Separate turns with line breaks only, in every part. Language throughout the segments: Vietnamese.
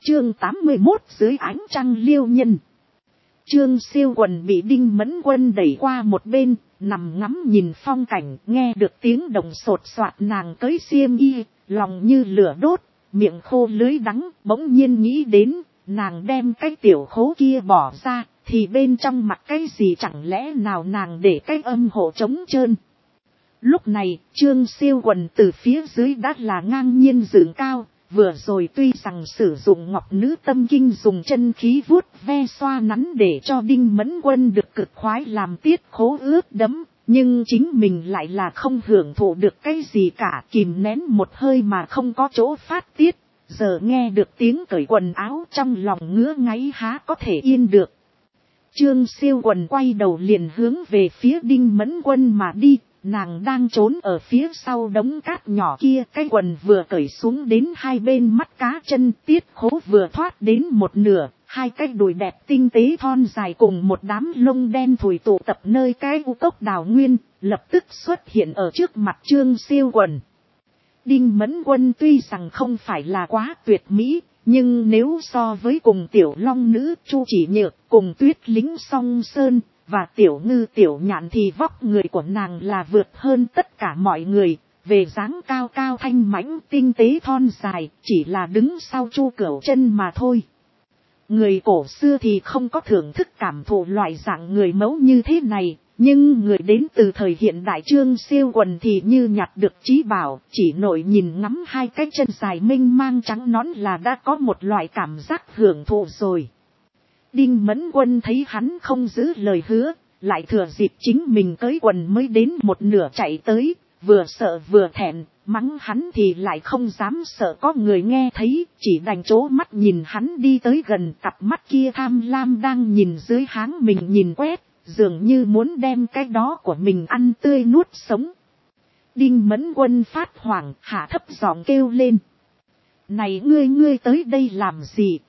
Chương 81 dưới ánh trăng liêu nhân. Trương Siêu Quần bị Đinh Mẫn Quân đẩy qua một bên, nằm ngắm nhìn phong cảnh, nghe được tiếng đồng sột soạt nàng tới xiêm y, lòng như lửa đốt, miệng khô lưới đắng, bỗng nhiên nghĩ đến, nàng đem cái tiểu khố kia bỏ ra, thì bên trong mặt cái gì chẳng lẽ nào nàng để cái âm hộ trống trơn. Lúc này, Trương Siêu Quần từ phía dưới đã là ngang nhiên dựng cao. Vừa rồi tuy rằng sử dụng ngọc nữ tâm kinh dùng chân khí vuốt ve xoa nắn để cho Đinh Mẫn Quân được cực khoái làm tiết khố ướt đẫm, nhưng chính mình lại là không hưởng thụ được cái gì cả, kìm nén một hơi mà không có chỗ phát tiết. Giờ nghe được tiếng cởi quần áo trong lòng ngứa ngáy há có thể yên được. Trương Siêu Quần quay đầu liền hướng về phía Đinh Mẫn Quân mà đi. Nàng đang trốn ở phía sau đống cát nhỏ kia, cái quần vừa cởi xuống đến hai bên mắt cá chân, tiết khố vừa thoát đến một nửa, hai cái đùi đẹp tinh tế thon dài cùng một đám lông đen thùi tụ tập nơi cái u cốc đào nguyên, lập tức xuất hiện ở trước mặt Trương Siêu Quần. Đinh Mẫn Quân tuy rằng không phải là quá tuyệt mỹ, nhưng nếu so với cùng tiểu long nữ Chu Chỉ Nhược, cùng Tuyết Lính Song Sơn và tiểu ngư tiểu nhạn thì vóc người của nàng là vượt hơn tất cả mọi người, về dáng cao cao thanh mãnh tinh tế thon dài, chỉ là đứng sau Chu Cửu Chân mà thôi. Người cổ xưa thì không có thưởng thức cảm thụ loại dạng người mẫu như thế này, nhưng người đến từ thời hiện đại Trương Siêu Quần thì như nhặt được trí bảo, chỉ nội nhìn ngắm hai cái chân dài mênh mang trắng nõn là đã có một loại cảm giác hưởng thụ rồi. Đinh Mẫn Quân thấy hắn không giữ lời hứa, lại thừa dịp chính mình tới quần mới đến một nửa chạy tới, vừa sợ vừa thẹn, mắng hắn thì lại không dám sợ có người nghe thấy, chỉ đành trố mắt nhìn hắn đi tới gần, cặp mắt kia tham lam đang nhìn dưới háng mình nhìn quét, dường như muốn đem cái đó của mình ăn tươi nuốt sống. Đinh Mẫn Quân phát hoảng, hạ thấp giọng kêu lên. Này ngươi tới đây làm gì?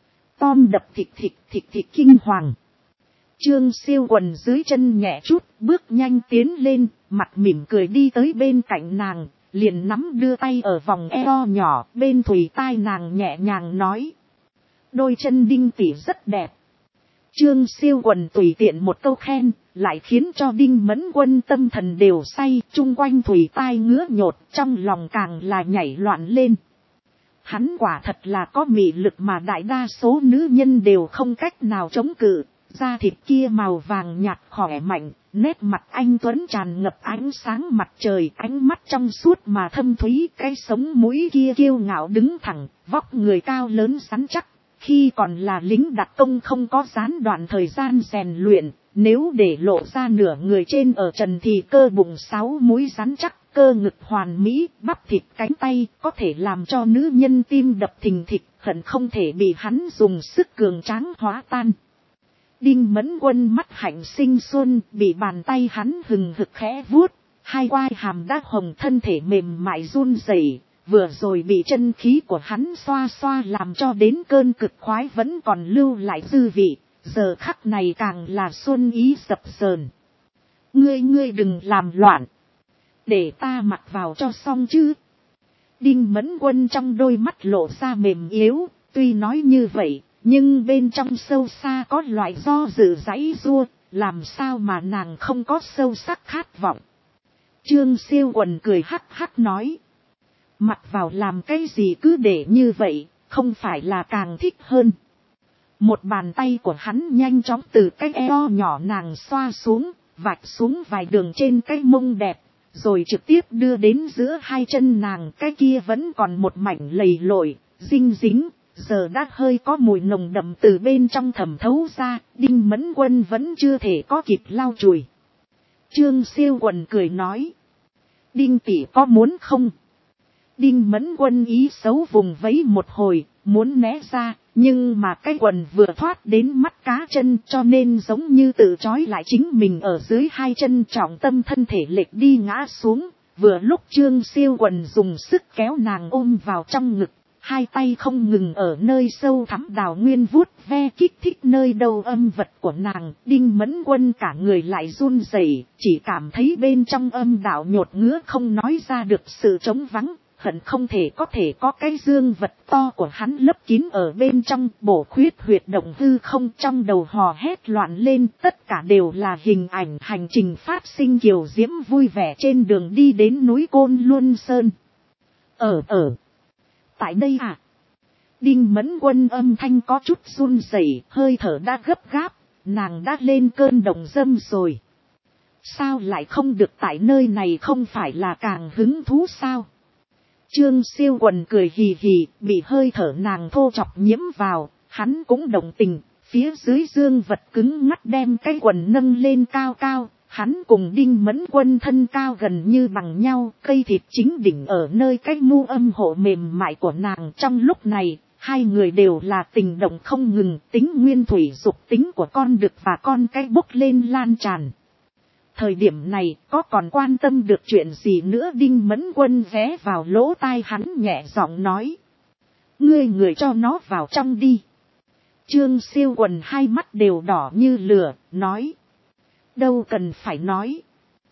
Tom đập thịt kinh hoàng. Trương Siêu Quần dưới chân nhẹ chút, bước nhanh tiến lên, mặt mỉm cười đi tới bên cạnh nàng, liền nắm đưa tay ở vòng eo nhỏ, bên thùy tai nàng nhẹ nhàng nói. Đôi chân Đinh tỷ rất đẹp. Trương Siêu Quần tùy tiện một câu khen, lại khiến cho Đinh Mẫn Quân tâm thần đều say, chung quanh thùy tai ngứa nhột, trong lòng càng là nhảy loạn lên. Hắn quả thật là có mị lực mà đại đa số nữ nhân đều không cách nào chống cự, da thịt kia màu vàng nhạt khỏe mạnh, nét mặt anh tuấn tràn ngập ánh sáng mặt trời, ánh mắt trong suốt mà thâm thúy, cái sống mũi kia kiêu ngạo đứng thẳng, vóc người cao lớn rắn chắc. Khi còn là lính đặc công không có gián đoạn thời gian rèn luyện, nếu để lộ ra nửa người trên ở trần thì cơ bụng 6 múi rắn chắc, cơ ngực hoàn mỹ, bắp thịt cánh tay, có thể làm cho nữ nhân tim đập thình thịch, hận không thể bị hắn dùng sức cường tráng hóa tan. Đinh Mẫn Quân mắt hạnh sinh xuân, bị bàn tay hắn hừng hực khẽ vuốt, hai quai hàm đã hồng, thân thể mềm mại run rẩy. Vừa rồi bị chân khí của hắn xoa xoa làm cho đến cơn cực khoái vẫn còn lưu lại dư vị, giờ khắc này càng là xuân ý dập dờn. Ngươi đừng làm loạn, để ta mặc vào cho xong chứ. Đinh Mẫn Quân trong đôi mắt lộ ra mềm yếu, tuy nói như vậy, nhưng bên trong sâu xa có loại do dự giãy giụa, làm sao mà nàng không có sâu sắc khát vọng. Trương Siêu Quần cười hắc hắc nói. Mặc vào làm cái gì cứ để như vậy, không phải là càng thích hơn. Một bàn tay của hắn nhanh chóng từ cái eo nhỏ nàng xoa xuống, vạch xuống vài đường trên cái mông đẹp, rồi trực tiếp đưa đến giữa hai chân nàng, cái kia vẫn còn một mảnh lầy lội, dinh dính, giờ đã hơi có mùi nồng đậm từ bên trong thẩm thấu ra, Đinh Mẫn Quân vẫn chưa thể có kịp lau chùi. Trương Siêu Quần cười nói. Đinh tỷ có muốn không? Đinh Mẫn Quân ý xấu vùng vẫy một hồi, muốn né ra, nhưng mà cái quần vừa thoát đến mắt cá chân cho nên giống như tự trói lại chính mình ở dưới hai chân, trọng tâm thân thể lệch đi ngã xuống. Vừa lúc Trương Siêu Quần dùng sức kéo nàng ôm vào trong ngực, hai tay không ngừng ở nơi sâu thẳm đào nguyên vuốt ve kích thích nơi đầu âm vật của nàng. Đinh Mẫn Quân cả người lại run rẩy, chỉ cảm thấy bên trong âm đạo nhột ngứa không nói ra được sự trống vắng. hận không thể có cái dương vật to của hắn lấp kín ở bên trong, bổ khuyết huyệt động hư không, trong đầu hò hét loạn lên, tất cả đều là hình ảnh hành trình phát sinh kiều diễm vui vẻ trên đường đi đến núi Côn Luân Sơn. Tại đây à? Đinh Mẫn Quân âm thanh có chút run rẩy, hơi thở đã gấp gáp, nàng đã lên cơn động dâm rồi. Sao lại không được tại nơi này, không phải là càng hứng thú sao? Trương Siêu Quần cười hì hì, bị hơi thở nàng thô chọc nhiễm vào, hắn cũng động tình, phía dưới dương vật cứng ngắt đem cái quần nâng lên cao cao, hắn cùng Đinh Mẫn Quân thân cao gần như bằng nhau, cây thịt chính đỉnh ở nơi cái mu âm hộ mềm mại của nàng. Trong lúc này, hai người đều là tình động không ngừng, tính nguyên thủy dục tính của con đực và con cái bốc lên lan tràn. Thời điểm này có còn quan tâm được chuyện gì nữa, Đinh Mẫn Quân ghé vào lỗ tai hắn nhẹ giọng nói. Ngươi cho nó vào trong đi. Trương Siêu Quần hai mắt đều đỏ như lửa, nói. Đâu cần phải nói.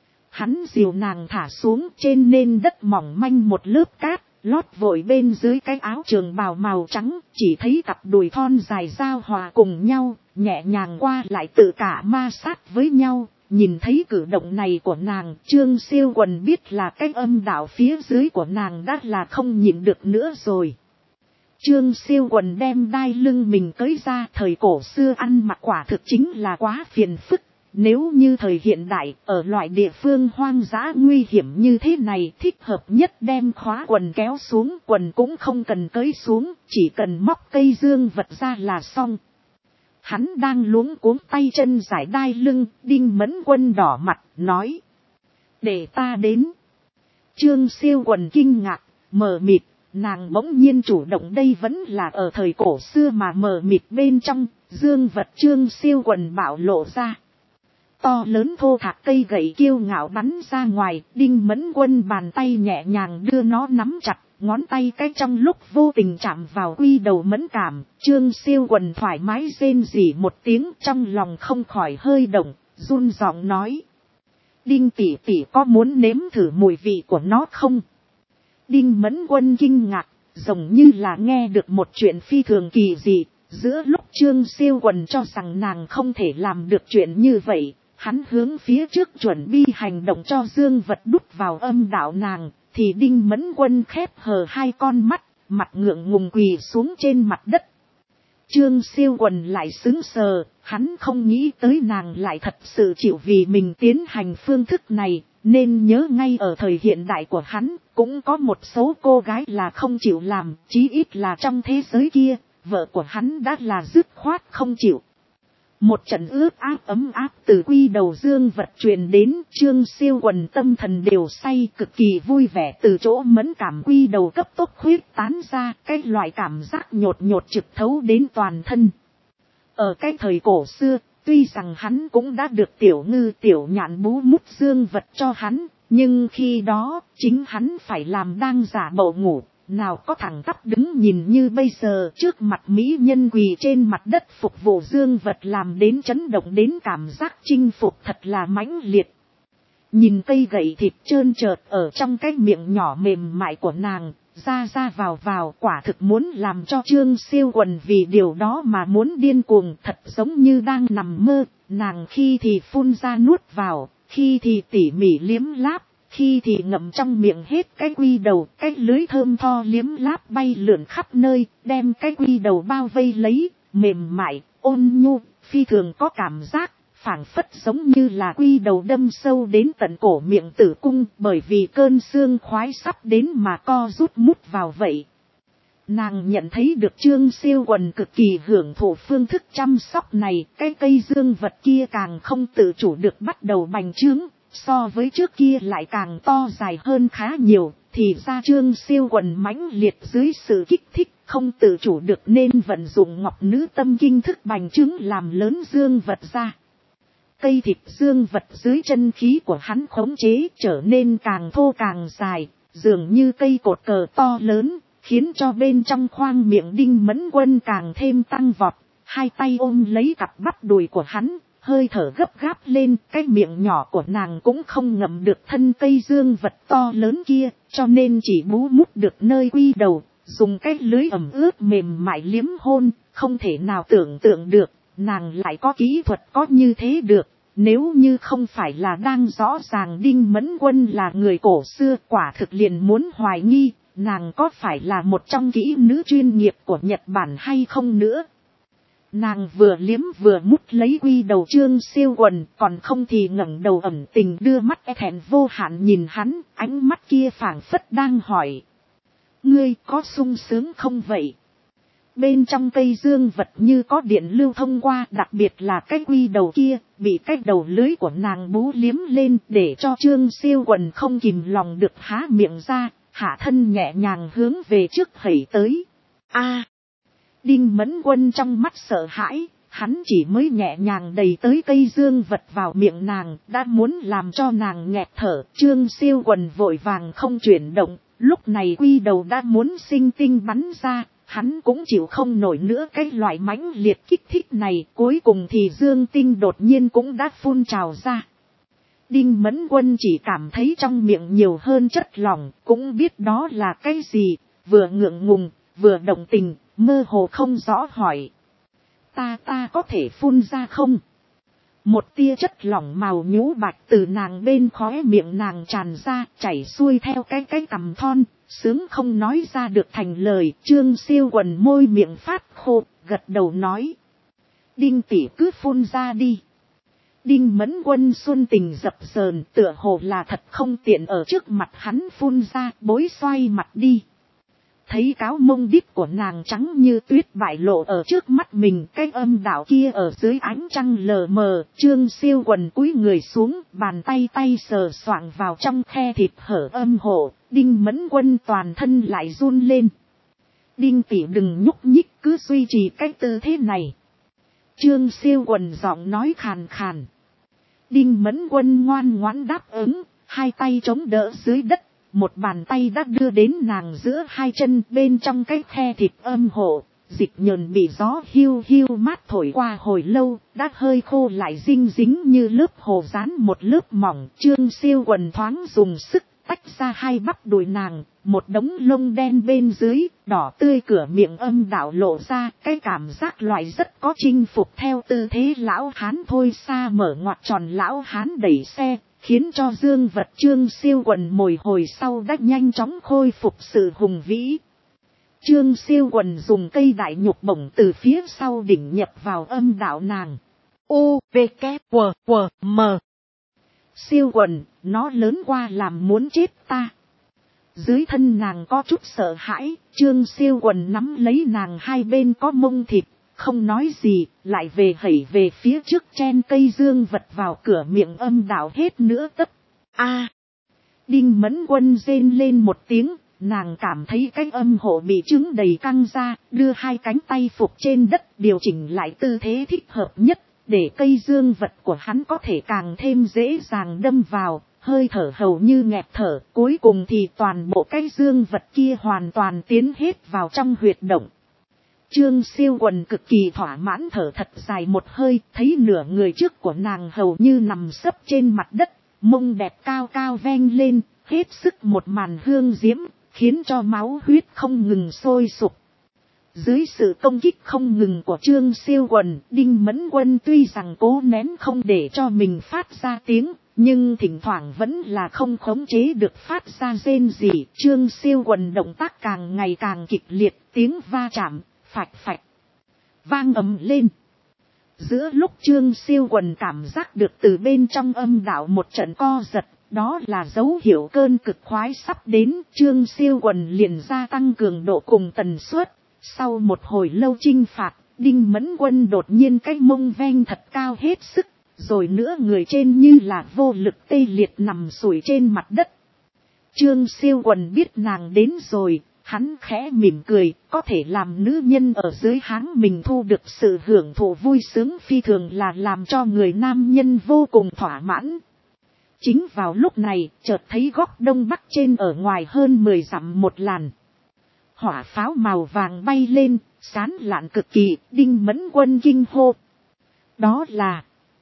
Hắn dìu nàng thả xuống, trên nền đất mỏng manh một lớp cát, lót vội bên dưới cái áo trường bào màu trắng, chỉ thấy cặp đùi thon dài giao hòa cùng nhau, nhẹ nhàng qua lại tự cả ma sát với nhau. Nhìn thấy cử động này của nàng, Trương Siêu Quần biết là cái âm đạo phía dưới của nàng đã là không nhịn được nữa rồi. Trương Siêu Quần đem đai lưng mình cởi ra, thời cổ xưa ăn mặc quả thực chính là quá phiền phức. Nếu như thời hiện đại, ở loại địa phương hoang dã nguy hiểm như thế này, thích hợp nhất đem khóa quần kéo xuống, quần cũng không cần cởi xuống, chỉ cần móc cây dương vật ra là xong. Hắn đang luống cuống tay chân giải đai lưng, Đinh Mẫn Quân đỏ mặt, nói. Để ta đến. Trương Siêu Quần kinh ngạc, mờ mịt, nàng bỗng nhiên chủ động, đây vẫn là ở thời cổ xưa mà mờ mịt bên trong, dương vật Trương Siêu Quần bạo lộ ra. To lớn thô thạc cây gậy kiêu ngạo bắn ra ngoài, Đinh Mẫn Quân bàn tay nhẹ nhàng đưa nó nắm chặt. Ngón tay cái trong lúc vô tình chạm vào quy đầu mẫn cảm, Trương Siêu Quần thoải mái rên rỉ một tiếng, trong lòng không khỏi hơi động, run giọng nói. Đinh tỷ tỷ có muốn nếm thử mùi vị của nó không? Đinh Mẫn Quân kinh ngạc, giống như là nghe được một chuyện phi thường kỳ dị. Giữa lúc Trương Siêu Quần cho rằng nàng không thể làm được chuyện như vậy, hắn hướng phía trước chuẩn bị hành động cho dương vật đút vào âm đạo nàng. Thì Đinh Mẫn Quân khép hờ hai con mắt, mặt ngượng ngùng quỳ xuống trên mặt đất. Trương Siêu Quần lại sững sờ, hắn không nghĩ tới nàng lại thật sự chịu vì mình tiến hành phương thức này, nên nhớ ngay ở thời hiện đại của hắn, cũng có một số cô gái là không chịu làm, chí ít là trong thế giới kia, vợ của hắn đã là dứt khoát không chịu. Một trận ướt áp ấm áp từ quy đầu dương vật truyền đến, Trương Siêu Quần tâm thần đều say, cực kỳ vui vẻ, từ chỗ mẫn cảm quy đầu cấp tốc khuyết tán ra, cái loại cảm giác nhột nhột trực thấu đến toàn thân. Ở cái thời cổ xưa, tuy rằng hắn cũng đã được tiểu ngư tiểu nhạn bú mút dương vật cho hắn, nhưng khi đó, chính hắn phải làm đang giả bộ ngủ. Nào có thẳng tắp đứng nhìn như bây giờ, trước mặt mỹ nhân quỳ trên mặt đất phục vụ dương vật, làm đến chấn động đến cảm giác chinh phục thật là mãnh liệt. Nhìn cây gậy thịt trơn trợt ở trong cái miệng nhỏ mềm mại của nàng, ra ra vào quả thực muốn làm cho Trương Siêu Quần vì điều đó mà muốn điên cuồng, thật giống như đang nằm mơ. Nàng khi thì phun ra nuốt vào, khi thì tỉ mỉ liếm láp, khi thì ngậm trong miệng hết cái quy đầu, cái lưới thơm tho liếm láp bay lượn khắp nơi, đem cái quy đầu bao vây lấy, mềm mại, ôn nhu, phi thường có cảm giác, phảng phất giống như là quy đầu đâm sâu đến tận cổ miệng tử cung, bởi vì cơn xương khoái sắp đến mà co rút mút vào vậy. Nàng nhận thấy được Trương Siêu Quần cực kỳ hưởng thụ phương thức chăm sóc này, cái cây dương vật kia càng không tự chủ được bắt đầu bành trướng. So với trước kia lại càng to dài hơn khá nhiều, thì ra Trương Siêu Quần mãnh liệt dưới sự kích thích, không tự chủ được nên vận dụng ngọc nữ tâm kinh thức bành trướng làm lớn dương vật ra. Cây thịt dương vật dưới chân khí của hắn khống chế trở nên càng thô càng dài, dường như cây cột cờ to lớn, khiến cho bên trong khoang miệng Đinh Mẫn Quân càng thêm tăng vọt, hai tay ôm lấy cặp bắp đùi của hắn. hơi thở gấp gáp lên, cái miệng nhỏ của nàng cũng không ngậm được thân cây dương vật to lớn kia, cho nên chỉ bú mút được nơi quy đầu, dùng cái lưới ẩm ướt mềm mại liếm hôn, không thể nào tưởng tượng được, nàng lại có kỹ thuật có như thế được. Nếu như không phải là đang rõ ràng Đinh Mẫn Quân là người cổ xưa, quả thực liền muốn hoài nghi, nàng có phải là một trong kỹ nữ chuyên nghiệp của Nhật Bản hay không nữa. Nàng vừa liếm vừa mút lấy quy đầu Trương Siêu Quần, còn không thì ngẩng đầu ẩn tình đưa mắt e thẹn vô hạn nhìn hắn, ánh mắt kia phảng phất đang hỏi. Ngươi có sung sướng không vậy? Bên trong cây dương vật như có điện lưu thông qua, đặc biệt là cái quy đầu kia, bị cái đầu lưới của nàng bú liếm lên để cho Trương Siêu Quần không kìm lòng được há miệng ra, hạ thân nhẹ nhàng hướng về trước hẩy tới. A! Đinh Mẫn Quân trong mắt sợ hãi, hắn chỉ mới nhẹ nhàng đẩy tới cây dương vật vào miệng nàng, đã muốn làm cho nàng nghẹt thở. Trương Siêu Quần vội vàng không chuyển động, lúc này quy đầu đã muốn sinh tinh bắn ra, hắn cũng chịu không nổi nữa cái loại mãnh liệt kích thích này, cuối cùng thì dương tinh đột nhiên cũng đã phun trào ra. Đinh Mẫn Quân chỉ cảm thấy trong miệng nhiều hơn chất lỏng, cũng biết đó là cái gì, vừa ngượng ngùng, vừa động tình, mơ hồ không rõ hỏi. Ta có thể phun ra không? Một tia chất lỏng màu nhũ bạch từ nàng bên khóe miệng nàng tràn ra, chảy xuôi theo cái cằm thon, sướng không nói ra được thành lời. Trương Siêu Quần môi miệng phát khô, gật đầu nói. Đinh tỷ cứ phun ra đi. Đinh Mẫn Quân xuân tình dập dờn, tựa hồ là thật không tiện ở trước mặt hắn phun ra, bối xoay mặt đi. Thấy cáo mông đít của nàng trắng như tuyết bại lộ ở trước mắt mình, cái âm đạo kia ở dưới ánh trăng lờ mờ, Trương Siêu Quần cúi người xuống, bàn tay sờ soạng vào trong khe thịt hở âm hộ, Đinh Mẫn Quân toàn thân lại run lên. Đinh tỷ đừng nhúc nhích, cứ duy trì cái tư thế này. Trương Siêu Quần giọng nói khàn khàn. Đinh Mẫn Quân ngoan ngoãn đáp ứng, hai tay chống đỡ dưới đất. Một bàn tay đã đưa đến nàng giữa hai chân, bên trong cái khe thịt âm hộ, dịch nhờn bị gió hiu hiu mát thổi qua hồi lâu, đã hơi khô lại dinh dính như lớp hồ dán một lớp mỏng. Trương Siêu Quần thoáng dùng sức tách ra hai bắp đùi nàng, một đống lông đen bên dưới, đỏ tươi cửa miệng âm đạo lộ ra, cái cảm giác loại rất có chinh phục theo tư thế lão hán thôi xa mở ngoặt tròn lão hán đẩy xe. Khiến cho dương vật Trương Siêu Quần mồi hồi sau đã nhanh chóng khôi phục sự hùng vĩ. Trương Siêu Quần dùng cây đại nhục bổng từ phía sau đỉnh nhập vào âm đạo nàng. U, V, K, W, W, M. Siêu Quần, nó lớn qua làm muốn chết ta. Dưới thân nàng có chút sợ hãi, Trương Siêu Quần nắm lấy nàng hai bên có mông thịt. Không nói gì, lại về hẩy về phía trước chen cây dương vật vào cửa miệng âm đạo hết nữa tấp. A! Đinh Mẫn Quân rên lên một tiếng, nàng cảm thấy cái âm hộ bị trứng đầy căng ra, đưa hai cánh tay phục trên đất, điều chỉnh lại tư thế thích hợp nhất, để cây dương vật của hắn có thể càng thêm dễ dàng đâm vào, hơi thở hầu như nghẹt thở, cuối cùng thì toàn bộ cái dương vật kia hoàn toàn tiến hết vào trong huyệt động. Trương Siêu Quần cực kỳ thỏa mãn thở thật dài một hơi, thấy nửa người trước của nàng hầu như nằm sấp trên mặt đất, mông đẹp cao cao veng lên, hết sức một màn hương diễm, khiến cho máu huyết không ngừng sôi sục. Dưới sự công kích không ngừng của Trương Siêu Quần, Đinh Mẫn Quân tuy rằng cố nén không để cho mình phát ra tiếng, nhưng thỉnh thoảng vẫn là không khống chế được phát ra rên rỉ. Trương Siêu Quần động tác càng ngày càng kịch liệt, tiếng va chạm phạch phạch vang ầm lên. Giữa lúc Trương Siêu Quần cảm giác được từ bên trong âm đạo một trận co giật, đó là dấu hiệu cơn cực khoái sắp đến. Trương Siêu Quần liền gia tăng cường độ cùng tần suất. Sau một hồi lâu chinh phạt, Đinh Mẫn Quân đột nhiên cái mông veng thật cao hết sức, rồi nữa người trên như là vô lực tê liệt nằm sủi trên mặt đất. Trương Siêu Quần biết nàng đến rồi. Hắn khẽ mỉm cười, có thể làm nữ nhân ở dưới háng mình thu được sự hưởng thụ vui sướng phi thường là làm cho người nam nhân vô cùng thỏa mãn. Chính vào lúc này, chợt thấy góc đông bắc trên ở ngoài hơn 10 dặm một làn. Hỏa pháo màu vàng bay lên, sán lạn cực kỳ, Đinh Mẫn Quân kinh hô. Đó là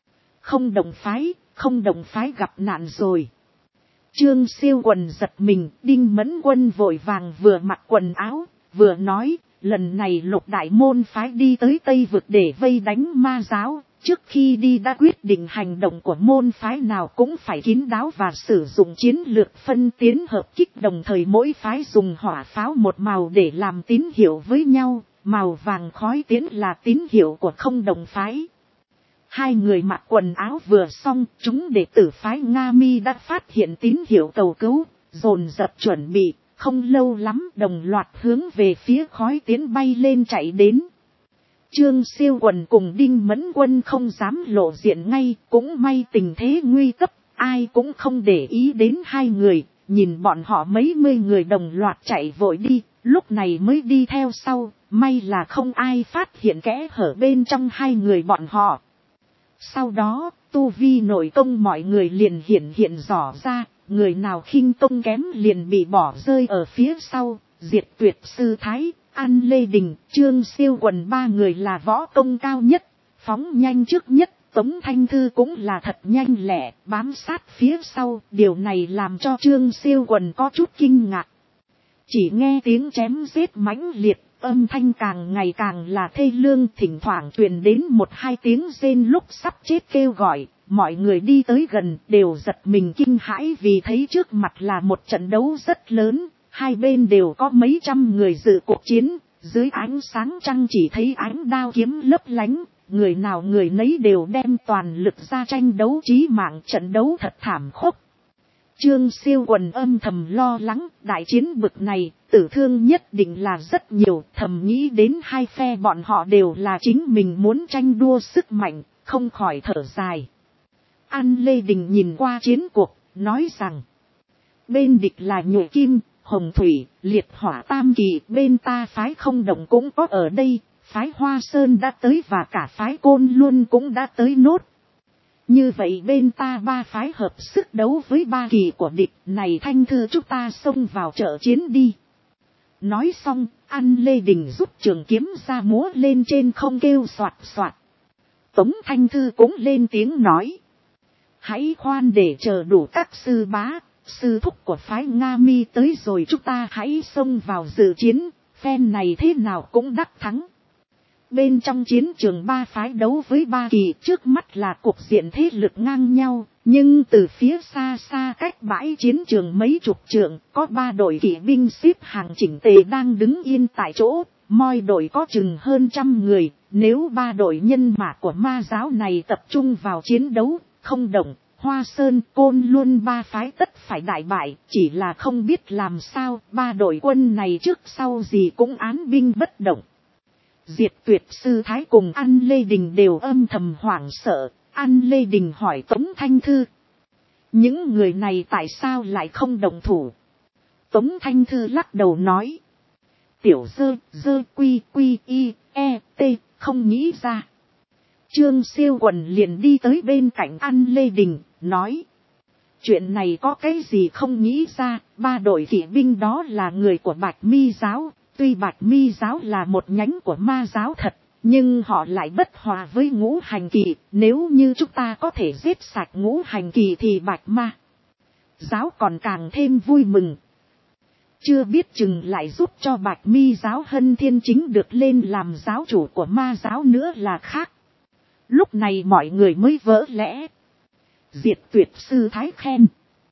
không đồng phái gặp nạn rồi. Trương Siêu Quần giật mình, Đinh Mẫn Quân vội vàng vừa mặc quần áo, vừa nói, lần này Lục đại môn phái đi tới Tây Vực để vây đánh ma giáo, trước khi đi đã quyết định hành động của môn phái nào cũng phải kín đáo và sử dụng chiến lược phân tiến hợp kích, đồng thời mỗi phái dùng hỏa pháo một màu để làm tín hiệu với nhau, màu vàng khói tiến là tín hiệu của không đồng phái. Hai người mặc quần áo vừa xong, chúng đệ tử phái Nga Mi đã phát hiện tín hiệu cầu cứu, dồn dập chuẩn bị, không lâu lắm đồng loạt hướng về phía khói tiến bay lên chạy đến. Trương Siêu Quần cùng Đinh Mẫn Quân không dám lộ diện ngay, cũng may tình thế nguy cấp, ai cũng không để ý đến hai người, nhìn bọn họ mấy mươi người đồng loạt chạy vội đi, lúc này mới đi theo sau, may là không ai phát hiện kẽ hở bên trong hai người bọn họ. Sau đó, tu vi nội công mọi người liền hiện rõ ra, người nào khinh công kém liền bị bỏ rơi ở phía sau, Diệt Tuyệt Sư Thái, An Lê Đình, Trương Siêu Quần ba người là võ công cao nhất, phóng nhanh trước nhất, Tống Thanh Thư cũng là thật nhanh lẹ, bám sát phía sau, điều này làm cho Trương Siêu Quần có chút kinh ngạc. Chỉ nghe tiếng chém giết mãnh liệt, âm thanh càng ngày càng là thê lương, thỉnh thoảng truyền đến một hai tiếng rên lúc sắp chết kêu gọi, mọi người đi tới gần đều giật mình kinh hãi vì thấy trước mặt là một trận đấu rất lớn, hai bên đều có mấy trăm người dự cuộc chiến, dưới ánh sáng trăng chỉ thấy ánh đao kiếm lấp lánh, người nào người nấy đều đem toàn lực ra tranh đấu chí mạng, trận đấu thật thảm khốc. Trương Siêu Quần âm thầm lo lắng, đại chiến bực này, tử thương nhất định là rất nhiều, thầm nghĩ đến hai phe bọn họ đều là chính mình muốn tranh đua sức mạnh, không khỏi thở dài. An Lê Đình nhìn qua chiến cuộc, nói rằng, bên địch là Nhụy Kim, Hồng Thủy, Liệt Hỏa tam kỳ, bên ta phái không động cũng có ở đây, phái Hoa Sơn đã tới và cả phái Côn Luân cũng đã tới nốt. Như vậy bên ta ba phái hợp sức đấu với ba kỳ của địch, này Thanh Thư chúng ta xông vào trợ chiến đi. Nói xong, An Lê Đình rút trường kiếm ra múa lên trên không kêu soạt soạt. Tống Thanh Thư cũng lên tiếng nói. Hãy khoan để chờ đủ các sư bá, sư thúc của phái Nga Mi tới rồi chúng ta hãy xông vào dự chiến, phen này thế nào cũng đắc thắng. Bên trong chiến trường ba phái đấu với ba kỳ, trước mắt là cục diện thế lực ngang nhau, nhưng từ phía xa xa cách bãi chiến trường mấy chục trượng, có ba đội kỵ binh xếp hàng chỉnh tề đang đứng yên tại chỗ, mọi đội có chừng hơn 100 người, nếu ba đội nhân mã của ma giáo này tập trung vào chiến đấu, không động, Hoa Sơn, Côn Luân ba phái tất phải đại bại, chỉ là không biết làm sao, ba đội quân này trước sau gì cũng án binh bất động. Diệt Tuyệt Sư Thái cùng An Lê Đình đều âm thầm hoảng sợ, An Lê Đình hỏi Tống Thanh Thư. Những người này tại sao lại không đồng thủ? Tống Thanh Thư lắc đầu nói. Tiểu dơ quy y, e, t, không nghĩ ra. Trương Siêu Quần liền đi tới bên cạnh An Lê Đình, nói. Chuyện này có cái gì không nghĩ ra, ba đội kỵ binh đó là người của Bạch Mi giáo. Tuy Bạch Mi giáo là một nhánh của ma giáo thật, nhưng họ lại bất hòa với Ngũ Hành Kỳ. Nếu như chúng ta có thể giết sạch Ngũ Hành Kỳ thì Bạch Ma giáo còn càng thêm vui mừng. Chưa biết chừng lại giúp cho Bạch Mi giáo Hân Thiên Chính được lên làm giáo chủ của ma giáo nữa là khác. Lúc này mọi người mới vỡ lẽ. Diệt Tuyệt Sư Thái khen.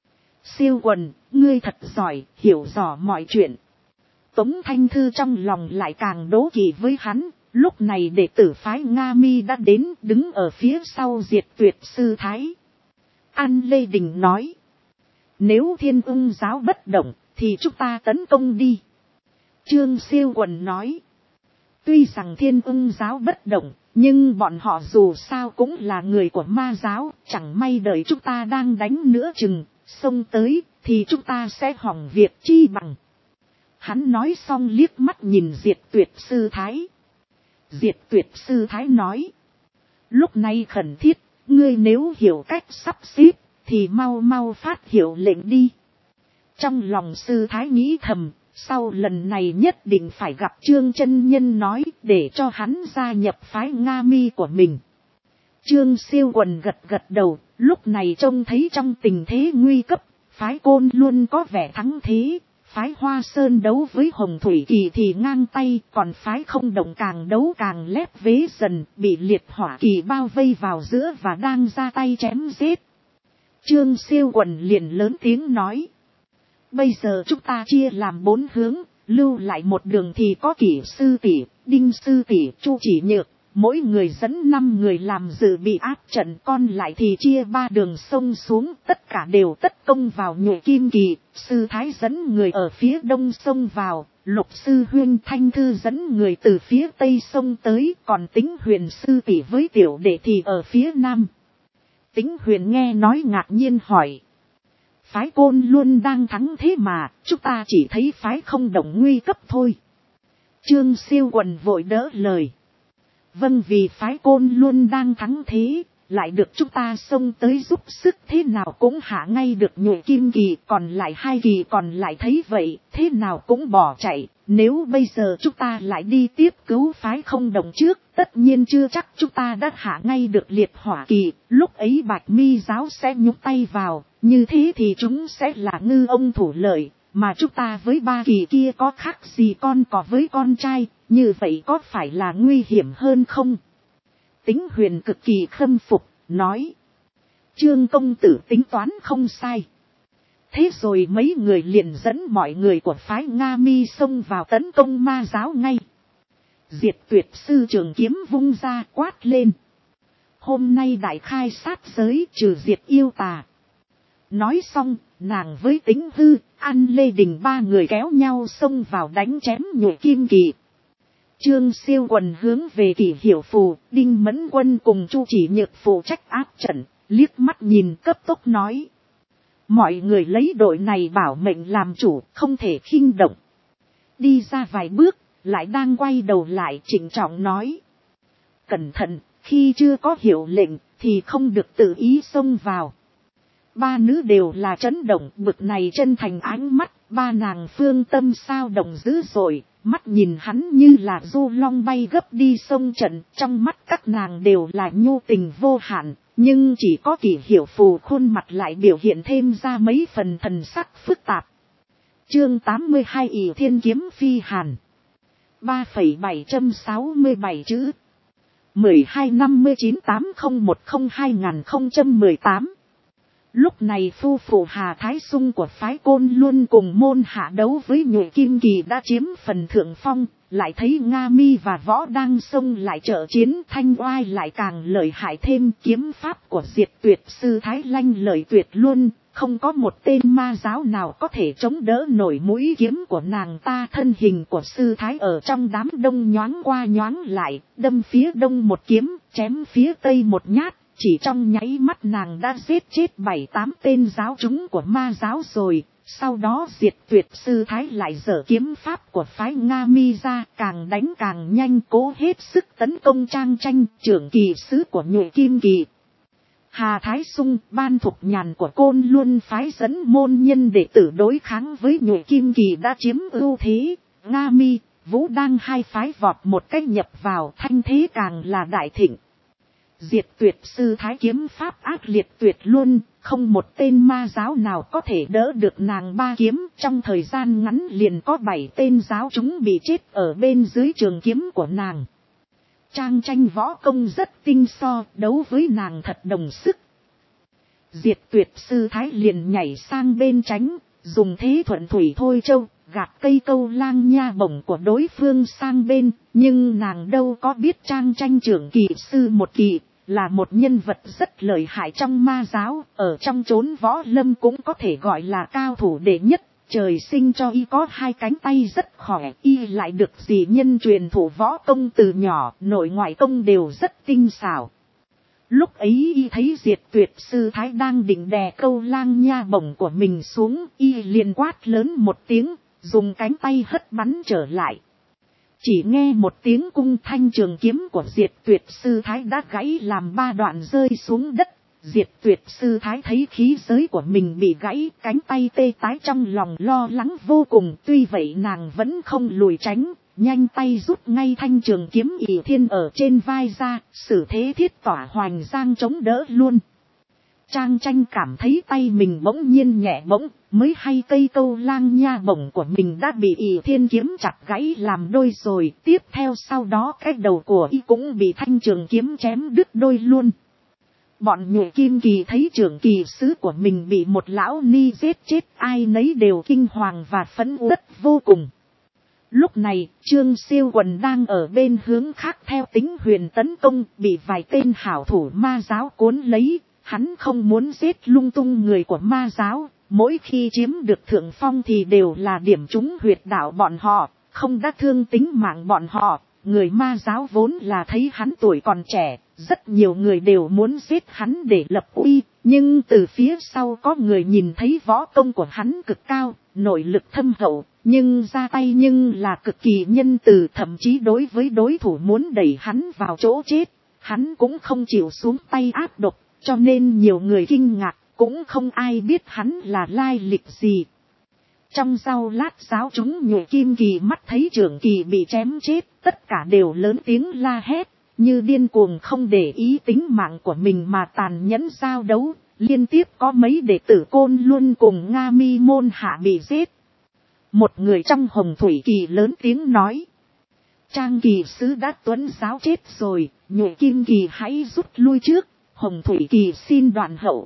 Siêu Quần, ngươi thật giỏi, hiểu rõ mọi chuyện. Tống Thanh Thư trong lòng lại càng đố kỵ với hắn, lúc này đệ tử phái Nga Mi đã đến đứng ở phía sau Diệt Tuyệt Sư Thái. An Lê Đình nói, nếu Thiên Ung giáo bất động, thì chúng ta tấn công đi. Trương Siêu Quần nói, tuy rằng Thiên Ung giáo bất động, nhưng bọn họ dù sao cũng là người của ma giáo, chẳng may đợi chúng ta đang đánh nữa chừng, xông tới, thì chúng ta sẽ hỏng việc chi bằng. Hắn nói xong liếc mắt nhìn Diệt Tuyệt Sư Thái. Diệt Tuyệt Sư Thái nói. Lúc này khẩn thiết, ngươi nếu hiểu cách sắp xếp, thì mau mau phát hiệu lệnh đi. Trong lòng Sư Thái nghĩ thầm, sau lần này nhất định phải gặp Trương Chân Nhân nói, để cho hắn gia nhập phái Nga Mi của mình. Trương Siêu Quần gật gật đầu, lúc này trông thấy trong tình thế nguy cấp, phái Côn luôn có vẻ thắng thế, phái Hoa Sơn đấu với Hồng Thủy Kỳ thì ngang tay, còn phái Không Động càng đấu càng lép vế dần, bị Liệt Hỏa Kỳ bao vây vào giữa và đang ra tay chém giết. Trương Siêu Quần liền lớn tiếng nói: bây giờ chúng ta chia làm 4 hướng, lưu lại một đường thì có Kỷ sư tỷ, Đinh sư tỷ, Chu Chỉ Nhược, mỗi người dẫn 5 người làm dự bị áp trận, còn lại thì chia 3 đường sông xuống, tất cả đều tất công vào Nhụy Kim Kỳ. Sư Thái dẫn người ở phía đông sông vào, Lục sư Huyên Thanh Thư dẫn người từ phía tây sông tới, còn Tính Huyền sư tỷ với tiểu đệ thì ở phía nam. Tính Huyền nghe nói ngạc nhiên hỏi: phái Côn luôn đang thắng thế mà, chúng ta chỉ thấy phái Không Động nguy cấp thôi. Trương Siêu Quần vội đỡ lời: vâng, vì phái Côn luôn đang thắng thế, lại được chúng ta xông tới giúp sức, thế nào cũng hạ ngay được Nhụy Kim Kỳ, còn lại 2 kỳ còn lại thấy vậy, thế nào cũng bỏ chạy. Nếu bây giờ chúng ta lại đi tiếp cứu phái Không Động trước, tất nhiên chưa chắc chúng ta đã hạ ngay được Liệt Hỏa Kỳ, lúc ấy Bạch Mi giáo sẽ nhúc tay vào, như thế thì chúng sẽ là ngư ông thủ lợi, mà chúng ta với 3 kỳ kia có khác gì con cò với con trai, như vậy có phải là nguy hiểm hơn không? Tính Huyền cực kỳ khâm phục, nói: Trương công tử tính toán không sai. Thế rồi mấy người liền dẫn mọi người của phái Nga Mi xông vào tấn công ma giáo ngay. Diệt Tuyệt sư trường kiếm vung ra quát lên: hôm nay đại khai sát giới, trừ diệt yêu tà. Nói xong, nàng với Tính Hư, An Lê Đình 3 người kéo nhau xông vào đánh chém Nhụy Kim Kỳ. Trương Siêu Quần hướng về Kỷ Hiểu Phù, Đinh Mẫn Quân cùng Chu Chỉ Nhược phụ trách áp trận, liếc mắt nhìn cấp tốc nói: mọi người lấy đội này bảo mệnh làm chủ, không thể khinh động. Đi ra vài bước, lại đang quay đầu lại trịnh trọng nói: cẩn thận, khi chưa có hiệu lệnh thì không được tự ý xông vào. 3 nữ đều là chấn động, bực này chân thành ánh mắt, 3 nàng phương tâm sao động dữ dội, mắt nhìn hắn như là du long bay gấp đi sông trận, trong mắt các nàng đều là nhu tình vô hạn, nhưng chỉ có Kỷ Hiểu Phù khuôn mặt lại biểu hiện thêm ra mấy phần thần sắc phức tạp. Chương 82 Ỷ Thiên Kiếm Phi Hàn 3,767 chữ 125980102018. Lúc này phu phụ Hà Thái Sung của phái Côn luôn cùng môn hạ đấu với Nhụy Kim Kỳ đã chiếm phần thượng phong, lại thấy Nga Mi và Võ đang xông lại trợ chiến, thanh oai lại càng lợi hại thêm. Kiếm pháp của Diệt Tuyệt sư Thái lanh lợi tuyệt luôn, không có một tên ma giáo nào có thể chống đỡ nổi mũi kiếm của nàng ta. Thân hình của sư Thái ở trong đám đông nhoáng qua nhoáng lại, đâm phía đông một kiếm, chém phía tây một nhát. Chỉ trong nháy mắt nàng đã giết chết 7-8 tên giáo chúng của ma giáo rồi. Sau đó Diệt Tuyệt sư Thái lại dở kiếm pháp của phái Nga Mi ra, càng đánh càng nhanh, cố hết sức tấn công Trang Tranh, trưởng kỳ sứ của Nhụy Kim Kỳ. Hà Thái Sung, Ban Thục Nhàn của Côn Luân phái dẫn môn nhân đệ tử đối kháng với Nhụy Kim Kỳ đã chiếm ưu thế. Nga Mi, Vũ đang hai phái vọt một cách nhập vào, thanh thế càng là đại thịnh. Diệt Tuyệt sư Thái kiếm pháp ác liệt tuyệt luôn, không một tên ma giáo nào có thể đỡ được nàng 3 kiếm. Trong thời gian ngắn liền có 7 tên giáo chúng bị chết ở bên dưới trường kiếm của nàng. Trang Tranh võ công rất tinh so, đấu với nàng thật đồng sức. Diệt Tuyệt sư Thái liền nhảy sang bên tránh, dùng thế thuận thủy thôi châu, gạt cây câu lang nha bổng của đối phương sang bên. Nhưng nàng đâu có biết Trang Tranh trưởng kỳ sư một kỳ, là một nhân vật rất lợi hại trong ma giáo, ở trong chốn võ lâm cũng có thể gọi là cao thủ đệ nhất. Trời sinh cho y có 2 cánh tay rất khỏe, y lại được dì nhân truyền thủ võ công từ nhỏ, nội ngoại công đều rất tinh xảo. Lúc ấy y thấy Diệt Tuyệt sư Thái đang định đè câu lang nha bổng của mình xuống, y liền quát lớn một tiếng, dùng cánh tay hất bắn trở lại. Chỉ nghe một tiếng cung thanh, trường kiếm của Diệt Tuyệt sư Thái đã gãy làm 3 đoạn rơi xuống đất. Diệt Tuyệt sư Thái thấy khí giới của mình bị gãy, cánh tay tê tái, trong lòng lo lắng vô cùng. Tuy vậy nàng vẫn không lùi tránh, nhanh tay rút ngay thanh trường kiếm ỷ thiên ở trên vai ra, xử thế thiết tỏa hoành giang chống đỡ luôn. Trang Tranh cảm thấy tay mình bỗng nhiên nhẹ bỗng, mới hay cây câu lang nha bổng của mình đã bị ỷ thiên kiếm chặt gãy làm đôi rồi. Tiếp theo sau đó cái đầu của y cũng bị thanh trường kiếm chém đứt đôi luôn. Bọn Nhụy Kim Kỳ thấy trưởng kỳ sứ của mình bị một lão ni giết chết, ai nấy đều kinh hoàng và phẫn uất vô cùng. Lúc này, Trương Siêu Quần đang ở bên hướng khác theo tính huyền tấn công, bị vài tên hảo thủ ma giáo cuốn lấy. Hắn không muốn giết lung tung người của ma giáo, mỗi khi chiếm được thượng phong thì đều là điểm trúng huyệt đạo bọn họ, không đắc thương tính mạng bọn họ. Người ma giáo vốn là thấy hắn tuổi còn trẻ, rất nhiều người đều muốn giết hắn để lập uy, nhưng từ phía sau có người nhìn thấy võ công của hắn cực cao, nội lực thâm hậu, nhưng ra tay nhưng là cực kỳ nhân từ, thậm chí đối với đối thủ muốn đẩy hắn vào chỗ chết, hắn cũng không chịu xuống tay áp độc, cho nên nhiều người kinh ngạc, cũng không ai biết hắn là lai lịch gì. Trong sau lát giáo chúng Nhụy Kim Kỳ mắt thấy trưởng kỳ bị chém chết, tất cả đều lớn tiếng la hét, như điên cuồng không để ý tính mạng của mình mà tàn nhẫn giao đấu, liên tiếp có mấy đệ tử Côn Luân cùng Nga Mi môn hạ bị giết. Một người trong Hồng Thủy Kỳ lớn tiếng nói, Trang Kỳ sứ đã tuấn giáo chết rồi, Nhụy Kim Kỳ hãy rút lui trước, Hồng Thủy Kỳ xin đoạn hậu.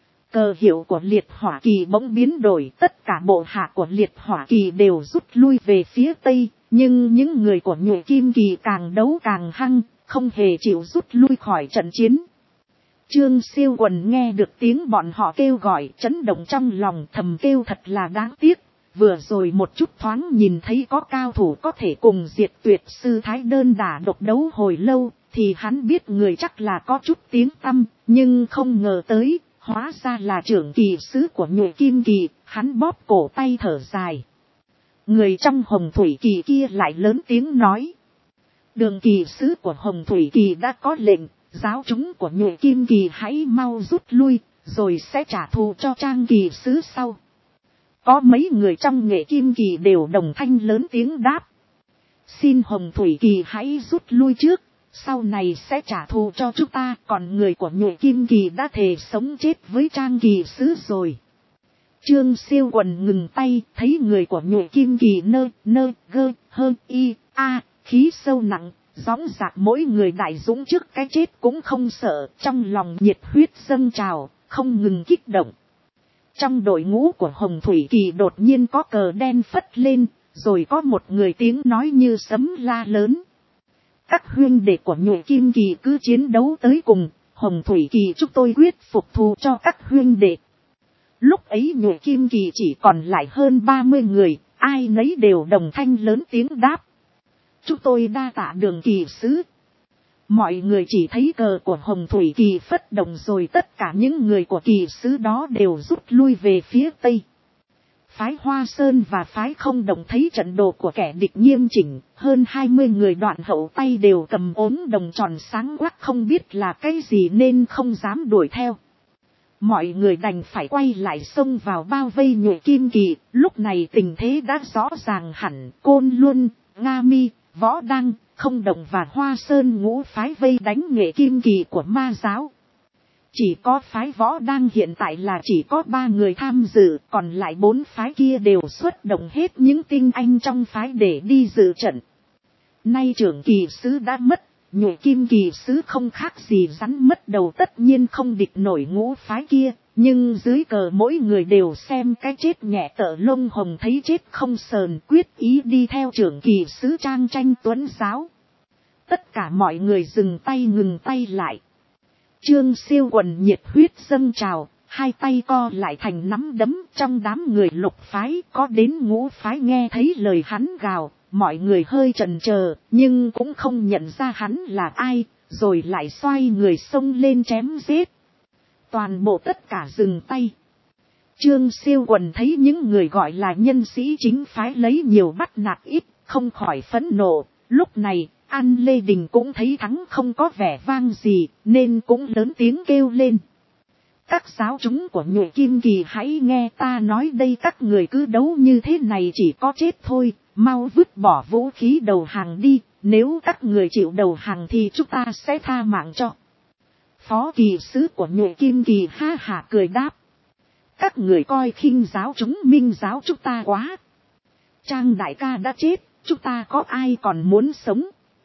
Cờ hiệu của Liệt Hỏa Kỳ bỗng biến đổi, tất cả bộ hạ của Liệt Hỏa Kỳ đều rút lui về phía tây, nhưng những người của Nhụy Kim Kỳ càng đấu càng hăng, không hề chịu rút lui khỏi trận chiến. Trương Siêu Quần nghe được tiếng bọn họ kêu gọi, chấn động trong lòng, thầm kêu thật là đáng tiếc. Vừa rồi một chút thoáng nhìn thấy có cao thủ có thể cùng Diệt Tuyệt Sư Thái đơn đả độc đấu hồi lâu, thì hắn biết người chắc là có chút tiếng tăm, nhưng không ngờ tới, hóa ra là trưởng kỳ sứ của Nhụy Kim Kỳ, hắn bóp cổ tay thở dài. Người trong Hồng Thủy Kỳ kia lại lớn tiếng nói, Đường kỳ sứ của Hồng Thủy Kỳ đã có lệnh, giáo chúng của Nhụy Kim Kỳ hãy mau rút lui, rồi sẽ trả thù cho Trang kỳ sứ sau. Có mấy người trong Nghệ Kim Kỳ đều đồng thanh lớn tiếng đáp, xin Hồng Thủy Kỳ hãy rút lui trước, sau này sẽ trả thù cho chúng ta, còn người của Nhụy Kim Kỳ đã thề sống chết với Trang kỳ sứ rồi. Trương Siêu Quần ngừng tay, thấy người của Nhụy Kim Kỳ khí sâu nặng, dõng dạc mỗi người đại dũng trước cái chết cũng không sợ, trong lòng nhiệt huyết dâng trào, không ngừng kích động. Trong đội ngũ của Hồng Thủy Kỳ đột nhiên có cờ đen phất lên, rồi có một người tiếng nói như sấm la lớn. Các huynh đệ của Nhụy Kim Kỳ cứ chiến đấu tới cùng, Hồng Thủy Kỳ chúng tôi quyết phục thù cho các huynh đệ. Lúc ấy Nhụy Kim Kỳ chỉ còn lại hơn 30 người, ai nấy đều đồng thanh lớn tiếng đáp. Chúng tôi đa tạ Đường kỳ sứ. Mọi người chỉ thấy cờ của Hồng Thủy Kỳ phất động rồi tất cả những người của kỳ sứ đó đều rút lui về phía tây. Phái Hoa Sơn và phái Không Đồng thấy trận đồ của kẻ địch nghiêm chỉnh, hơn 20 người đoạn hậu tay đều cầm ốm đồng tròn sáng quắc không biết là cái gì nên không dám đuổi theo. Mọi người đành phải quay lại xông vào bao vây Nhụy Kim Kỳ, lúc này tình thế đã rõ ràng hẳn, Côn Luân, Nga Mi, Võ Đăng, Không Đồng và Hoa Sơn ngũ phái vây đánh Nghệ Kim Kỳ của ma giáo. Chỉ có phái Võ Đăng hiện tại là chỉ có 3 người tham dự, còn lại 4 phái kia đều xuất động hết những tinh anh trong phái để đi dự trận. Nay trưởng kỳ sứ đã mất, Nhụy Kim Kỳ sứ không khác gì rắn mất đầu, tất nhiên không địch nổi ngũ phái kia, nhưng dưới cờ mỗi người đều xem cái chết nhẹ tợ lông hồng thấy chết không sờn, quyết ý đi theo trưởng kỳ sứ Trang Tranh tuấn giáo. Tất cả mọi người dừng tay ngừng tay lại. Trương Siêu Quần nhiệt huyết dâng trào, hai tay co lại thành nắm đấm, trong đám người lục phái có đến ngũ phái nghe thấy lời hắn gào, mọi người hơi chần chờ, nhưng cũng không nhận ra hắn là ai, rồi lại xoay người xông lên chém giết. Toàn bộ tất cả dừng tay. Trương Siêu Quần thấy những người gọi là nhân sĩ chính phái lấy nhiều bắt nạt ít, không khỏi phẫn nộ. Lúc này, An Lê Đình cũng thấy thắng không có vẻ vang gì, nên cũng lớn tiếng kêu lên. Các giáo chúng của Nhụy Kim Kỳ hãy nghe ta nói đây, các người cứ đấu như thế này chỉ có chết thôi, mau vứt bỏ vũ khí đầu hàng đi, nếu các người chịu đầu hàng thì chúng ta sẽ tha mạng cho. Phó kỳ sứ của Nhụy Kim Kỳ ha hả cười đáp. Các người coi khinh giáo chúng Minh giáo chúng ta quá. Trang đại ca đã chết, chúng ta có ai còn muốn sống?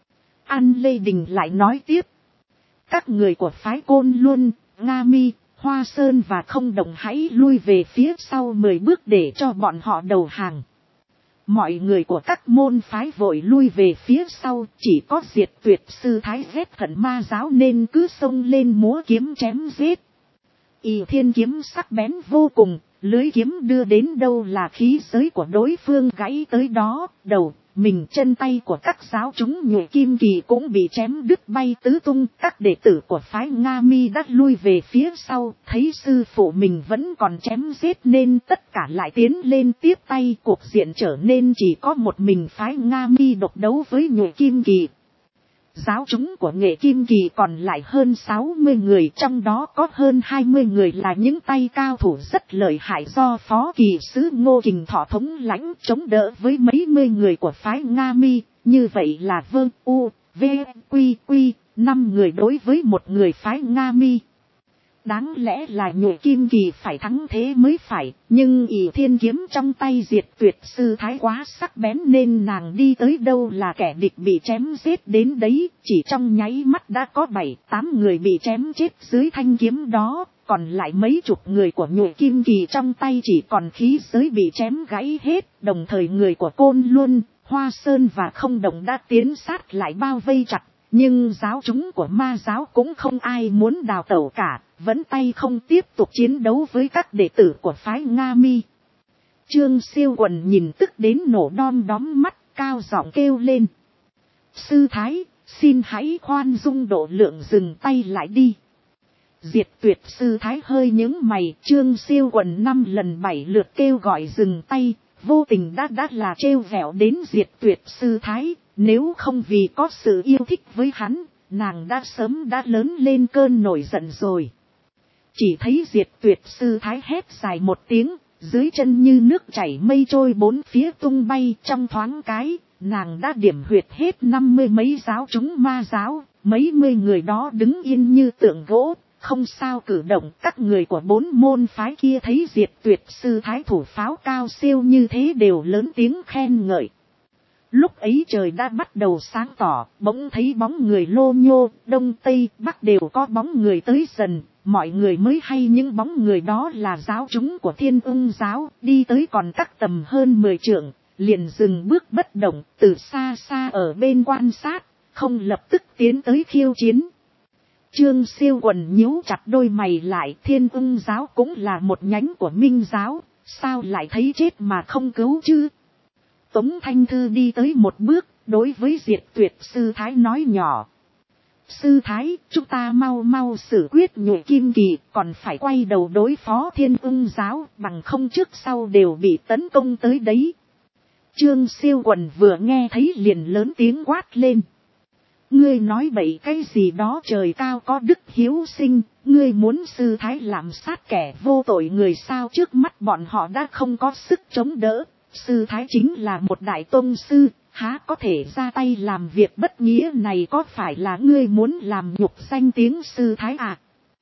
An Lê Đình lại nói tiếp. Các người của phái Côn Luân, Nga Mi, Hoa Sơn và Không Đồng hãy lui về phía sau 10 bước để cho bọn họ đầu hàng. Mọi người của các môn phái vội lui về phía sau, chỉ có Diệt Tuyệt sư thái ghét hận ma giáo nên cứ xông lên múa kiếm chém giết. Y thiên kiếm sắc bén vô cùng, lưới kiếm đưa đến đâu là khí giới của đối phương gãy tới đó, đầu, mình chân tay của các giáo chúng Nhụy Kim Kỳ cũng bị chém đứt bay tứ tung. Các đệ tử của phái Nga Mi đã lui về phía sau, thấy sư phụ mình vẫn còn chém giết nên tất cả lại tiến lên tiếp tay. Cuộc diện trở nên chỉ có một mình phái Nga Mi độc đấu với Nhụy Kim Kỳ. Giáo chúng của Nghệ Kim Kỳ còn lại hơn 60 người, trong đó có hơn 20 người là những tay cao thủ rất lợi hại do phó kỳ sứ Ngô Kình Thọ thống lãnh chống đỡ với mấy mươi người của phái Nga Mi. Như vậy là Vương U, V, Quy, 5 người đối với một người phái Nga Mi. Đáng lẽ là Nhụy Kim Kỳ phải thắng thế mới phải, nhưng ỷ thiên kiếm trong tay Diệt Tuyệt sư thái quá sắc bén nên nàng đi tới đâu là kẻ địch bị chém giết đến đấy. Chỉ trong nháy mắt đã có 7-8 người bị chém chết dưới thanh kiếm đó, còn lại mấy chục người của Nhụy Kim Kỳ trong tay chỉ còn khí giới bị chém gãy hết. Đồng thời người của Côn Luân, Hoa Sơn và Không Đồng đã tiến sát lại bao vây chặt. Nhưng giáo chúng của ma giáo cũng không ai muốn đào tẩu cả, vẫn tay không tiếp tục chiến đấu với các đệ tử của phái Nga Mi. Trương Siêu Quần nhìn tức đến nổ đom đóm mắt, cao giọng kêu lên. Sư thái, xin hãy khoan dung độ lượng, dừng tay lại đi. Diệt Tuyệt sư thái hơi nhướng mày, Trương Siêu Quần 5 lần 7 lượt kêu gọi dừng tay, vô tình đã là trêu vẹo đến Diệt Tuyệt sư thái. Nếu không vì có sự yêu thích với hắn, nàng đã sớm đã lớn lên cơn nổi giận rồi. Chỉ thấy Diệt Tuyệt sư thái hét dài một tiếng, dưới chân như nước chảy mây trôi bốn phía tung bay. Trong thoáng cái, nàng đã điểm huyệt hết 50 mấy giáo chúng ma giáo, mấy mươi người đó đứng yên như tượng gỗ, không sao cử động. Các người của 4 môn phái kia thấy Diệt Tuyệt sư thái thủ pháo cao siêu như thế đều lớn tiếng khen ngợi. Lúc ấy trời đã bắt đầu sáng tỏ, bỗng thấy bóng người lô nhô, đông tây bắc đều có bóng người tới dần, mọi người mới hay những bóng người đó là giáo chúng của Thiên Ưng giáo, đi tới còn các tầm hơn 10 trượng, liền dừng bước bất động, từ xa xa ở bên quan sát, không lập tức tiến tới khiêu chiến. Trương Siêu Quần nhíu chặt đôi mày lại, Thiên Ưng giáo cũng là một nhánh của Minh giáo, sao lại thấy chết mà không cứu chứ? Tống Thanh Thư đi tới một bước, đối với Diệt Tuyệt sư thái nói nhỏ. Sư thái, chúng ta mau xử quyết Nhụy Kim Kỳ, còn phải quay đầu đối phó Thiên Ưng giáo, bằng không trước sau đều bị tấn công tới đấy. Trương Siêu Quần vừa nghe thấy liền lớn tiếng quát lên. Ngươi nói bậy cái gì đó, trời cao có đức hiếu sinh, ngươi muốn sư thái làm sát kẻ vô tội người sao? Trước mắt bọn họ đã không có sức chống đỡ. Sư thái chính là một đại tôn sư, há có thể ra tay làm việc bất nghĩa này? Có phải là ngươi muốn làm nhục danh tiếng sư thái à?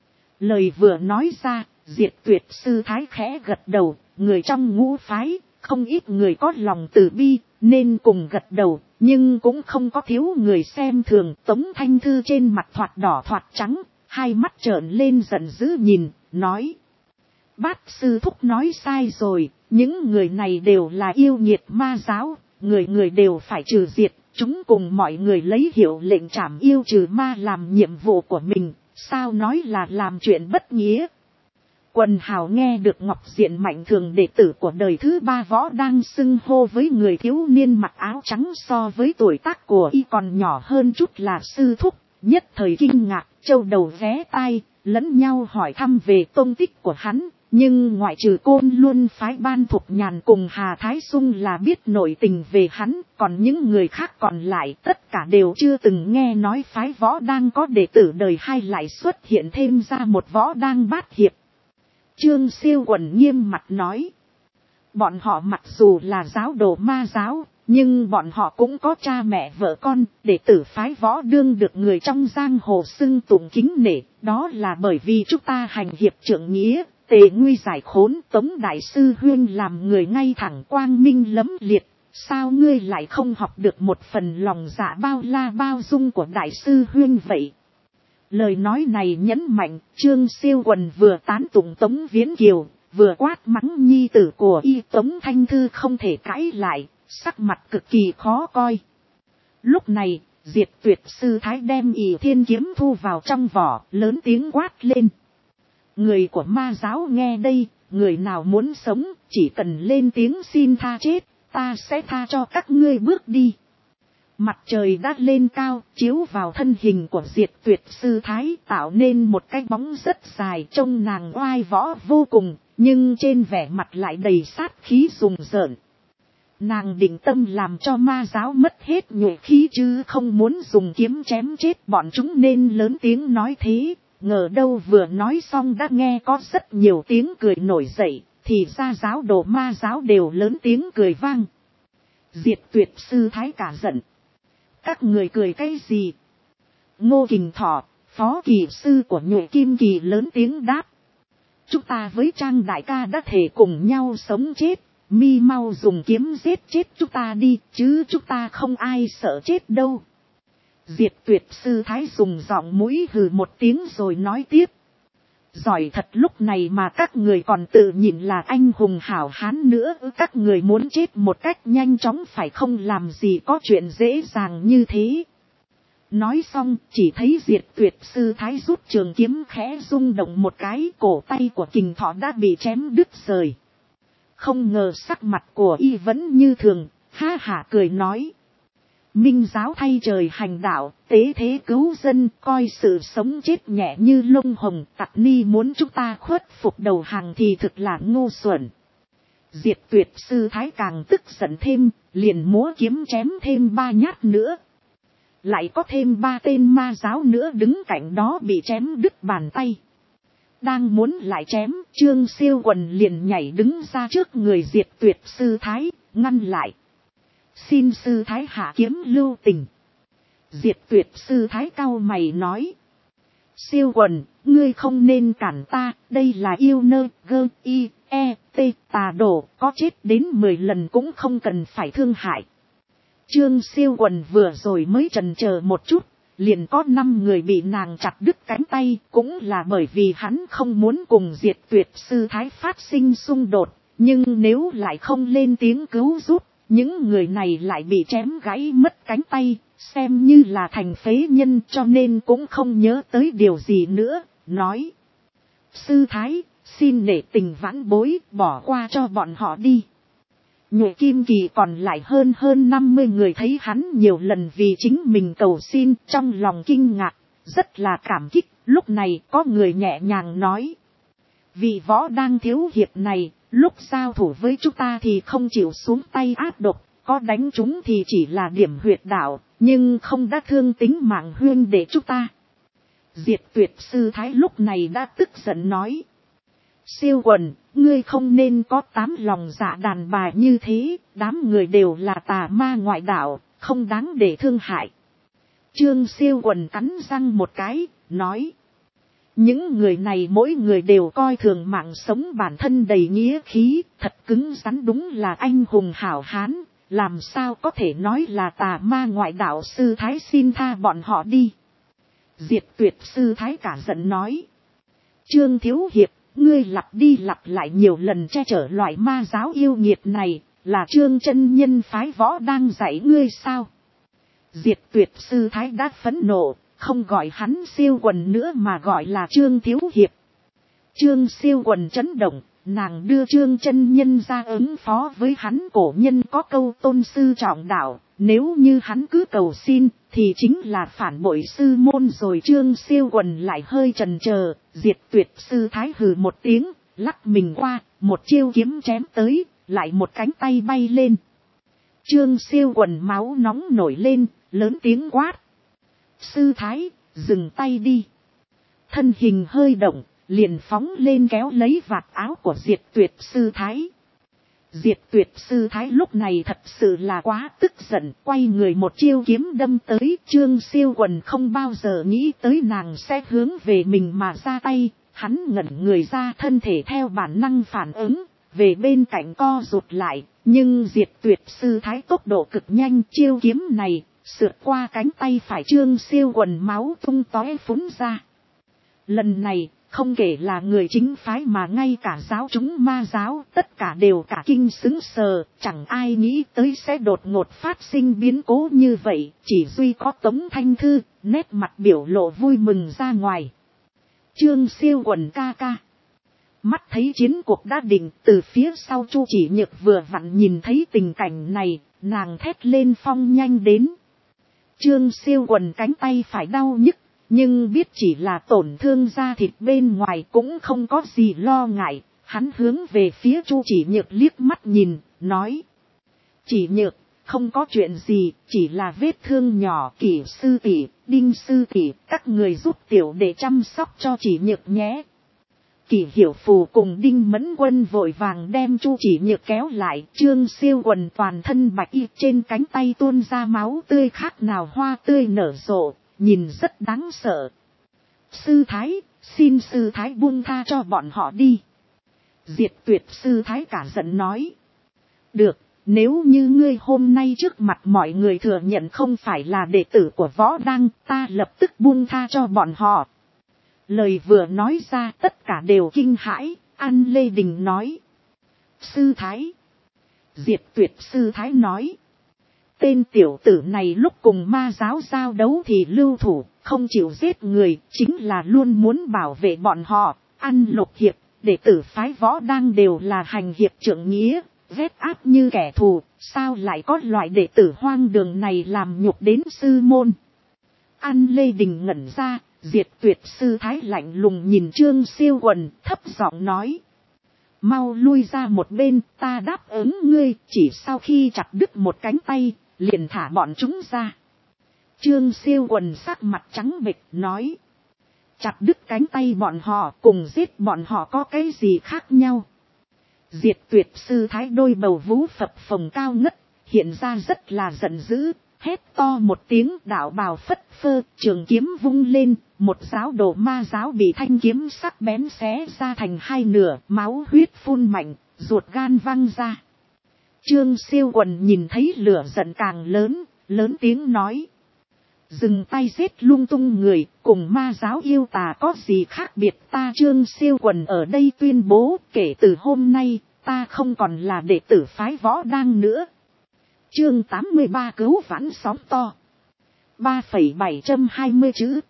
Lời vừa nói ra, Diệt Tuyệt sư thái khẽ gật đầu, người trong ngũ phái, không ít người có lòng từ bi, nên cùng gật đầu, nhưng cũng không có thiếu người xem thường. Tống Thanh Thư trên mặt thoạt đỏ thoạt trắng, hai mắt trợn lên giận dữ nhìn, nói. Bát sư thúc nói sai rồi, những người này đều là yêu nghiệt ma giáo, người người đều phải trừ diệt, chúng cùng mọi người lấy hiệu lệnh trảm yêu trừ ma làm nhiệm vụ của mình, sao nói là làm chuyện bất nghĩa. Quần hào nghe được Ngọc Diện Mạnh Thường đệ tử của đời thứ 3 võ đang xưng hô với người thiếu niên mặc áo trắng so với tuổi tác của y còn nhỏ hơn chút là sư thúc, nhất thời kinh ngạc, châu đầu vé tai, lẫn nhau hỏi thăm về tôn tích của hắn. Nhưng ngoại trừ Côn Luân phái Ban Thục Nhàn cùng Hà Thái Sung là biết nội tình về hắn, còn những người khác còn lại tất cả đều chưa từng nghe nói phái võ đang có đệ tử đời 2 lại xuất hiện thêm ra một võ đang bát hiệp. Trương Siêu Quần nghiêm mặt nói. Bọn họ mặc dù là giáo đồ ma giáo, nhưng bọn họ cũng có cha mẹ vợ con, để tử phái võ đương được người trong giang hồ xưng tụng kính nể, đó là bởi vì chúng ta hành hiệp trượng nghĩa, tề nguy giải khốn. Tống đại sư huyên làm người ngay thẳng quang minh lẫm liệt, sao ngươi lại không học được một phần lòng dạ bao la bao dung của đại sư huyên vậy? Lời nói này nhấn mạnh, Trương Siêu Quần vừa tán tụng Tống Viễn Kiều, vừa quát mắng nhi tử của y. Tống Thanh Thư không thể cãi lại, sắc mặt cực kỳ khó coi. Lúc này, Diệt Tuyệt sư thái đem Ỷ Thiên kiếm thu vào trong vỏ, lớn tiếng quát lên. Người của ma giáo nghe đây, người nào muốn sống, chỉ cần lên tiếng xin tha chết, ta sẽ tha cho các ngươi bước đi. Mặt trời đã lên cao, chiếu vào thân hình của Diệt Tuyệt sư thái, tạo nên một cái bóng rất dài, trông nàng oai võ vô cùng, nhưng trên vẻ mặt lại đầy sát khí rùng rợn. Nàng định tâm làm cho ma giáo mất hết nhuệ khí chứ không muốn dùng kiếm chém chết bọn chúng nên lớn tiếng nói thế. Ngờ đâu vừa nói xong đã nghe có rất nhiều tiếng cười nổi dậy, thì ra giáo đồ ma giáo đều lớn tiếng cười vang. Diệt Tuyệt sư thái cả giận. Các người cười cái gì? Ngô Kình Thọ, phó kỳ sư của Nhuệ Kim Kỳ lớn tiếng đáp. Chúng ta với Trang đại ca đã thể cùng nhau sống chết, mi mau dùng kiếm giết chết chúng ta đi, chứ chúng ta không ai sợ chết đâu. Diệt Tuyệt sư thái dùng giọng mũi hừ một tiếng rồi nói tiếp. Giỏi thật, lúc này mà các người còn tự nhìn là anh hùng hảo hán nữa, các người muốn chết một cách nhanh chóng phải không, làm gì có chuyện dễ dàng như thế. Nói xong, chỉ thấy Diệt Tuyệt sư thái rút trường kiếm khẽ rung động một cái, cổ tay của Kình Thọ đã bị chém đứt rời. Không ngờ sắc mặt của y vẫn như thường, ha hả cười nói. Minh giáo thay trời hành đạo, tế thế cứu dân, coi sự sống chết nhẹ như lông hồng. Tặc ni muốn chúng ta khuất phục đầu hàng thì thực là ngu xuẩn. Diệt Tuyệt sư thái càng tức giận thêm, liền múa kiếm chém thêm 3 nhát nữa. Lại có thêm 3 tên ma giáo nữa đứng cạnh đó bị chém đứt bàn tay. Đang muốn lại chém, Trương Siêu Quần liền nhảy đứng ra trước người Diệt Tuyệt sư thái, ngăn lại. Xin sư thái hạ kiếm lưu tình. Diệt Tuyệt sư thái cau mày nói. Siêu Quần, ngươi không nên cản ta, đây là yêu nơ gơ y e t tà đồ, có chết đến 10 lần cũng không cần phải thương hại. Trương Siêu Quần vừa rồi mới chần chờ một chút, liền có 5 người bị nàng chặt đứt cánh tay, cũng là bởi vì hắn không muốn cùng Diệt Tuyệt sư thái phát sinh xung đột, nhưng nếu lại không lên tiếng cứu giúp, những người này lại bị chém gãy mất cánh tay, xem như là thành phế nhân, cho nên cũng không nhớ tới điều gì nữa, nói. Sư thái, xin nể tình vãn bối, bỏ qua cho bọn họ đi. Nhuệ Kim Kỳ còn lại hơn 50 người thấy hắn nhiều lần vì chính mình cầu xin, trong lòng kinh ngạc, rất là cảm kích. Lúc này có người nhẹ nhàng nói. Vị võ đang thiếu hiệp này, lúc giao thủ với chúng ta thì không chịu xuống tay áp độc, có đánh chúng thì chỉ là điểm huyệt đạo, nhưng không đã thương tính mạng huyên để chúng ta. Diệt Tuyệt sư thái lúc này đã tức giận nói. Siêu Quần, ngươi không nên có 8 lòng dạ đàn bà như thế, đám người đều là tà ma ngoại đạo, không đáng để thương hại. Trương Siêu Quần cắn răng một cái, nói. Những người này mỗi người đều coi thường mạng sống bản thân đầy nghĩa khí, thật cứng rắn, đúng là anh hùng hảo hán, làm sao có thể nói là tà ma ngoại đạo. Sư thái xin tha bọn họ đi. Diệt Tuyệt sư thái cả giận nói. Trương thiếu hiệp, ngươi lặp đi lặp lại nhiều lần che chở loại ma giáo yêu nghiệt này, là Trương chân nhân phái võ đang dạy ngươi sao? Diệt Tuyệt sư thái đã phẫn nộ, không gọi hắn Siêu Quần nữa mà gọi là Trương thiếu hiệp. Trương Siêu Quần chấn động, nàng đưa Trương chân nhân ra ứng phó với hắn. Cổ nhân có câu tôn sư trọng đạo, nếu như hắn cứ cầu xin thì chính là phản bội sư môn rồi. Trương Siêu Quần lại hơi chần chờ. Diệt Tuyệt sư thái hừ một tiếng, lắc mình qua, một chiêu kiếm chém tới, lại một cánh tay bay lên. Trương Siêu Quần máu nóng nổi lên, lớn tiếng quát. Sư thái, dừng tay đi. Thân hình hơi động, liền phóng lên kéo lấy vạt áo của Diệt Tuyệt sư thái. Diệt Tuyệt sư thái lúc này thật sự là quá tức giận, quay người một chiêu kiếm đâm tới. Trương Siêu Quần không bao giờ nghĩ tới nàng sẽ hướng về mình mà ra tay, hắn ngẩn người ra, thân thể theo bản năng phản ứng, về bên cạnh co rụt lại, nhưng Diệt Tuyệt sư thái tốc độ cực nhanh, chiêu kiếm này sượt qua cánh tay phải Trương Siêu Quần, máu tung tóe phún ra. Lần này, không kể là người chính phái mà ngay cả giáo chúng ma giáo, tất cả đều cả kinh sững sờ, chẳng ai nghĩ tới sẽ đột ngột phát sinh biến cố như vậy, chỉ duy có Tống Thanh Thư, nét mặt biểu lộ vui mừng ra ngoài. Trương Siêu Quần ca ca. Mắt thấy chiến cuộc đã định, từ phía sau Chu Chỉ Nhược vừa vặn nhìn thấy tình cảnh này, nàng thét lên phong nhanh đến. Trương Siêu Quần cánh tay phải đau nhức, nhưng biết chỉ là tổn thương da thịt bên ngoài cũng không có gì lo ngại, hắn hướng về phía Chu Chỉ Nhược liếc mắt nhìn, nói. Chỉ Nhược, không có chuyện gì, chỉ là vết thương nhỏ. Kỷ sư tỷ, Đinh sư tỷ, các người giúp tiểu để chăm sóc cho Chỉ Nhược nhé. Kỷ Hiểu Phù cùng Đinh Mẫn Quân vội vàng đem Chu Chỉ Nhược kéo lại. Trương Siêu Quần toàn thân bạch y, trên cánh tay tuôn ra máu tươi khác nào hoa tươi nở rộ, nhìn rất đáng sợ. Sư thái, xin sư thái buông tha cho bọn họ đi. Diệt Tuyệt sư thái cả giận nói. Được, nếu như ngươi hôm nay trước mặt mọi người thừa nhận không phải là đệ tử của Võ Đăng, ta lập tức buông tha cho bọn họ. Lời vừa nói ra tất cả đều kinh hãi. An Lê Đình nói. Sư thái. Diệt Tuyệt sư thái nói. Tên tiểu tử này lúc cùng ma giáo giao đấu thì lưu thủ, không chịu giết người, chính là luôn muốn bảo vệ bọn họ. Ăn Lục Hiệp, đệ tử phái Võ Đăng đều là hành hiệp trượng nghĩa, ghét áp như kẻ thù, sao lại có loại đệ tử hoang đường này làm nhục đến sư môn. An Lê Đình ngẩn ra. Diệt Tuyệt sư thái lạnh lùng nhìn Trương Siêu Quần, thấp giọng nói. Mau lui ra một bên, ta đáp ứng ngươi, chỉ sau khi chặt đứt một cánh tay, liền thả bọn chúng ra. Trương Siêu Quần sắc mặt trắng bệch nói. Chặt đứt cánh tay bọn họ cùng giết bọn họ có cái gì khác nhau. Diệt Tuyệt sư thái đôi bầu vú phập phồng cao ngất, hiện ra rất là giận dữ. Hét to một tiếng, đạo bào phất phơ, trường kiếm vung lên, một giáo đồ ma giáo bị thanh kiếm sắc bén xé ra thành hai nửa, máu huyết phun mạnh, ruột gan văng ra. Trương Siêu Quần nhìn thấy lửa giận càng lớn, lớn tiếng nói. Dừng tay giết lung tung người, cùng ma giáo yêu tà có gì khác biệt. Ta Trương Siêu Quần ở đây tuyên bố, kể từ hôm nay, ta không còn là đệ tử phái Võ Đăng nữa. Chương 83 cứu vãn sóng to. 3,720 chữ.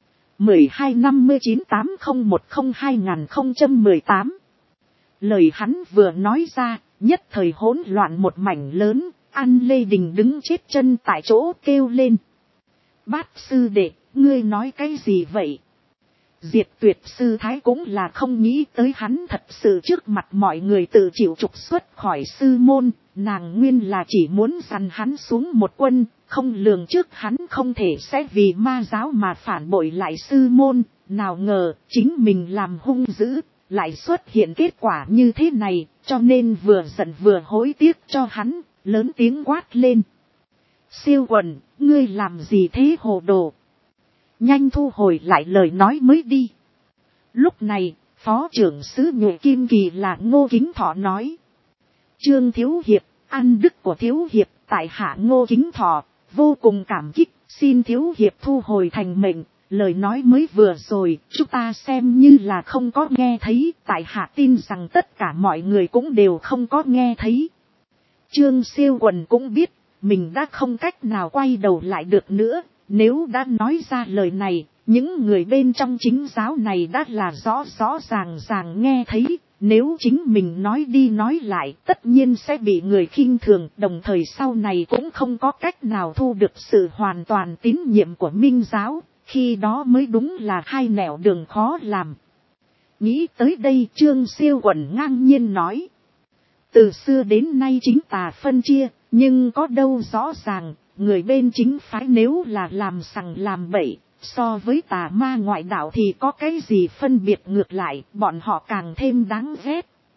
125980102018. Lời hắn vừa nói ra, nhất thời hỗn loạn một mảnh lớn. An Lê Đình đứng chết chân tại chỗ kêu lên. Bát sư đệ, ngươi nói cái gì vậy? Diệt Tuyệt sư thái cũng là không nghĩ tới hắn thật sự trước mặt mọi người tự chịu trục xuất khỏi sư môn. Nàng nguyên là chỉ muốn dằn hắn xuống một quân, không lường trước hắn không thể sẽ vì ma giáo mà phản bội lại sư môn. Nào ngờ chính mình làm hung dữ, lại xuất hiện kết quả như thế này, cho nên vừa giận vừa hối tiếc cho hắn, lớn tiếng quát lên. Siêu Quần, ngươi làm gì thế hồ đồ? Nhanh thu hồi lại lời nói mới đi. Lúc này, Phó trưởng sứ Nhuệ Kim Kỳ là Ngô Kính Thọ nói. Trương Thiếu Hiệp, ăn đức của Thiếu Hiệp, tại hạ Ngô Kính Thọ, vô cùng cảm kích, xin Thiếu Hiệp thu hồi thành mệnh. Lời nói mới vừa rồi, chúng ta xem như là không có nghe thấy, tại hạ tin rằng tất cả mọi người cũng đều không có nghe thấy. Trương Siêu Quần cũng biết, mình đã không cách nào quay đầu lại được nữa, nếu đã nói ra lời này, những người bên trong chính giáo này đã là rõ ràng nghe thấy, nếu chính mình nói đi nói lại tất nhiên sẽ bị người khinh thường, đồng thời sau này cũng không có cách nào thu được sự hoàn toàn tín nhiệm của Minh giáo, khi đó mới đúng là hai nẻo đường khó làm. Nghĩ tới đây Trương Siêu Quần ngang nhiên nói. Từ xưa đến nay chính tà phân chia, nhưng có đâu rõ ràng, người bên chính phái nếu là làm sằng làm bậy, so với tà ma ngoại đạo thì có cái gì phân biệt, ngược lại, bọn họ càng thêm đáng ghét.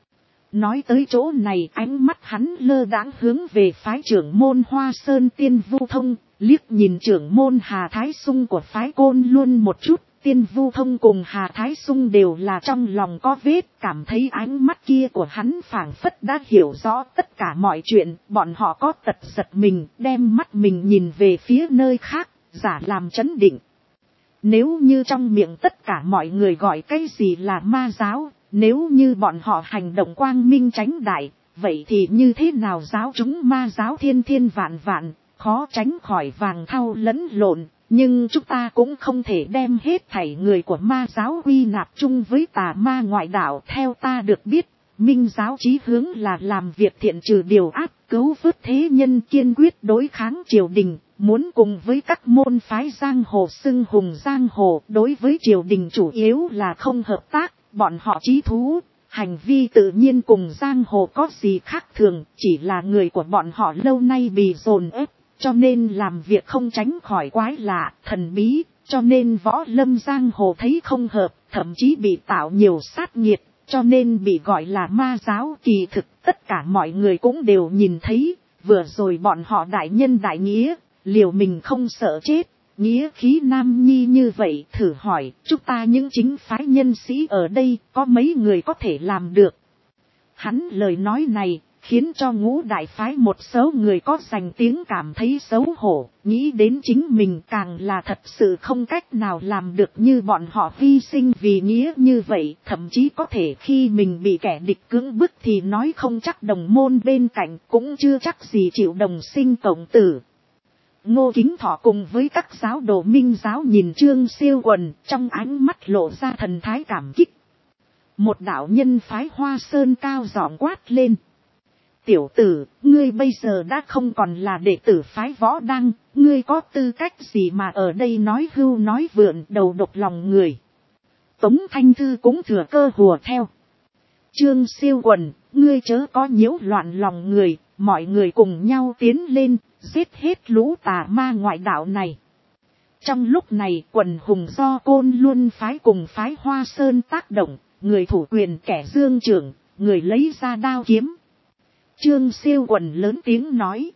Nói tới chỗ này ánh mắt hắn lơ đãng hướng về phái trưởng môn Hoa Sơn Tiên Vu Thông, liếc nhìn trưởng môn Hà Thái Sung của phái Côn Luân một chút. Tiên Vu Thông cùng Hà Thái Sung đều là trong lòng có vết, cảm thấy ánh mắt kia của hắn phảng phất đã hiểu rõ tất cả mọi chuyện, bọn họ có tật giật mình, đem mắt mình nhìn về phía nơi khác, giả làm trấn định. Nếu như trong miệng tất cả mọi người gọi cái gì là ma giáo, nếu như bọn họ hành động quang minh chánh đại, vậy thì như thế nào giáo chúng ma giáo thiên thiên vạn vạn, khó tránh khỏi vàng thau lẫn lộn. Nhưng chúng ta cũng không thể đem hết thảy người của ma giáo quy nạp chung với tà ma ngoại đạo. Theo ta được biết, minh giáo chí hướng là làm việc thiện trừ điều ác, cứu vớt thế nhân, kiên quyết đối kháng triều đình, muốn cùng với các môn phái giang hồ xưng hùng giang hồ. Đối với triều đình chủ yếu là không hợp tác, bọn họ chí thú, hành vi tự nhiên cùng giang hồ có gì khác thường, chỉ là người của bọn họ lâu nay bị dồn ép. Cho nên làm việc không tránh khỏi quái lạ, thần bí, cho nên võ lâm giang hồ thấy không hợp, thậm chí bị tạo nhiều sát nghiệt, cho nên bị gọi là ma giáo. Kỳ thực tất cả mọi người cũng đều nhìn thấy, vừa rồi bọn họ đại nhân đại nghĩa, liều mình không sợ chết, nghĩa khí nam nhi như vậy. Thử hỏi, chúng ta những chính phái nhân sĩ ở đây, có mấy người có thể làm được? Hắn lời nói này khiến cho ngũ đại phái một số người có danh tiếng cảm thấy xấu hổ, nghĩ đến chính mình càng là thật sự không cách nào làm được như bọn họ hy sinh vì nghĩa như vậy, thậm chí có thể khi mình bị kẻ địch cưỡng bức thì nói không chắc đồng môn bên cạnh cũng chưa chắc gì chịu đồng sinh cộng tử. Ngô Kính Thọ cùng với các giáo đồ minh giáo nhìn Trương Siêu Quần, trong ánh mắt lộ ra thần thái cảm kích. Một đạo nhân phái Hoa Sơn cao giọng quát lên: tiểu tử, ngươi bây giờ đã không còn là đệ tử phái Võ Đăng, ngươi có tư cách gì mà ở đây nói hưu nói vượn, đầu độc lòng người. Tống Thanh Thư cũng thừa cơ hùa theo: Trương Siêu Quần, ngươi chớ có nhiễu loạn lòng người, mọi người cùng nhau tiến lên, giết hết lũ tà ma ngoại đạo này. Trong lúc này quần hùng do Côn Luân phái cùng phái Hoa Sơn tác động, người thủ quyền kẻ dương trưởng, người lấy ra đao kiếm. Trương Siêu Quần lớn tiếng nói: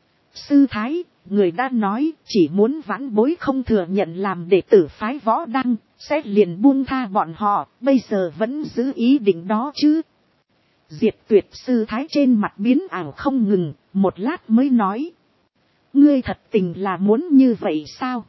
sư thái, người đã nói chỉ muốn vãn bối không thừa nhận làm đệ tử phái Võ Đăng, sẽ liền buông tha bọn họ, bây giờ vẫn giữ ý định đó chứ? Diệt Tuyệt sư thái trên mặt biến ảo không ngừng, một lát mới nói: ngươi thật tình là muốn như vậy sao?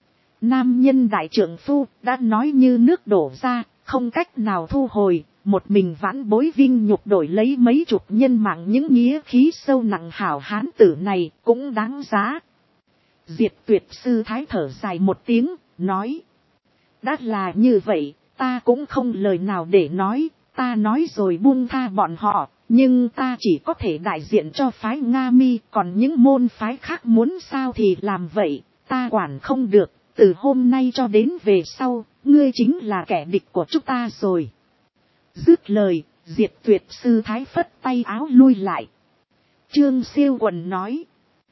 Nam nhân đại trượng phu đã nói như nước đổ ra, không cách nào thu hồi. Một mình vãn bối vinh nhục đổi lấy mấy chục nhân mạng, những nghĩa khí sâu nặng hảo hán tử này cũng đáng giá. Diệt Tuyệt sư thái thở dài một tiếng, nói: đã là như vậy, ta cũng không lời nào để nói, ta nói rồi buông tha bọn họ, nhưng ta chỉ có thể đại diện cho phái Nga Mi, còn những môn phái khác muốn sao thì làm vậy, ta quản không được, từ hôm nay cho đến về sau, ngươi chính là kẻ địch của chúng ta rồi. Dứt lời, Diệt Tuyệt sư thái phất tay áo lui lại. Trương Siêu Quần nói: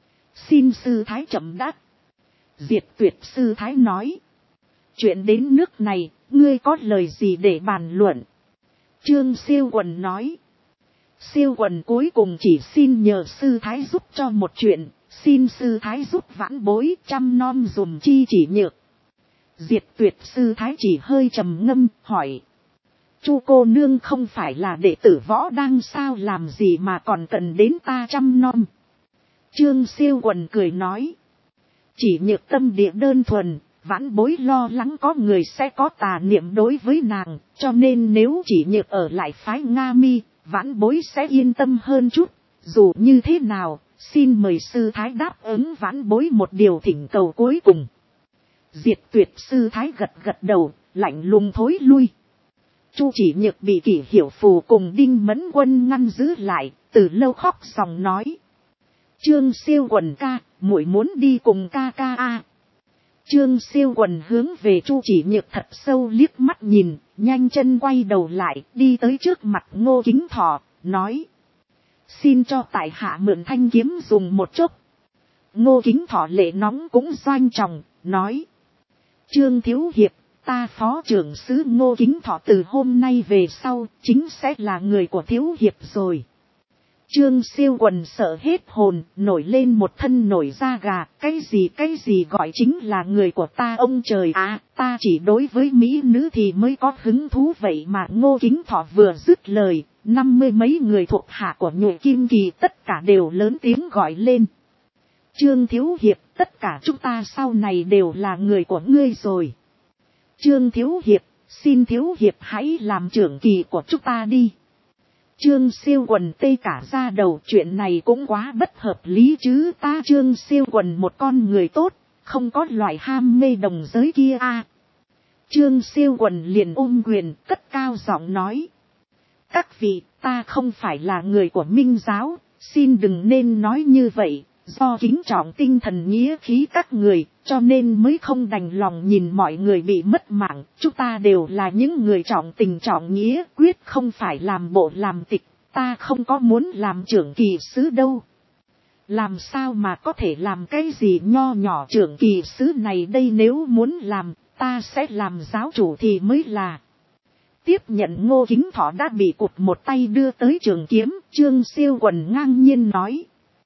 xin sư thái chậm đáp. Diệt Tuyệt sư thái nói: chuyện đến nước này, ngươi có lời gì để bàn luận? Trương Siêu Quần nói: Siêu Quần cuối cùng chỉ xin nhờ sư thái giúp cho một chuyện, xin sư thái giúp vãn bối chăm nom dùm chi chỉ nhược. Diệt Tuyệt sư thái chỉ hơi trầm ngâm, hỏi: Chu cô nương không phải là đệ tử Võ Đăng sao, làm gì mà còn cần đến ta chăm nom? Trương Siêu Quần cười nói: chỉ nhược tâm địa đơn thuần, vãn bối lo lắng có người sẽ có tà niệm đối với nàng, cho nên nếu chỉ nhược ở lại phái Nga Mi, vãn bối sẽ yên tâm hơn chút. Dù như thế nào, xin mời sư thái đáp ứng vãn bối một điều thỉnh cầu cuối cùng. Diệt Tuyệt sư thái gật gật đầu, lạnh lùng thối lui. Chu chỉ nhược bị Kỷ Hiểu Phù cùng Đinh Mẫn Quân ngăn giữ lại, từ lâu khóc sòng nói: Trương Siêu Quần ca, muội muốn đi cùng ca ca a. Trương Siêu Quần hướng về Chu chỉ nhược thật sâu liếc mắt nhìn, nhanh chân quay đầu lại, đi tới trước mặt Ngô Kính Thọ, nói: xin cho tại hạ mượn thanh kiếm dùng một chút. Ngô Kính Thọ lệ nóng cũng doanh trọng, nói: Trương thiếu hiệp, ta phó trưởng sứ Ngô Kính Thọ từ hôm nay về sau chính sẽ là người của thiếu hiệp rồi. Trương Siêu Quần sợ hết hồn, nổi lên một thân nổi da gà, cái gì gọi chính là người của ta ông trời à, ta chỉ đối với mỹ nữ thì mới có hứng thú vậy mà. Ngô Kính Thọ vừa dứt lời, 50 mấy người thuộc hạ của Nhụy Kim Kỳ tất cả đều lớn tiếng gọi lên. Trương thiếu hiệp, tất cả chúng ta sau này đều là người của ngươi rồi. Trương thiếu hiệp, xin thiếu hiệp hãy làm trưởng kỳ của chúng ta đi. Trương Siêu Quần tê cả ra đầu, chuyện này cũng quá bất hợp lý chứ, ta Trương Siêu Quần một con người tốt, không có loại ham mê đồng giới kia a. Trương Siêu Quần liền ôm quyền cất cao giọng nói. Các vị, ta không phải là người của Minh giáo, xin đừng nên nói như vậy, do kính trọng tinh thần nghĩa khí các người, cho nên mới không đành lòng nhìn mọi người bị mất mạng. Chúng ta đều là những người trọng tình trọng nghĩa, quyết không phải làm bộ làm tịch, ta không có muốn làm trưởng kỳ sứ đâu. Làm sao mà có thể làm cái gì nho nhỏ trưởng kỳ sứ này đây, nếu muốn làm, ta sẽ làm giáo chủ thì mới là. Tiếp nhận Ngô Kính Thọ đã bị cụt một tay đưa tới trường kiếm, Trương Siêu Quần ngang nhiên nói.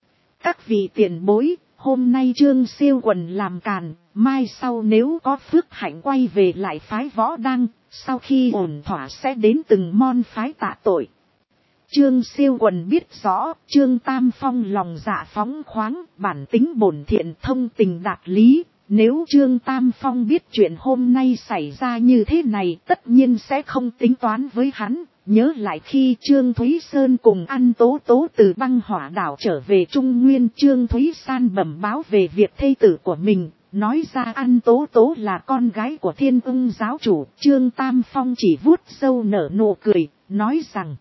Các vị tiền bối, hôm nay Trương Siêu Quần làm càn, mai sau nếu có phước hạnh quay về lại phái Võ Đăng, sau khi ổn thỏa sẽ đến từng môn phái tạ tội. Trương Siêu Quần biết rõ, Trương Tam Phong lòng dạ phóng khoáng, bản tính bổn thiện thông tình đạt lý. Nếu Trương Tam Phong biết chuyện hôm nay xảy ra như thế này, tất nhiên sẽ không tính toán với hắn. Nhớ lại khi Trương Thúy Sơn cùng An Tố Tố từ băng hỏa đảo trở về Trung Nguyên, Trương Thúy San bẩm báo về việc thê tử của mình, nói ra An Tố Tố là con gái của Thiên Ưng giáo chủ. Trương Tam Phong chỉ vuốt râu nở nụ cười, nói rằng,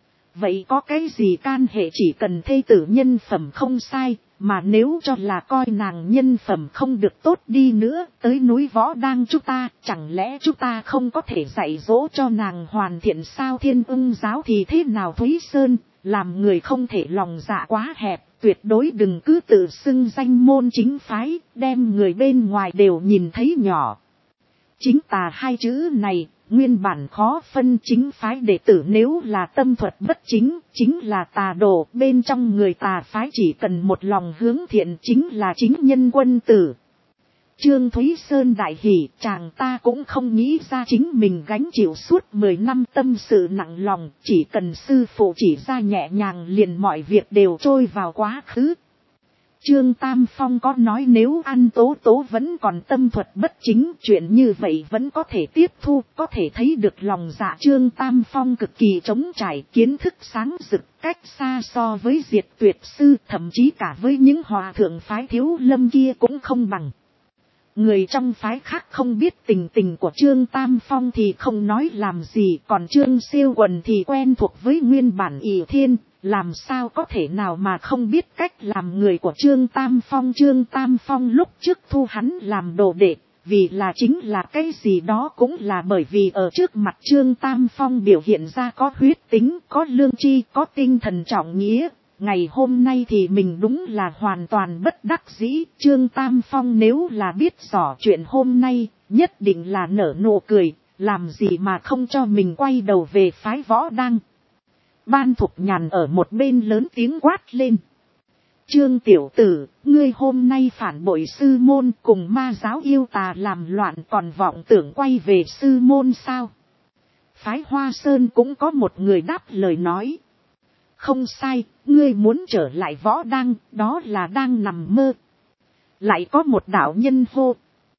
vậy có cái gì can hệ, chỉ cần thê tử nhân phẩm không sai, mà nếu cho là coi nàng nhân phẩm không được tốt đi nữa, tới núi Võ Đang chúng ta, chẳng lẽ chúng ta không có thể dạy dỗ cho nàng hoàn thiện sao? Thiên Ưng giáo thì thế nào Thúy Sơn, làm người không thể lòng dạ quá hẹp, tuyệt đối đừng cứ tự xưng danh môn chính phái, đem người bên ngoài đều nhìn thấy nhỏ. Chính tà hai chữ này, nguyên bản khó phân chính phái đệ tử, nếu là tâm thuật bất chính, chính là tà đồ, bên trong người tà phái chỉ cần một lòng hướng thiện chính là chính nhân quân tử. Trương Thúy Sơn đại hỉ, chàng ta cũng không nghĩ ra chính mình gánh chịu suốt 10 năm tâm sự nặng lòng, chỉ cần sư phụ chỉ ra nhẹ nhàng liền mọi việc đều trôi vào quá khứ. Trương Tam Phong có nói nếu An Tố Tố vẫn còn tâm thuật bất chính, chuyện như vậy vẫn có thể tiếp thu, có thể thấy được lòng dạ Trương Tam Phong cực kỳ trống trải, kiến thức sáng rực, cách xa so với Diệt Tuyệt Sư, thậm chí cả với những hòa thượng phái Thiếu Lâm kia cũng không bằng. Người trong phái khác không biết tình tình của Trương Tam Phong thì không nói làm gì, còn Trương Siêu Quần thì quen thuộc với nguyên bản ỷ thiên, làm sao có thể nào mà không biết cách làm người của Trương Tam Phong. Trương Tam Phong lúc trước thu hắn làm đồ đệ, vì là chính là cái gì đó cũng là bởi vì ở trước mặt Trương Tam Phong biểu hiện ra có huyết tính, có lương tri, có tinh thần trọng nghĩa. Ngày hôm nay thì mình đúng là hoàn toàn bất đắc dĩ. Trương Tam Phong nếu là biết rõ chuyện hôm nay, nhất định là nở nụ cười, làm gì mà không cho mình quay đầu về phái Võ Đăng. Ban Thục Nhàn ở một bên lớn tiếng quát lên. Trương tiểu tử, ngươi hôm nay phản bội sư môn, cùng ma giáo yêu tà làm loạn, còn vọng tưởng quay về sư môn sao? Phái Hoa Sơn cũng có một người đáp lời nói. Không sai, ngươi muốn trở lại Võ Đăng, đó là đang nằm mơ. Lại có một đạo nhân hô.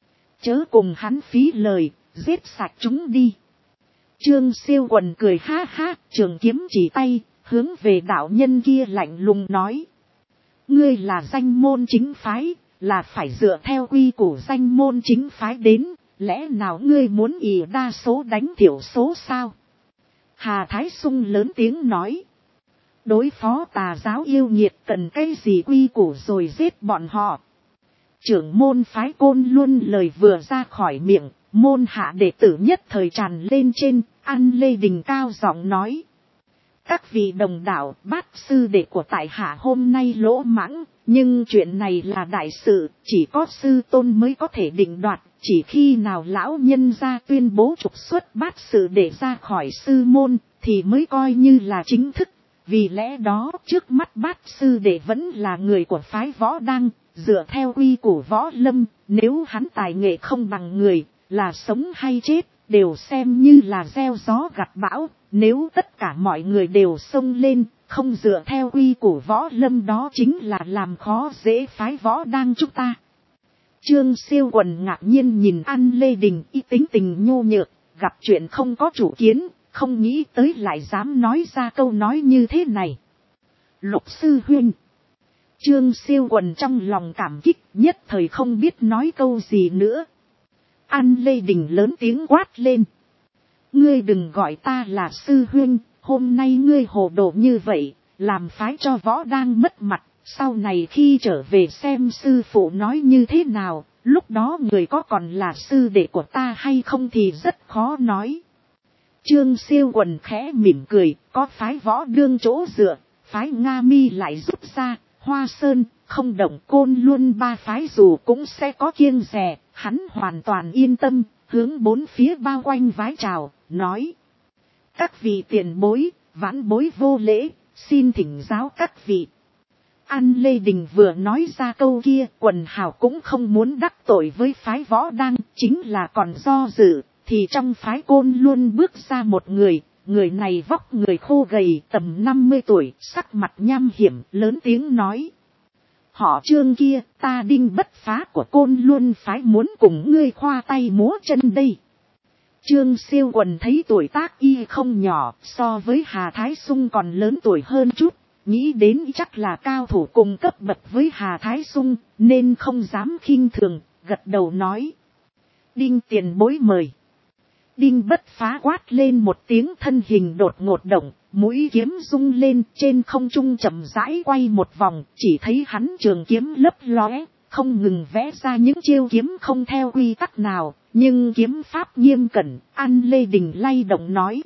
Chớ cùng hắn phí lời, giết sạch chúng đi. Trương Siêu Quần cười ha ha, trường kiếm chỉ tay, hướng về đạo nhân kia lạnh lùng nói. Ngươi là danh môn chính phái, là phải dựa theo quy củ danh môn chính phái đến, lẽ nào ngươi muốn ỷ đa số đánh thiểu số sao? Hà Thái Sung lớn tiếng nói. Đối phó tà giáo yêu nghiệt cần cái gì quy củ rồi giết bọn họ. Trưởng môn phái Côn Luân lời vừa ra khỏi miệng, môn hạ đệ tử nhất thời tràn lên trên, An Lê Đình cao giọng nói. Các vị đồng đạo, bát sư đệ của tại hạ hôm nay lỗ mãng, nhưng chuyện này là đại sự, chỉ có sư tôn mới có thể định đoạt, chỉ khi nào lão nhân gia tuyên bố trục xuất bát sư đệ ra khỏi sư môn, thì mới coi như là chính thức. Vì lẽ đó, trước mắt bát sư đệ vẫn là người của phái Võ Đăng, dựa theo quy củ võ lâm, nếu hắn tài nghệ không bằng người, là sống hay chết, đều xem như là gieo gió gặt bão. Nếu tất cả mọi người đều xông lên, không dựa theo quy củ võ lâm, đó chính là làm khó dễ phái Võ Đăng chúng ta. Trương Siêu Quần ngạc nhiên nhìn An Lê Đình y tính tình nhô nhược, gặp chuyện không có chủ kiến, không nghĩ tới lại dám nói ra câu nói như thế này. Lục sư huynh. Trương Siêu Quần trong lòng cảm kích, nhất thời không biết nói câu gì nữa. An Lê Đình lớn tiếng quát lên. Ngươi đừng gọi ta là sư huynh, hôm nay ngươi hồ đồ như vậy, làm phái cho Võ Đăng mất mặt, sau này khi trở về xem sư phụ nói như thế nào, lúc đó người có còn là sư đệ của ta hay không thì rất khó nói. Trương Siêu Quần khẽ mỉm cười, có phái Võ Đương chỗ dựa, phái Nga Mi lại rút ra, Hoa Sơn, không động Côn Luân ba phái dù cũng sẽ có kiêng dè, hắn hoàn toàn yên tâm, hướng bốn phía bao quanh vái chào, nói. Các vị tiền bối, vãn bối vô lễ, xin thỉnh giáo các vị. An Lê Đình vừa nói ra câu kia, quần hào cũng không muốn đắc tội với phái Võ Đăng, chính là còn do dự, thì trong phái Côn Luân bước ra một người. Người này vóc người khô gầy tầm 50 tuổi, sắc mặt nham hiểm, lớn tiếng nói. Họ Trương kia, ta Đinh Bất Phá của Côn Luân phái muốn cùng ngươi khoa tay múa chân đây. Trương Siêu Quần thấy tuổi tác y không nhỏ, so với Hà Thái Sung còn lớn tuổi hơn chút, nghĩ đến chắc là cao thủ cùng cấp bậc với Hà Thái Sung, nên không dám khinh thường, gật đầu nói. Đinh tiền bối mời. Đinh Bất Phá quát lên một tiếng, thân hình đột ngột động, mũi kiếm rung lên, trên không trung chậm rãi quay một vòng, chỉ thấy hắn trường kiếm lấp lóe, không ngừng vẽ ra những chiêu kiếm không theo quy tắc nào, nhưng kiếm pháp nghiêm cẩn. An Lê Đình lay động nói.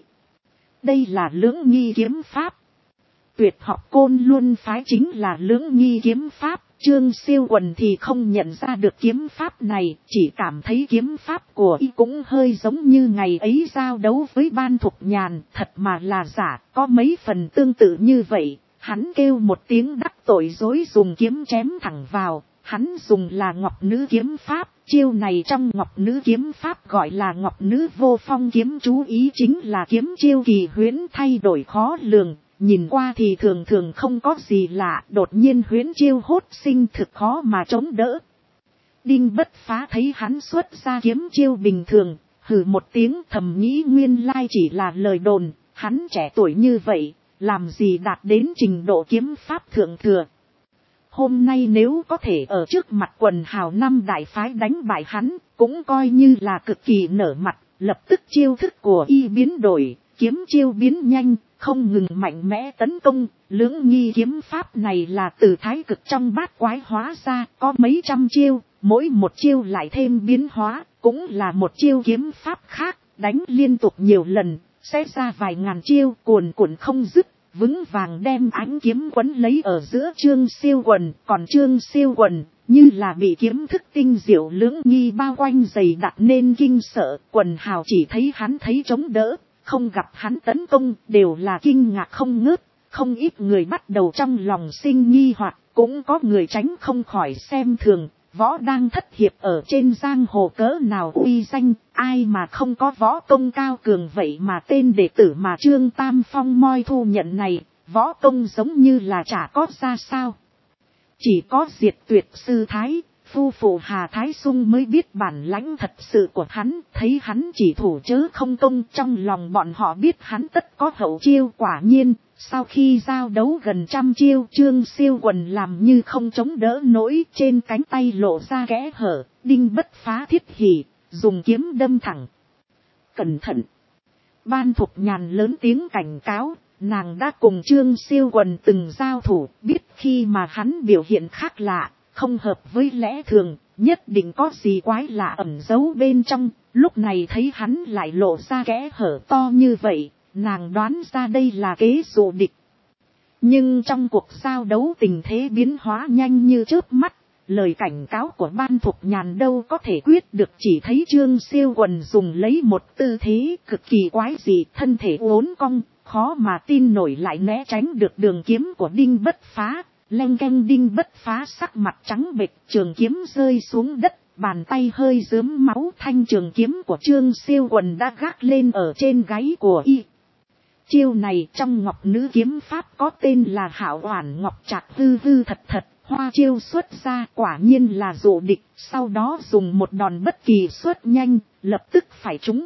Đây là Lưỡng Nghi kiếm pháp. Tuyệt học Côn Luân phái chính là Lưỡng Nghi kiếm pháp. Trương Siêu Quần thì không nhận ra được kiếm pháp này, chỉ cảm thấy kiếm pháp của y cũng hơi giống như ngày ấy giao đấu với Ban Thục Nhàn, thật mà là giả, có mấy phần tương tự như vậy. Hắn kêu một tiếng đắc tội dối, dùng kiếm chém thẳng vào, hắn dùng là Ngọc Nữ kiếm pháp, chiêu này trong Ngọc Nữ kiếm pháp gọi là Ngọc Nữ Vô Phong kiếm, chú ý chính là kiếm chiêu kỳ huyễn, thay đổi khó lường. Nhìn qua thì thường thường không có gì lạ, đột nhiên huyễn chiêu hốt sinh thực khó mà chống đỡ. Đinh Bất Phá thấy hắn xuất ra kiếm chiêu bình thường, hừ một tiếng, thầm nghĩ nguyên lai chỉ là lời đồn, hắn trẻ tuổi như vậy, làm gì đạt đến trình độ kiếm pháp thượng thừa. Hôm nay nếu có thể ở trước mặt quần hào năm đại phái đánh bại hắn, cũng coi như là cực kỳ nở mặt, lập tức chiêu thức của y biến đổi, kiếm chiêu biến nhanh, không ngừng mạnh mẽ tấn công. Lưỡng Nghi kiếm pháp này là từ thái cực trong bát quái hóa ra, có mấy trăm chiêu, mỗi một chiêu lại thêm biến hóa, cũng là một chiêu kiếm pháp khác, đánh liên tục nhiều lần, sẽ ra vài ngàn chiêu, cuồn cuộn không dứt, vững vàng đem ánh kiếm quấn lấy ở giữa Trương Siêu Quần. Còn Trương Siêu Quần như là bị kiếm thức tinh diệu Lưỡng Nghi bao quanh dày đặc nên kinh sợ, quần hào chỉ thấy hắn thấy chống đỡ, không gặp hắn tấn công, đều là kinh ngạc không ngớt. Không ít người bắt đầu trong lòng sinh nghi hoặc, cũng có người tránh không khỏi xem thường. Võ Đăng thất hiệp ở trên giang hồ cỡ nào uy danh, ai mà không có võ công cao cường, vậy mà tên đệ tử mà Trương Tam Phong moi thu nhận này, võ công giống như là chả có ra sao. Chỉ có Diệt Tuyệt sư Thái, phu phụ Hà Thái Sung mới biết bản lãnh thật sự của hắn, thấy hắn chỉ thủ chớ không công, trong lòng bọn họ biết hắn tất có hậu chiêu. Quả nhiên, sau khi giao đấu gần trăm chiêu, Trương Siêu Quần làm như không chống đỡ nổi, trên cánh tay lộ ra kẽ hở, Đinh Bất Phá thiết hỉ, dùng kiếm đâm thẳng. Cẩn thận! Ban Thục Nhàn lớn tiếng cảnh cáo. Nàng đã cùng Trương Siêu Quần từng giao thủ, biết khi mà hắn biểu hiện khác lạ, không hợp với lẽ thường, nhất định có gì quái lạ ẩn giấu bên trong. Lúc này thấy hắn lại lộ ra kẽ hở to như vậy, nàng đoán ra đây là kế dụ địch. Nhưng trong cuộc giao đấu tình thế biến hóa nhanh như chớp mắt, lời cảnh cáo của Ban Thục Nhàn đâu có thể quyết được, chỉ thấy Trương Siêu Quần dùng lấy một tư thế cực kỳ quái dị, thân thể uốn cong, khó mà tin nổi lại né tránh được đường kiếm của Đinh Bất Phá. Leng keng, Đinh Bất Phá sắc mặt trắng bệch, trường kiếm rơi xuống đất, bàn tay hơi rướm máu, thanh trường kiếm của Trương Siêu Quần đã gác lên ở trên gáy của y. Chiêu này trong Ngọc Nữ kiếm pháp có tên là Hạo Oản Ngọc Trạc, hư hư thật thật, hoa chiêu xuất ra quả nhiên là dụ địch, sau đó dùng một đòn bất kỳ xuất nhanh, lập tức phải trúng.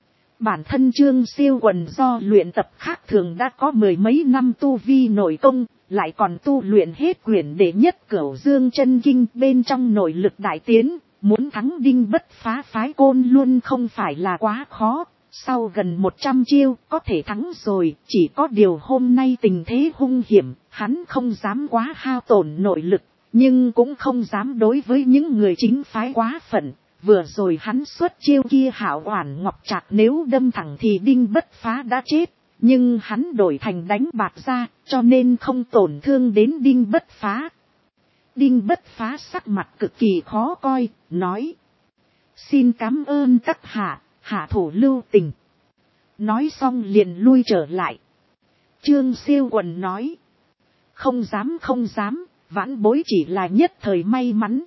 Bản thân Trương Siêu Quần do luyện tập khác thường đã có mười mấy năm tu vi nội công, lại còn tu luyện hết quyển đệ nhất Cửu Dương Chân Kinh, bên trong nội lực đại tiến, muốn thắng Đinh Bất Phá phái Côn Luân không phải là quá khó. Sau gần 100 chiêu có thể thắng rồi, chỉ có điều hôm nay tình thế hung hiểm, hắn không dám quá hao tổn nội lực, nhưng cũng không dám đối với những người chính phái quá phận. Vừa rồi hắn xuất chiêu kia Hạo Oản Ngọc Trạc nếu đâm thẳng thì Đinh Bất Phá đã chết, nhưng hắn đổi thành đánh bạc ra, cho nên không tổn thương đến Đinh Bất Phá. Đinh Bất Phá sắc mặt cực kỳ khó coi, nói: xin cảm ơn các hạ, hạ thủ lưu tình. Nói xong liền lui trở lại. Trương Siêu Quần nói: không dám không dám, vãn bối chỉ là nhất thời may mắn.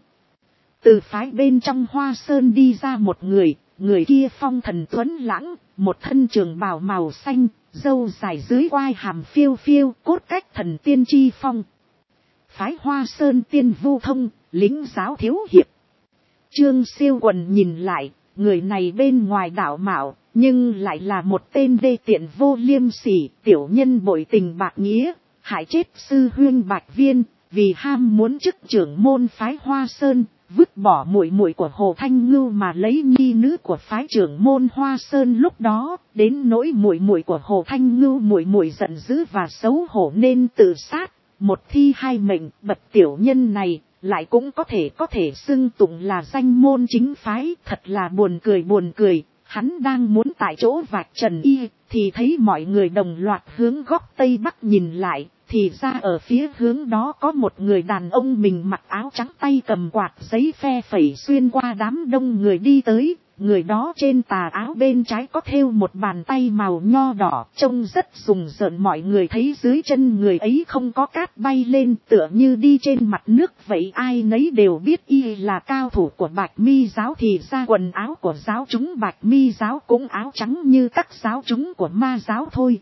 Từ phái bên trong Hoa Sơn đi ra một người, người kia phong thần tuấn lãng, một thân trường bào màu xanh, râu dài dưới oai hàm phiêu phiêu, cốt cách thần tiên chi phong. Phái Hoa Sơn Tiên Vu Thông, lính giáo thiếu hiệp. Trương Siêu Quần nhìn lại, người này bên ngoài đạo mạo, nhưng lại là một tên đê tiện vô liêm sỉ, tiểu nhân bội tình bạc nghĩa, hại chết sư huynh Bạch Viên, vì ham muốn chức trưởng môn phái Hoa Sơn, vứt bỏ muội muội của Hồ Thanh Ngưu mà lấy nhi nữ của phái trưởng môn Hoa Sơn. Lúc đó, đến nỗi muội muội của Hồ Thanh Ngưu muội muội giận dữ và xấu hổ nên tự sát, một thi hai mệnh. Bậc tiểu nhân này lại cũng có thể xưng tụng là danh môn chính phái, thật là buồn cười buồn cười. Hắn đang muốn tại chỗ vạch trần y, thì thấy mọi người đồng loạt hướng góc tây bắc nhìn lại, thì ra ở phía hướng đó có một người đàn ông mình mặc áo trắng, tay cầm quạt giấy phe phẩy xuyên qua đám đông người đi tới. Người đó trên tà áo bên trái có thêu một bàn tay màu nho đỏ, trông rất rùng rợn. Mọi người thấy dưới chân người ấy không có cát bay lên, tựa như đi trên mặt nước vậy. Ai nấy đều biết y là cao thủ của Bạch Mi giáo, thì ra quần áo của giáo chúng Bạch Mi giáo cũng áo trắng như các giáo chúng của Ma giáo thôi.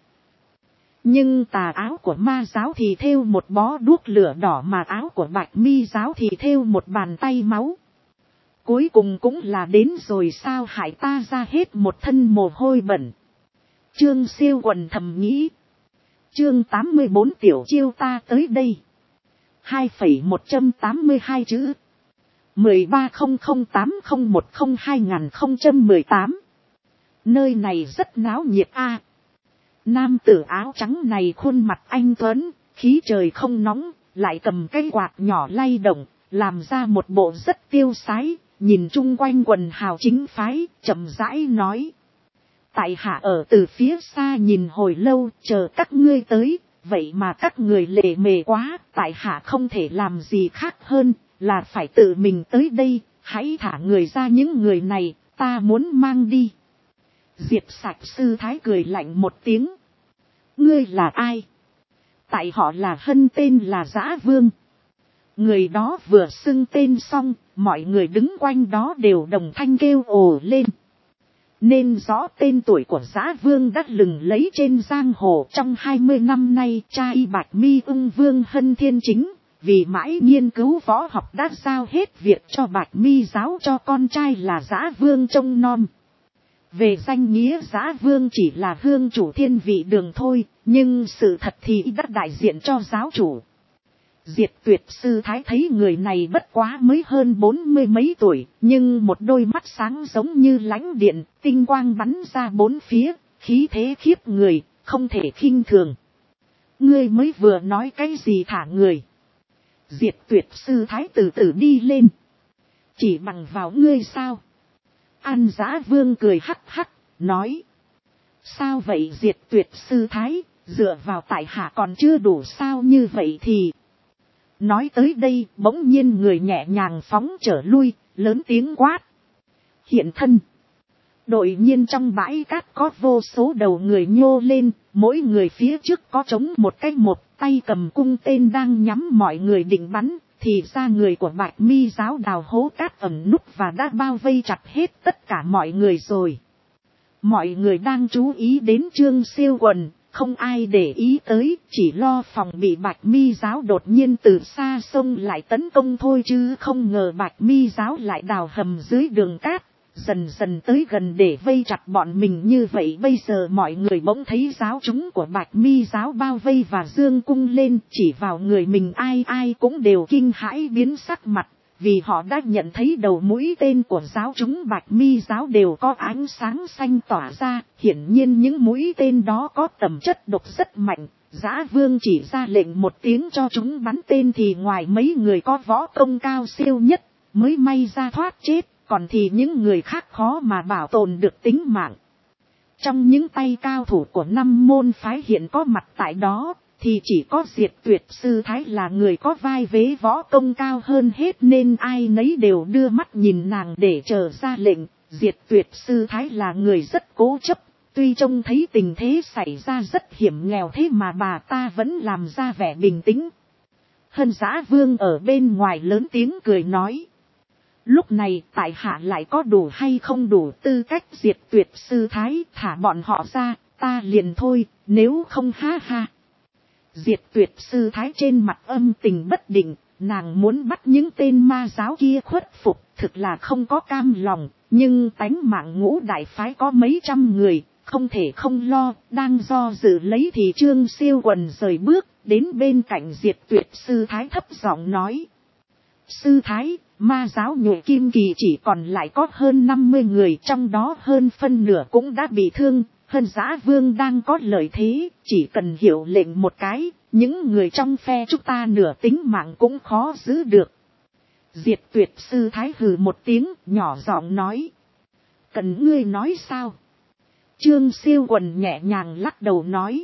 Nhưng tà áo của Ma giáo thì thêu một bó đuốc lửa đỏ, mà áo của Bạch Mi giáo thì thêu một bàn tay máu. Cuối cùng cũng là đến rồi sao, hại ta ra hết một thân mồ hôi bẩn. Trương Siêu Quần thầm nghĩ. Chương 84 tiểu chiêu ta tới đây. 2,182 chữ. 130080102018. Nơi này rất náo nhiệt a. Nam tử áo trắng này khuôn mặt anh tuấn, khí trời không nóng, lại cầm cái quạt nhỏ lay động, làm ra một bộ rất tiêu sái. Nhìn chung quanh quần hào chính phái, chậm rãi nói: tại hạ ở từ phía xa nhìn hồi lâu, chờ các ngươi tới, vậy mà các người lề mề quá, tại hạ không thể làm gì khác hơn là phải tự mình tới đây. Hãy thả người ra, những người này ta muốn mang đi. Diệp Sạch sư thái cười lạnh một tiếng: ngươi là ai? Tại họ là Hân, tên là Dã Vương. Người đó vừa xưng tên xong, mọi người đứng quanh đó đều đồng thanh kêu ồ lên. Nên rõ tên tuổi của Dã Vương đã lừng lấy trên giang hồ. Trong 20 năm nay, cha y Bạch Mi Ưng Vương Hân Thiên Chính, vì mãi nghiên cứu võ học đã giao hết việc cho Bạch Mi giáo cho con trai là Dã Vương trông nom. Về danh nghĩa Dã Vương chỉ là hương chủ thiên vị đường thôi, nhưng sự thật thì đã đại diện cho giáo chủ. Diệp Tuyệt sư thái thấy người này bất quá mới hơn 40 mấy tuổi, nhưng một đôi mắt sáng giống như lãnh điện, tinh quang bắn ra bốn phía, khí thế khiếp người, không thể khinh thường. Ngươi mới vừa nói cái gì thả người? Diệp Tuyệt sư thái từ từ đi lên. Chỉ bằng vào ngươi sao? An Dã Vương cười hắc hắc, nói: Sao vậy diệt tuyệt sư thái, dựa vào tại hạ còn chưa đủ sao như vậy thì. Nói tới đây bỗng nhiên người nhẹ nhàng phóng trở lui, lớn tiếng quát. Hiện thân. Đột nhiên trong bãi cát có vô số đầu người nhô lên, mỗi người phía trước có trống một cái, một tay cầm cung tên đang nhắm mọi người định bắn, thì ra người của Bạch Mi giáo đào hố cát ẩn núp và đã bao vây chặt hết tất cả mọi người rồi. Mọi người đang chú ý đến Trương Siêu Quần, không ai để ý tới, chỉ lo phòng bị Bạch Mi giáo đột nhiên từ xa sông lại tấn công thôi, chứ không ngờ Bạch Mi giáo lại đào hầm dưới đường cát, dần dần tới gần để vây chặt bọn mình như vậy. Bây giờ mọi người bỗng thấy giáo chúng của Bạch Mi giáo bao vây và giương cung lên chỉ vào người mình, ai ai cũng đều kinh hãi biến sắc mặt. Vì họ đã nhận thấy đầu mũi tên của giáo chúng Bạch Mi giáo đều có ánh sáng xanh tỏa ra, hiển nhiên những mũi tên đó có tầm chất độc rất mạnh. Dã Vương chỉ ra lệnh một tiếng cho chúng bắn tên thì ngoài mấy người có võ công cao siêu nhất mới may ra thoát chết, còn thì những người khác khó mà bảo tồn được tính mạng. Trong những tay cao thủ của 5 môn phái hiện có mặt tại đó, thì chỉ có Diệt Tuyệt sư thái là người có vai vế võ công cao hơn hết, nên ai nấy đều đưa mắt nhìn nàng để chờ ra lệnh. Diệt Tuyệt sư thái là người rất cố chấp, tuy trông thấy tình thế xảy ra rất hiểm nghèo thế mà bà ta vẫn làm ra vẻ bình tĩnh. Hân Dã Vương ở bên ngoài lớn tiếng cười nói. Lúc này tại hạ lại có đủ hay không đủ tư cách diệt tuyệt sư thái, thả bọn họ ra, ta liền thôi, nếu không ha ha. Diệt tuyệt sư thái trên mặt âm tình bất định, nàng muốn bắt những tên ma giáo kia khuất phục, thực là không có cam lòng, nhưng tánh mạng Ngũ đại phái có mấy trăm người, không thể không lo, đang do dự lấy thì Trương Siêu Quần rời bước, đến bên cạnh diệt tuyệt sư thái thấp giọng nói. Sư thái, ma giáo Nhụy Kim Kỳ chỉ còn lại có hơn 50 người, trong đó hơn phân nửa cũng đã bị thương. Hân Dã Vương đang có lợi thế, chỉ cần hiệu lệnh một cái, những người trong phe chúng ta nửa tính mạng cũng khó giữ được. Diệt Tuyệt sư thái hừ một tiếng, nhỏ giọng nói. Cần ngươi nói sao? Trương Siêu Quần nhẹ nhàng lắc đầu nói.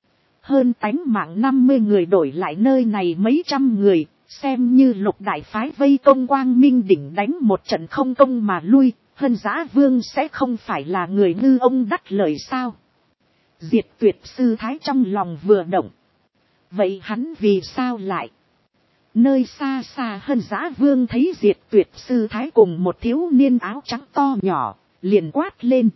Hơn tánh mạng 50 người đổi lại nơi này mấy trăm người, xem như Lục đại phái vây công Quang Minh đỉnh đánh một trận không công mà lui, Hân Dã Vương sẽ không phải là người ngư ông đắc lời sao? Diệt Tuyệt sư thái trong lòng vừa động. Vậy hắn vì sao lại? Nơi xa xa Hân Dã Vương thấy Diệt Tuyệt sư thái cùng một thiếu niên áo trắng to nhỏ, liền quát lên.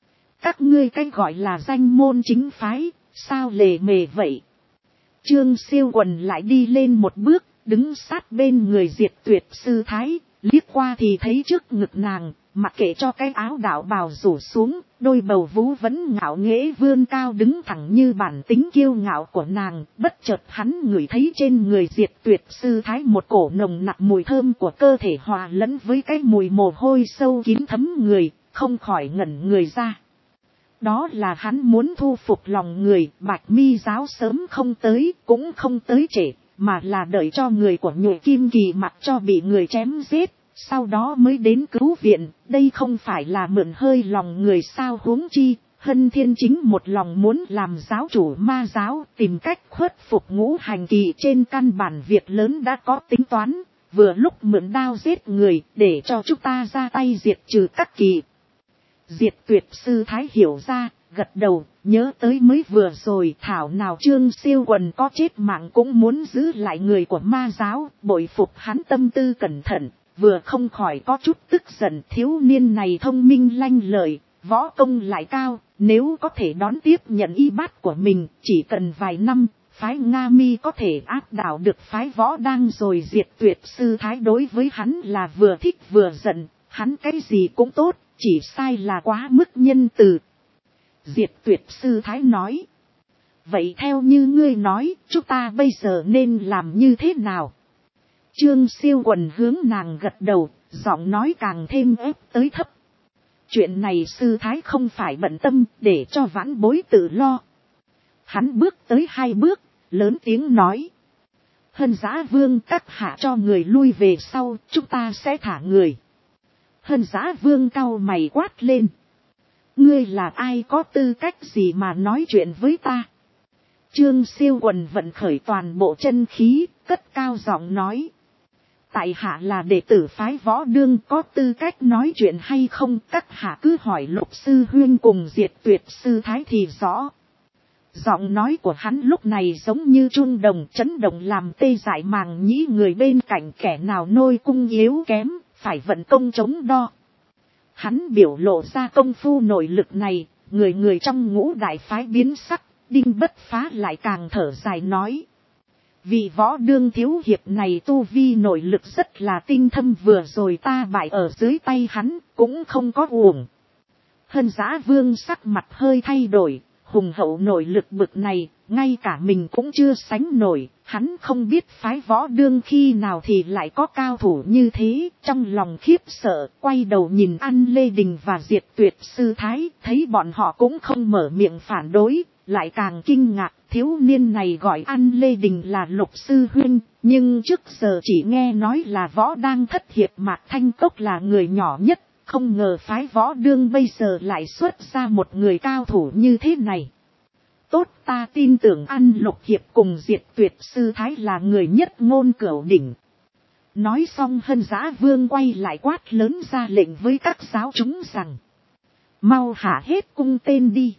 Các ngươi cái gọi là danh môn chính phái, sao lề mề vậy? Trương Siêu Quần lại đi lên một bước, đứng sát bên người Diệt Tuyệt sư thái, liếc qua thì thấy trước ngực nàng, mặc kệ cho cái áo đạo bào rủ xuống, đôi bầu vú vẫn ngạo nghễ vươn cao đứng thẳng như bản tính kiêu ngạo của nàng. Bất chợt hắn ngửi thấy trên người Diệt Tuyệt sư thái một cổ nồng nặc mùi thơm của cơ thể hòa lẫn với cái mùi mồ hôi sâu kín thấm người, không khỏi ngẩn người ra. Đó là hắn muốn thu phục lòng người. Bạch Mi giáo sớm không tới, cũng không tới trễ, mà là đợi cho người của Nhụy Kim Kỳ mặc cho bị người chém giết, sau đó mới đến cứu viện. Đây không phải là mượn hơi lòng người sao? Huống chi Hân Thiên chính một lòng muốn làm giáo chủ ma giáo, tìm cách khuất phục Ngũ hành kỳ. Trên căn bản việc lớn đã có tính toán, vừa lúc mượn đao giết người, để cho chúng ta ra tay diệt trừ các kỳ. Diệt Tuyệt sư thái hiểu ra, gật đầu, nhớ tới mới vừa rồi thảo nào Trương Siêu Quần có chết mạng cũng muốn giữ lại người của ma giáo, bội phục hắn tâm tư cẩn thận, vừa không khỏi có chút tức giận. Thiếu niên này thông minh lanh lợi, võ công lại cao, nếu có thể đón tiếp nhận y bát của mình, chỉ cần vài năm, phái Nga Mi có thể áp đảo được phái Võ Đang rồi. Diệt Tuyệt sư thái đối với hắn là vừa thích vừa giận, hắn cái gì cũng tốt, chỉ sai là quá mức nhân từ. Diệt Tuyệt sư thái nói. Vậy theo như ngươi nói, chúng ta bây giờ nên làm như thế nào? Trương Siêu Quần hướng nàng gật đầu, giọng nói càng thêm ép tới thấp. Chuyện này sư thái không phải bận tâm, để cho vãn bối tự lo. Hắn bước tới 2 bước, lớn tiếng nói. Hân Dã Vương, các hạ cho người lui về sau, chúng ta sẽ thả người. Hân Dã Vương cau mày quát lên. Ngươi là ai có tư cách gì mà nói chuyện với ta? Trương Siêu Quần vận khởi toàn bộ chân khí, cất cao giọng nói. Tại hạ là đệ tử phái Võ Đương, có tư cách nói chuyện hay không? Các hạ cứ hỏi Lục sư huynh cùng Diệt Tuyệt sư thái thì rõ. Giọng nói của hắn lúc này giống như chuông đồng, chấn động làm tê dại màng nhĩ người bên cạnh, kẻ nào nôi cung yếu kém, phải vận công chống đo. Hắn biểu lộ ra công phu nội lực này, người người trong ngũ đại phái biến sắc, Đinh Bất Phá lại càng thở dài nói. Vị Võ Đương thiếu hiệp này tu vi nội lực rất là tinh thâm, vừa rồi ta bại ở dưới tay hắn, cũng không có uổng. Hân Giã Vương sắc mặt hơi thay đổi, hùng hậu nội lực bực này, ngay cả mình cũng chưa sánh nổi, hắn không biết phái Võ Đương khi nào thì lại có cao thủ như thế, trong lòng khiếp sợ, quay đầu nhìn An Lê Đình và Diệt Tuyệt sư thái, thấy bọn họ cũng không mở miệng phản đối, lại càng kinh ngạc. Thiếu niên này gọi An Lê Đình là Lục sư huynh, nhưng trước giờ chỉ nghe nói là Võ đang thất hiệp Mạc Thanh Cốc là người nhỏ nhất, không ngờ phái Võ Đương bây giờ lại xuất ra một người cao thủ như thế này. Tốt, ta tin tưởng An Lục hiệp cùng Diệt Tuyệt sư thái là người nhất ngôn cửu đỉnh. Nói xong Hân Giã Vương quay lại quát lớn ra lệnh với các giáo chúng rằng. Mau hạ hết cung tên đi.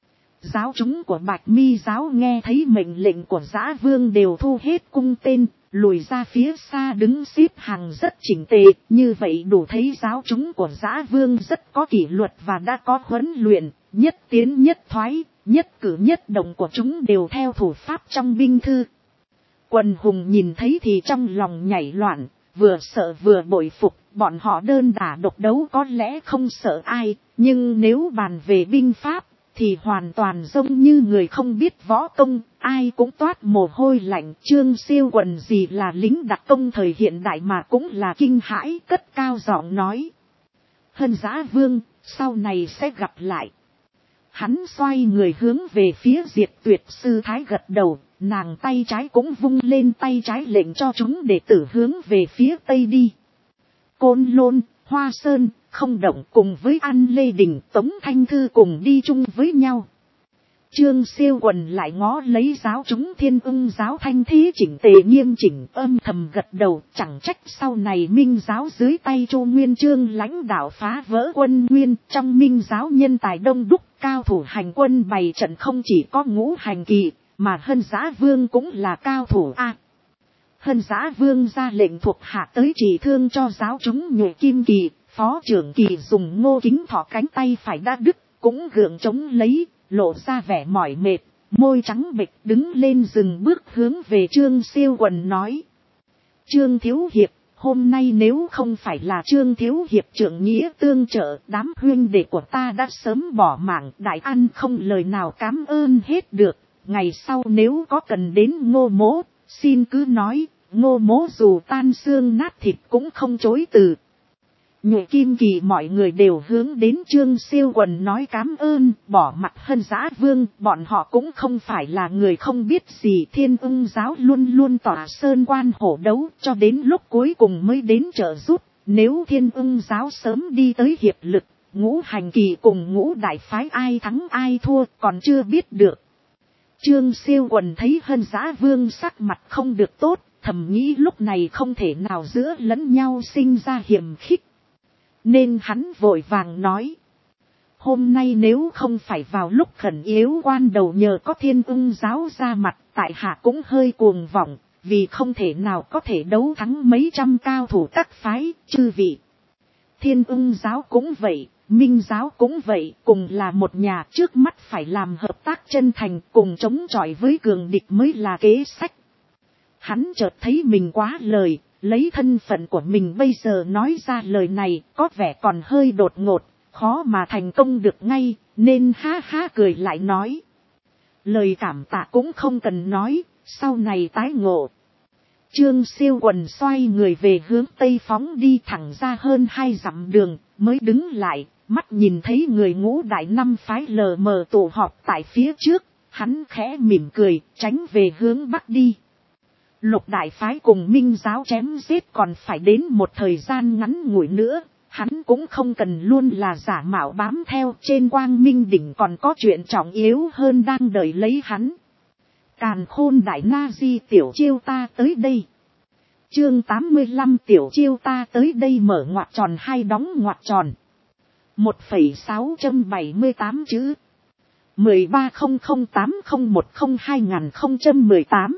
Giáo chúng của Bạch Mi giáo nghe thấy mệnh lệnh của Giã Vương đều thu hết cung tên, lùi ra phía xa đứng xếp hàng rất chỉnh tề, như vậy đủ thấy giáo chúng của Giã Vương rất có kỷ luật và đã có huấn luyện, nhất tiến nhất thoái, nhất cử nhất động của chúng đều theo thủ pháp trong binh thư. Quần hùng nhìn thấy thì trong lòng nhảy loạn, vừa sợ vừa bội phục, bọn họ đơn đả độc đấu có lẽ không sợ ai, nhưng nếu bàn về binh pháp, thì hoàn toàn giống như người không biết võ công, ai cũng toát mồ hôi lạnh. Trương Siêu Quần gì là lính đặc công thời hiện đại mà cũng là kinh hãi, cất cao giọng nói. Hân Giã Vương, sau này sẽ gặp lại. Hắn xoay người hướng về phía Diệt Tuyệt sư thái gật đầu, nàng tay trái cũng vung lên tay trái lệnh cho chúng đệ tử hướng về phía tây đi. Côn Lôn, Hoa Sơn, Không Động cùng với An Lê Đình, Tống Thanh Thư cùng đi chung với nhau. Trương Siêu Quần lại ngó lấy giáo chúng Thiên Ưng giáo thanh thí chỉnh tề nghiêm chỉnh, âm thầm gật đầu, chẳng trách sau này Minh giáo dưới tay Chu Nguyên Chương lãnh đạo phá vỡ quân Nguyên, trong Minh giáo nhân tài đông đúc, cao thủ hành quân bày trận không chỉ có Ngũ Hành Kỳ, mà Hân Giã Vương cũng là cao thủ a. Hân Giã Vương ra lệnh thuộc hạ tới trị thương cho giáo chúng Nhụy Kim Kỳ, Phó trưởng Kỳ dùng Ngô Kính Thọ cánh tay phải đã đứt, cũng gượng chống lấy, lộ ra vẻ mỏi mệt, môi trắng bệch đứng lên dừng bước hướng về Trương Siêu Quần nói. Trương Thiếu Hiệp, hôm nay nếu không phải là Trương Thiếu Hiệp trưởng nghĩa tương trợ, đám huynh đệ của ta đã sớm bỏ mạng, đại ăn không lời nào cám ơn hết được, ngày sau nếu có cần đến Ngô Mỗ, xin cứ nói, Ngô Mỗ dù tan xương nát thịt cũng không chối từ. Nhụy Kim Kỳ mọi người đều hướng đến Trương Siêu Quần nói cám ơn, bỏ mặt Hân Giã Vương, bọn họ cũng không phải là người không biết gì. Thiên Ưng giáo luôn luôn tỏa sơn quan hổ đấu, cho đến lúc cuối cùng mới đến trợ giúp. Nếu Thiên Ưng giáo sớm đi tới hiệp lực, Ngũ Hành Kỳ cùng Ngũ Đại phái ai thắng ai thua còn chưa biết được. Trương Siêu Quần thấy Hân Giã Vương sắc mặt không được tốt, thầm nghĩ lúc này không thể nào giữa lẫn nhau sinh ra hiềm khích. Nên hắn vội vàng nói. Hôm nay nếu không phải vào lúc khẩn yếu quan đầu nhờ có Thiên Ưng giáo ra mặt, tại hạ cũng hơi cuồng vọng, vì không thể nào có thể đấu thắng mấy trăm cao thủ các phái, chư vị. Thiên Ưng giáo cũng vậy, Minh giáo cũng vậy, cùng là một nhà, trước mắt phải làm hợp tác chân thành, cùng chống chọi với cường địch mới là kế sách. Hắn chợt thấy mình quá lời. Lấy thân phận của mình bây giờ nói ra lời này có vẻ còn hơi đột ngột, khó mà thành công được ngay, nên ha ha cười lại nói. Lời cảm tạ cũng không cần nói, sau này tái ngộ. Trương Siêu Quần xoay người về hướng tây phóng đi thẳng ra hơn 2 dặm đường, mới đứng lại, mắt nhìn thấy người Ngũ Đại năm phái lờ mờ tụ họp tại phía trước, hắn khẽ mỉm cười, tránh về hướng bắc đi. Lục Đại phái cùng Minh giáo chém giết còn phải đến một thời gian ngắn ngủi nữa, hắn cũng không cần luôn là giả mạo bám theo, trên quang minh đỉnh còn có chuyện trọng yếu hơn đang đợi lấy hắn. Càn khôn đại na di tiểu chiêu ta tới đây. Chương 85 tiểu chiêu ta tới đây mở ngoặc tròn hai đóng ngoặc tròn. 1,678 chữ. 130080102018.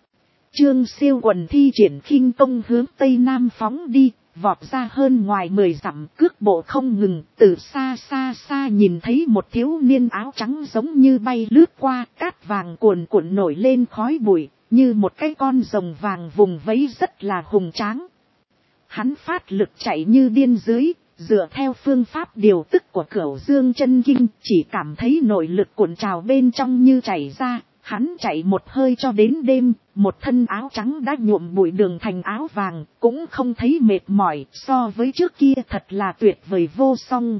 Trương Siêu Quần thi triển khinh công hướng tây nam phóng đi, vọt ra hơn ngoài 10 dặm, cước bộ không ngừng, từ xa xa xa nhìn thấy một thiếu niên áo trắng giống như bay lướt qua, cát vàng cuồn cuộn nổi lên khói bụi, như một cái con rồng vàng vùng vẫy rất là hùng tráng. Hắn phát lực chạy như điên dưới, dựa theo phương pháp điều tức của Cửu Dương Chân Kinh, chỉ cảm thấy nội lực cuộn trào bên trong như chảy ra. Hắn chạy một hơi cho đến đêm, một thân áo trắng đã nhuộm bụi đường thành áo vàng, cũng không thấy mệt mỏi, so với trước kia thật là tuyệt vời vô song.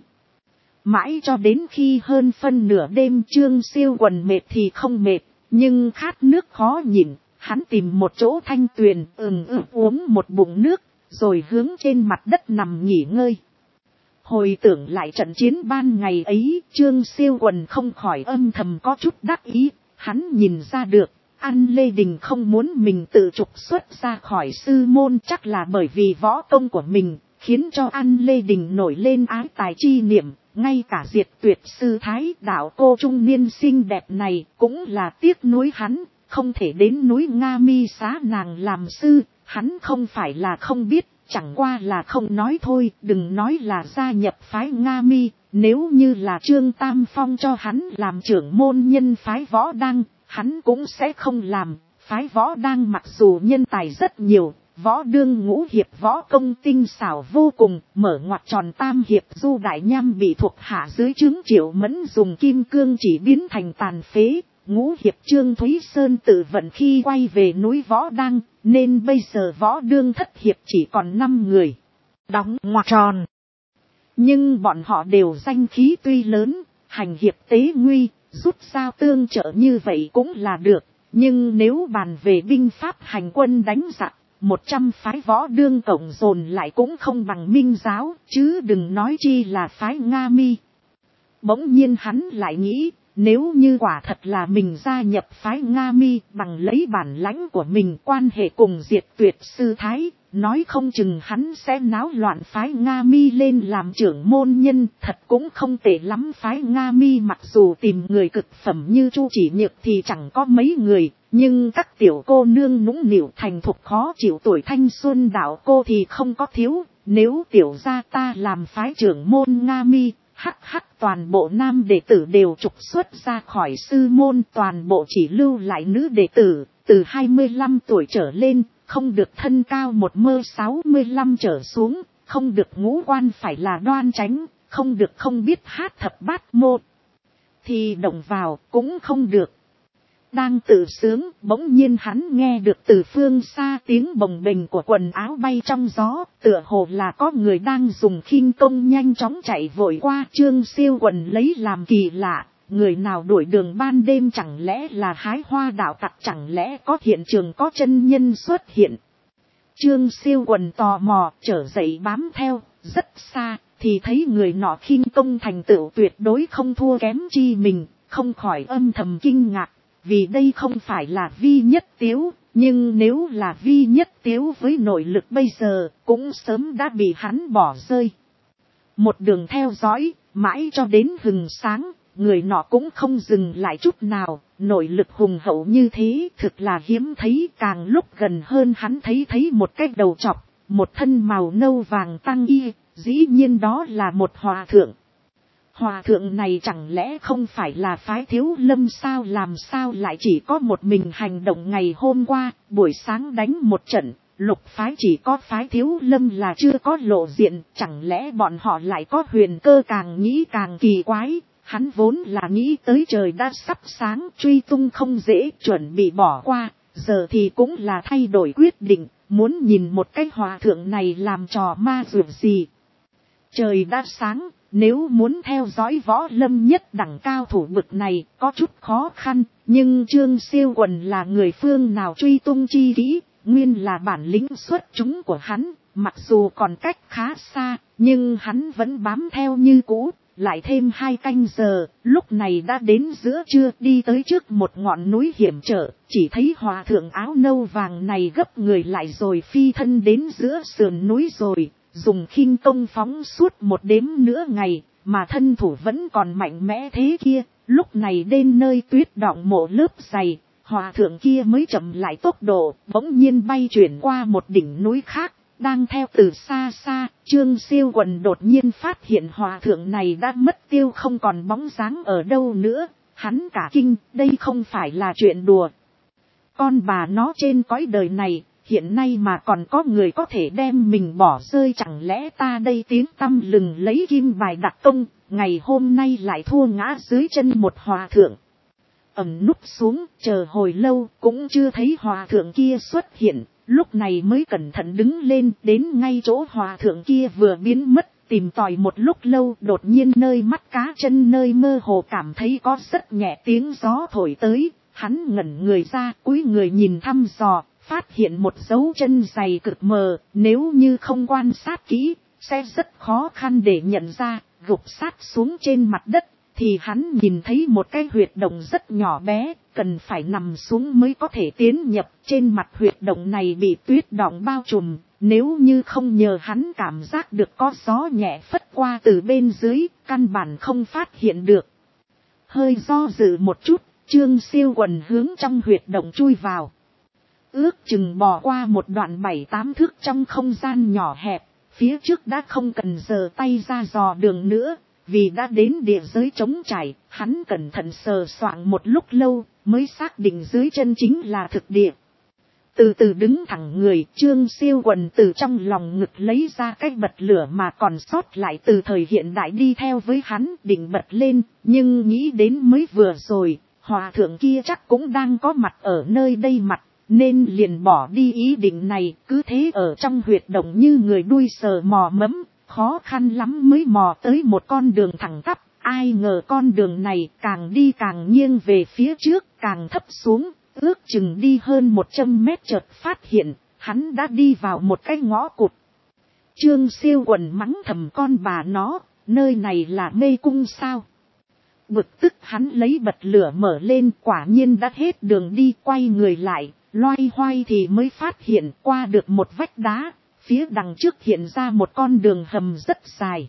Mãi cho đến khi hơn phân nửa đêm Trương Siêu Quần mệt thì không mệt, nhưng khát nước khó nhịn, hắn tìm một chỗ thanh tuyền, uống một bụng nước, rồi hướng trên mặt đất nằm nghỉ ngơi. Hồi tưởng lại trận chiến ban ngày ấy, Trương Siêu Quần không khỏi âm thầm có chút đắc ý. Hắn nhìn ra được, An Lê Đình không muốn mình tự trục xuất ra khỏi sư môn chắc là bởi vì võ công của mình, khiến cho An Lê Đình nổi lên ái tài chi niệm, ngay cả Diệt Tuyệt sư thái đạo cô trung niên xinh đẹp này cũng là tiếc nuối hắn, không thể đến núi Nga Mi xá nàng làm sư, hắn không phải là không biết, chẳng qua là không nói thôi, đừng nói là gia nhập phái Nga Mi. Nếu như là Trương Tam Phong cho hắn làm trưởng môn nhân phái Võ Đăng, hắn cũng sẽ không làm. Phái Võ Đăng mặc dù nhân tài rất nhiều, Võ Đương ngũ hiệp võ công tinh xảo vô cùng, mở ngoặc tròn tam hiệp Du Đại Nham bị thuộc hạ dưới trướng Triệu Mẫn dùng kim cương chỉ biến thành tàn phế. Ngũ hiệp Trương Thúy Sơn tự vận khi quay về núi Võ Đăng, nên bây giờ Võ Đương thất hiệp chỉ còn 5 người. Đóng ngoặc tròn. Nhưng bọn họ đều danh khí tuy lớn, hành hiệp tế nguy, rút sao tương trợ như vậy cũng là được. Nhưng nếu bàn về binh pháp hành quân đánh giặc, 100 phái Võ Đương cộng dồn lại cũng không bằng Minh giáo, chứ đừng nói chi là phái Nga Mi. Bỗng nhiên hắn lại nghĩ, nếu như quả thật là mình gia nhập phái Nga Mi bằng lấy bản lãnh của mình quan hệ cùng Diệt Tuyệt sư thái, nói không chừng hắn sẽ náo loạn phái Nga Mi lên làm trưởng môn nhân, thật cũng không tệ lắm. Phái Nga Mi mặc dù tìm người cực phẩm như Chu Chỉ Nhược thì chẳng có mấy người, nhưng các tiểu cô nương nũng nịu thành thục khó chịu tuổi thanh xuân đạo cô thì không có thiếu. Nếu tiểu gia ta làm phái trưởng môn Nga Mi, toàn bộ nam đệ tử đều trục xuất ra khỏi sư môn, toàn bộ chỉ lưu lại nữ đệ tử, từ 25 tuổi trở lên, không được thân cao 1m65 trở xuống, không được ngũ quan phải là đoan chánh, không được không biết hát thập bát môn. Thì động vào cũng không được. Đang tự sướng, bỗng nhiên hắn nghe được từ phương xa tiếng bồng bềnh của quần áo bay trong gió, tựa hồ là có người đang dùng khinh công nhanh chóng chạy vội qua. Trương Siêu Quần lấy làm kỳ lạ, người nào đuổi đường ban đêm, chẳng lẽ là hái hoa đạo tặc, chẳng lẽ có hiện trường có chân nhân xuất hiện. Trương Siêu Quần tò mò trở dậy bám theo, rất xa thì thấy người nọ khinh công thành tựu tuyệt đối không thua kém chi mình, không khỏi âm thầm kinh ngạc. Vì đây không phải là Vi Nhất Tiếu, nhưng nếu là Vi Nhất Tiếu với nội lực bây giờ, cũng sớm đã bị hắn bỏ rơi. Một đường theo dõi, mãi cho đến hừng sáng, người nọ cũng không dừng lại chút nào, nội lực hùng hậu như thế thực là hiếm thấy. Càng lúc gần hơn hắn thấy một cái đầu chọc, một thân màu nâu vàng tăng y, dĩ nhiên đó là một hòa thượng. Hòa thượng này chẳng lẽ không phải là phái Thiếu Lâm sao, làm sao lại chỉ có một mình hành động. Ngày hôm qua, buổi sáng đánh một trận, lục phái chỉ có phái Thiếu Lâm là chưa có lộ diện, chẳng lẽ bọn họ lại có huyền cơ. Càng nghĩ càng kỳ quái, hắn vốn là nghĩ tới trời đã sắp sáng, truy tung không dễ, chuẩn bị bỏ qua, giờ thì cũng là thay đổi quyết định, muốn nhìn một cái hòa thượng này làm trò ma dược gì. Trời đã sáng, nếu muốn theo dõi võ lâm nhất đẳng cao thủ bực này có chút khó khăn, nhưng Trương Siêu Quần là người phương nào truy tung chi kỹ, nguyên là bản lĩnh xuất chúng của hắn, mặc dù còn cách khá xa, nhưng hắn vẫn bám theo như cũ. Lại thêm 2 canh giờ, lúc này đã đến giữa trưa, đi tới trước một ngọn núi hiểm trở, chỉ thấy hòa thượng áo nâu vàng này gấp người lại rồi phi thân đến giữa sườn núi rồi, dùng khinh công phóng suốt một đêm nữa ngày, mà thân thủ vẫn còn mạnh mẽ thế kia. Lúc này đến nơi tuyết đọng mộ lớp dày, hòa thượng kia mới chậm lại tốc độ, bỗng nhiên bay chuyển qua một đỉnh núi khác. Đang theo từ xa xa, Trương Siêu Quần đột nhiên phát hiện hòa thượng này đã mất tiêu không còn bóng dáng ở đâu nữa. Hắn cả kinh, đây không phải là chuyện đùa. Con bà nó trên cõi đời này, hiện nay mà còn có người có thể đem mình bỏ rơi, chẳng lẽ ta đây tiếng tăm lừng lấy kim bài đặc công, ngày hôm nay lại thua ngã dưới chân một hòa thượng. Ẩm núp xuống, chờ hồi lâu, cũng chưa thấy hòa thượng kia xuất hiện. Lúc này mới cẩn thận đứng lên, đến ngay chỗ hòa thượng kia vừa biến mất, tìm tòi một lúc lâu, đột nhiên nơi mắt cá chân nơi mơ hồ cảm thấy có rất nhẹ tiếng gió thổi tới. Hắn ngẩn người ra, cúi người nhìn thăm dò, phát hiện một dấu chân dày cực mờ, nếu như không quan sát kỹ, sẽ rất khó khăn để nhận ra. Gục sát xuống trên mặt đất, thì hắn nhìn thấy một cái huyệt động rất nhỏ bé, cần phải nằm xuống mới có thể tiến nhập. Trên mặt huyệt động này bị tuyết đọng bao trùm, nếu như không nhờ hắn cảm giác được có gió nhẹ phất qua từ bên dưới, căn bản không phát hiện được. Hơi do dự một chút, Trương Siêu Quần hướng trong huyệt động chui vào. Ước chừng bò qua một đoạn 7-8 thước trong không gian nhỏ hẹp, phía trước đã không cần giơ tay ra dò đường nữa. Vì đã đến địa giới trống trải, hắn cẩn thận sờ soạng một lúc lâu, mới xác định dưới chân chính là thực địa. Từ từ đứng thẳng người, Trương Siêu Quần từ trong lòng ngực lấy ra cái bật lửa mà còn sót lại từ thời hiện đại đi theo với hắn, định bật lên, nhưng nghĩ đến mới vừa rồi, hòa thượng kia chắc cũng đang có mặt ở nơi đây mặt, nên liền bỏ đi ý định này, cứ thế ở trong huyệt động như người đuôi sờ mò mẫm. Khó khăn lắm mới mò tới một con đường thẳng tắp, ai ngờ con đường này càng đi càng nghiêng về phía trước, càng thấp xuống, ước chừng đi hơn 100 mét chợt phát hiện, hắn đã đi vào một cái ngõ cụt. Trương Siêu Quần mắng thầm con bà nó, nơi này là mê cung sao? Bực tức hắn lấy bật lửa mở lên, quả nhiên đã hết đường đi, quay người lại, loay hoay thì mới phát hiện qua được một vách đá. Phía đằng trước hiện ra một con đường hầm rất dài.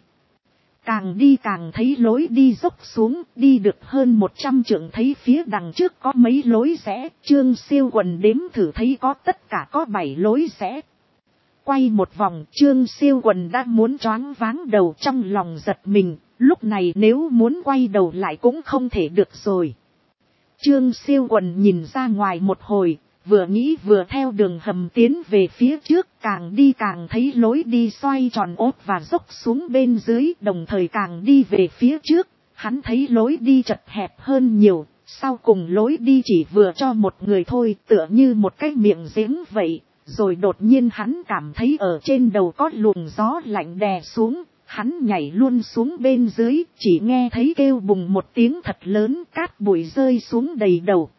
Càng đi càng thấy lối đi dốc xuống, đi được hơn 100 trượng thấy phía đằng trước có mấy lối rẽ. Trương Siêu Quần đếm thử thấy có tất cả có 7 lối rẽ. Quay một vòng, Trương Siêu Quần đã muốn choáng váng đầu, trong lòng giật mình. Lúc này nếu muốn quay đầu lại cũng không thể được rồi. Trương Siêu Quần nhìn ra ngoài một hồi. Vừa nghĩ vừa theo đường hầm tiến về phía trước, càng đi càng thấy lối đi xoay tròn ốp và dốc xuống bên dưới, đồng thời càng đi về phía trước, hắn thấy lối đi chật hẹp hơn nhiều, sau cùng lối đi chỉ vừa cho một người thôi, tựa như một cái miệng giếng vậy, rồi đột nhiên hắn cảm thấy ở trên đầu có luồng gió lạnh đè xuống, hắn nhảy luôn xuống bên dưới, chỉ nghe thấy kêu bùng một tiếng thật lớn, cát bụi rơi xuống đầy đầu.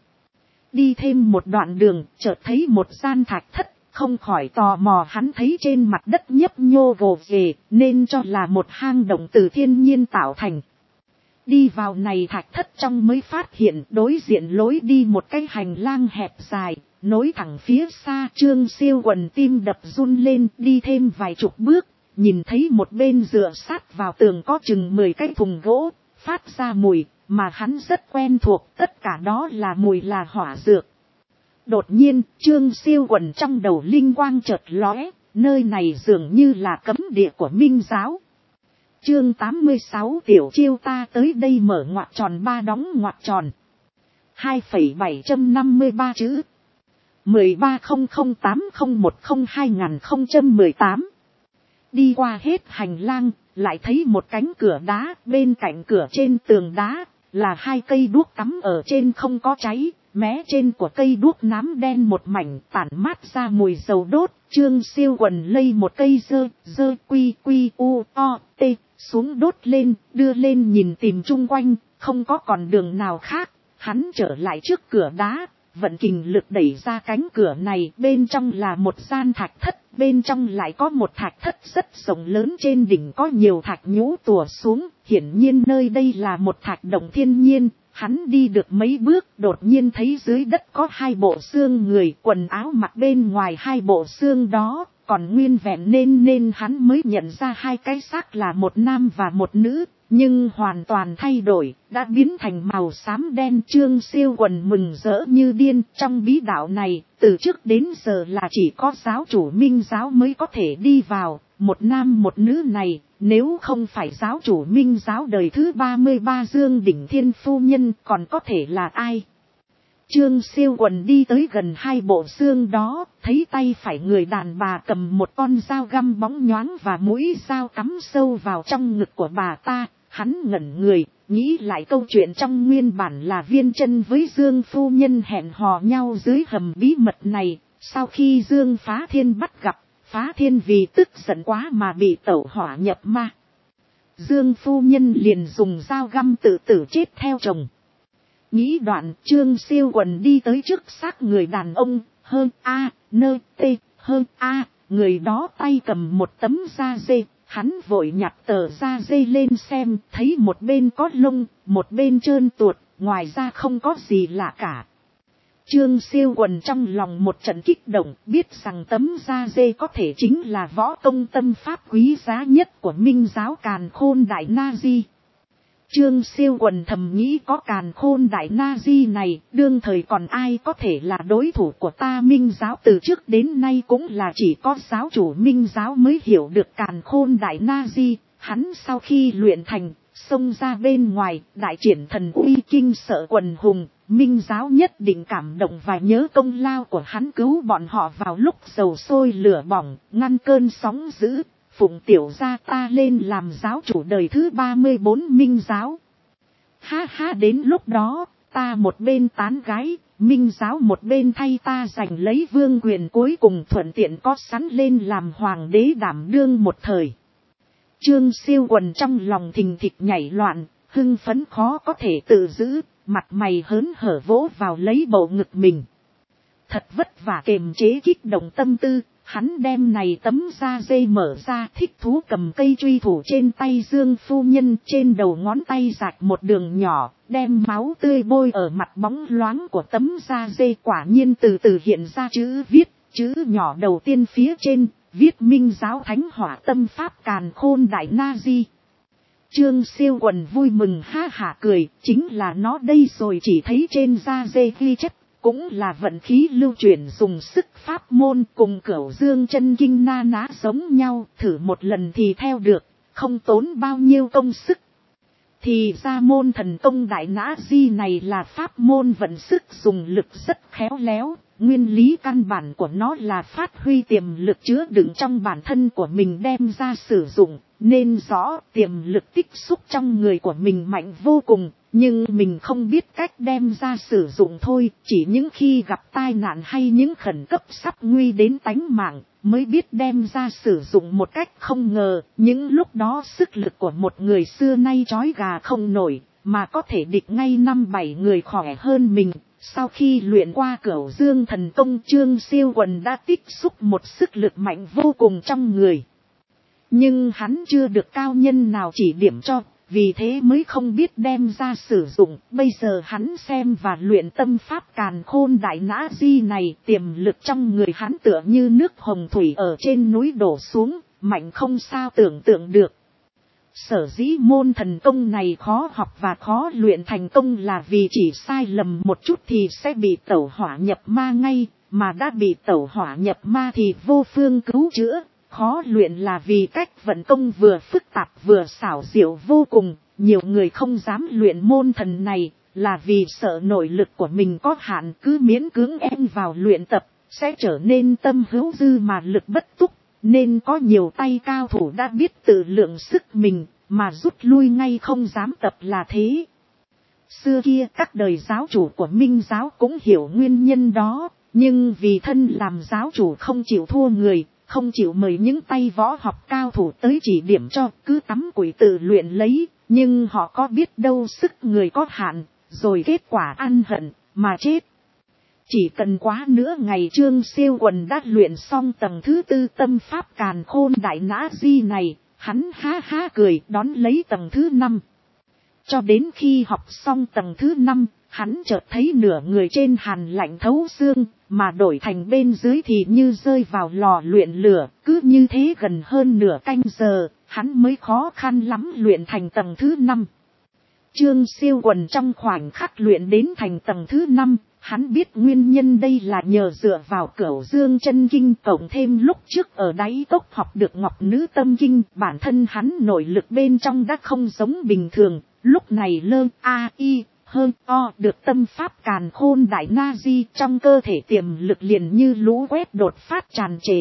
Đi thêm một đoạn đường, chợt thấy một gian thạch thất, không khỏi tò mò, hắn thấy trên mặt đất nhấp nhô gồ ghề, nên cho là một hang động từ thiên nhiên tạo thành. Đi vào này thạch thất trong mới phát hiện đối diện lối đi một cái hành lang hẹp dài, nối thẳng phía xa. Trương Siêu Quần tim đập run lên, đi thêm vài chục bước, nhìn thấy một bên dựa sát vào tường có chừng 10 cái thùng gỗ, phát ra mùi. Mà hắn rất quen thuộc, tất cả đó là mùi là hỏa dược. Đột nhiên, Trương Siêu Quần trong đầu linh quang chợt lóe, nơi này dường như là cấm địa của Minh giáo. Chương 86 tiểu chiêu ta tới đây mở ngoặc tròn 3 đóng ngoặc tròn. 2,753 chữ. 130080102018. Đi qua hết hành lang, lại thấy một cánh cửa đá, bên cạnh cửa trên tường đá, là 2 cây đuốc cắm ở trên không có cháy, mé trên của cây đuốc nám đen một mảnh tản mát ra mùi dầu đốt. Trương Siêu Quần lây một cây dơ quy u o t xuống đốt lên, đưa lên nhìn tìm chung quanh, không có còn đường nào khác, hắn trở lại trước cửa đá, vận kình lực đẩy ra cánh cửa này, bên trong là một gian thạch thất, bên trong lại có một thạch thất rất rộng lớn, trên đỉnh có nhiều thạch nhũ tùa xuống, hiển nhiên nơi đây là một thạch động thiên nhiên. Hắn đi được mấy bước, đột nhiên thấy dưới đất có hai bộ xương người, quần áo mặc bên ngoài hai bộ xương đó còn nguyên vẹn, nên hắn mới nhận ra hai cái xác là một nam và một nữ, nhưng hoàn toàn thay đổi, đã biến thành màu xám đen. Trương Siêu Quần mừng rỡ như điên. Trong bí đạo này, từ trước đến giờ là chỉ có giáo chủ Minh giáo mới có thể đi vào, một nam một nữ này, nếu không phải giáo chủ Minh giáo đời thứ 33 Dương Đỉnh Thiên Phu Nhân còn có thể là ai? Trương Siêu Quần đi tới gần hai bộ xương đó, thấy tay phải người đàn bà cầm một con dao găm bóng nhoáng và mũi dao cắm sâu vào trong ngực của bà ta. Hắn ngẩn người, nghĩ lại câu chuyện trong nguyên bản là Viên Chân với Dương Phu Nhân hẹn hò nhau dưới hầm bí mật này. Sau khi Dương Phá Thiên bắt gặp, Phá Thiên vì tức giận quá mà bị tẩu hỏa nhập ma. Dương Phu Nhân liền dùng dao găm tự tử chết theo chồng. Nghĩ đoạn, Trương Siêu Quần đi tới trước xác người đàn ông, người đó tay cầm một tấm da dê. Hắn vội nhặt tờ da dê lên xem, thấy một bên có lông, một bên trơn tuột, ngoài ra không có gì lạ cả. Trương Siêu Quần trong lòng một trận kích động, biết rằng tấm da dê có thể chính là võ công tâm pháp quý giá nhất của Minh giáo Càn Khôn Đại Na Di. Trương Siêu Quần thầm nghĩ có Càn Khôn Đại Na Di này, đương thời còn ai có thể là đối thủ của ta Minh giáo. Từ trước đến nay cũng là chỉ có giáo chủ Minh giáo mới hiểu được Càn Khôn Đại Na Di. Hắn sau khi luyện thành, xông ra bên ngoài, đại triển thần uy kinh sợ quần hùng. Minh giáo nhất định cảm động và nhớ công lao của hắn cứu bọn họ vào lúc dầu sôi lửa bỏng, ngăn cơn sóng dữ. Phụng tiểu gia ta lên làm giáo chủ đời thứ 34 Minh giáo. Ha ha, đến lúc đó, ta một bên tán gái, Minh giáo một bên thay ta giành lấy vương quyền, cuối cùng thuận tiện có sẵn lên làm hoàng đế đảm đương một thời. Trương Siêu Quần trong lòng thình thịch nhảy loạn, hưng phấn khó có thể tự giữ, mặt mày hớn hở vỗ vào lấy bầu ngực mình. Thật vất vả kiềm chế kích động tâm tư. Hắn đem này tấm da dê mở ra, thích thú cầm cây truy thủ trên tay Dương Phu Nhân, trên đầu ngón tay rạch một đường nhỏ, đem máu tươi bôi ở mặt bóng loáng của tấm da dê. Quả nhiên từ từ hiện ra chữ viết, chữ nhỏ đầu tiên phía trên, viết Minh giáo Thánh Hỏa Tâm Pháp Càn Khôn Đại Na Di. Trương Siêu Quần vui mừng ha hả cười, chính là nó đây rồi. Chỉ thấy trên da dê ghi chép, cũng là vận khí lưu chuyển dùng sức pháp môn, cùng Cửu Dương Chân Kinh na ná giống nhau, thử một lần thì theo được, không tốn bao nhiêu công sức. Thì ra môn thần công Đại Na Di này là pháp môn vận sức dùng lực rất khéo léo, nguyên lý căn bản của nó là phát huy tiềm lực chứa đựng trong bản thân của mình đem ra sử dụng, nên rõ tiềm lực tích xúc trong người của mình mạnh vô cùng. Nhưng mình không biết cách đem ra sử dụng thôi, chỉ những khi gặp tai nạn hay những khẩn cấp sắp nguy đến tánh mạng, mới biết đem ra sử dụng một cách không ngờ. Những lúc đó sức lực của một người xưa nay trói gà không nổi, mà có thể địch ngay 5-7 người khỏe hơn mình. Sau khi luyện qua Cửu Dương thần công, Trương Siêu Quần đã tích xúc một sức lực mạnh vô cùng trong người. Nhưng hắn chưa được cao nhân nào chỉ điểm cho, vì thế mới không biết đem ra sử dụng. Bây giờ hắn xem và luyện tâm pháp Càn Khôn Đại Na Di này, tiềm lực trong người hắn tựa như nước hồng thủy ở trên núi đổ xuống, mạnh không sao tưởng tượng được. Sở dĩ môn thần công này khó học và khó luyện thành công là vì chỉ sai lầm một chút thì sẽ bị tẩu hỏa nhập ma ngay, mà đã bị tẩu hỏa nhập ma thì vô phương cứu chữa. Khó luyện là vì cách vận công vừa phức tạp vừa xảo diệu vô cùng, nhiều người không dám luyện môn thần này, là vì sợ nội lực của mình có hạn, cứ miễn cưỡng ép vào luyện tập, sẽ trở nên tâm hữu dư mà lực bất túc, nên có nhiều tay cao thủ đã biết tự lượng sức mình, mà rút lui ngay không dám tập là thế. Xưa kia các đời giáo chủ của Minh giáo cũng hiểu nguyên nhân đó, nhưng vì thân làm giáo chủ không chịu thua người, không chịu mời những tay võ học cao thủ tới chỉ điểm cho, cứ tắm củi tự luyện lấy, nhưng họ có biết đâu sức người có hạn, rồi kết quả ăn hận, mà chết. Chỉ cần quá nửa ngày Trương Siêu Quần đã luyện xong tầng thứ 4 tâm pháp càn khôn đại nã di này, hắn ha ha cười đón lấy tầng thứ 5. Cho đến khi học xong tầng thứ 5, hắn chợt thấy nửa người trên hàn lạnh thấu xương, mà đổi thành bên dưới thì như rơi vào lò luyện lửa, cứ như thế gần hơn nửa canh giờ, hắn mới khó khăn lắm luyện thành tầng thứ 5. Trương Siêu Quần trong khoảnh khắc luyện đến thành tầng thứ 5, hắn biết nguyên nhân đây là nhờ dựa vào Cửu Dương chân kinh cộng thêm lúc trước ở đáy cốc học được Ngọc Nữ Tâm Kinh, bản thân hắn nội lực bên trong đã không giống bình thường, lúc này lơ a i hơn o được tâm pháp càn khôn đại na di trong cơ thể tiềm lực liền như lũ quét đột phát tràn trề.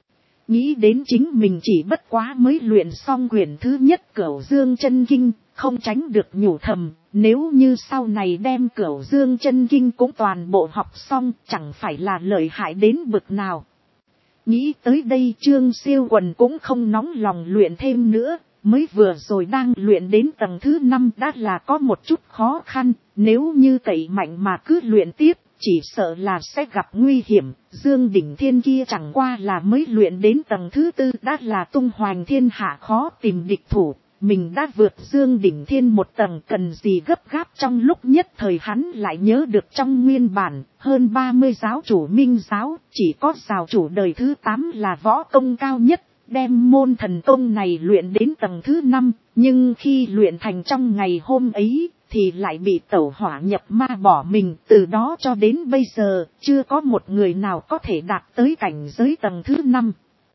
Nghĩ đến chính mình chỉ bất quá mới luyện xong quyển thứ nhất Cửu Dương chân kinh, không tránh được nhủ thầm, nếu như sau này đem Cửu Dương chân kinh cũng toàn bộ học xong, chẳng phải là lợi hại đến bực nào. Nghĩ tới đây Trương Siêu Quần cũng không nóng lòng luyện thêm nữa, mới vừa rồi đang luyện đến tầng thứ 5 đã là có một chút khó khăn, nếu như cậy mạnh mà cứ luyện tiếp, chỉ sợ là sẽ gặp nguy hiểm. Dương Đỉnh Thiên kia chẳng qua là mới luyện đến tầng thứ 4 đã là tung hoành thiên hạ khó tìm địch thủ. Mình đã vượt Dương Đỉnh Thiên một tầng, cần gì gấp gáp. Trong lúc nhất thời hắn lại nhớ được trong nguyên bản, hơn 30 giáo chủ minh giáo, chỉ có giáo chủ đời thứ 8 là võ công cao nhất, đem môn thần công này luyện đến tầng thứ 5, nhưng khi luyện thành trong ngày hôm ấy, thì lại bị tẩu hỏa nhập ma bỏ mình, từ đó cho đến bây giờ, chưa có một người nào có thể đạt tới cảnh giới tầng thứ 5.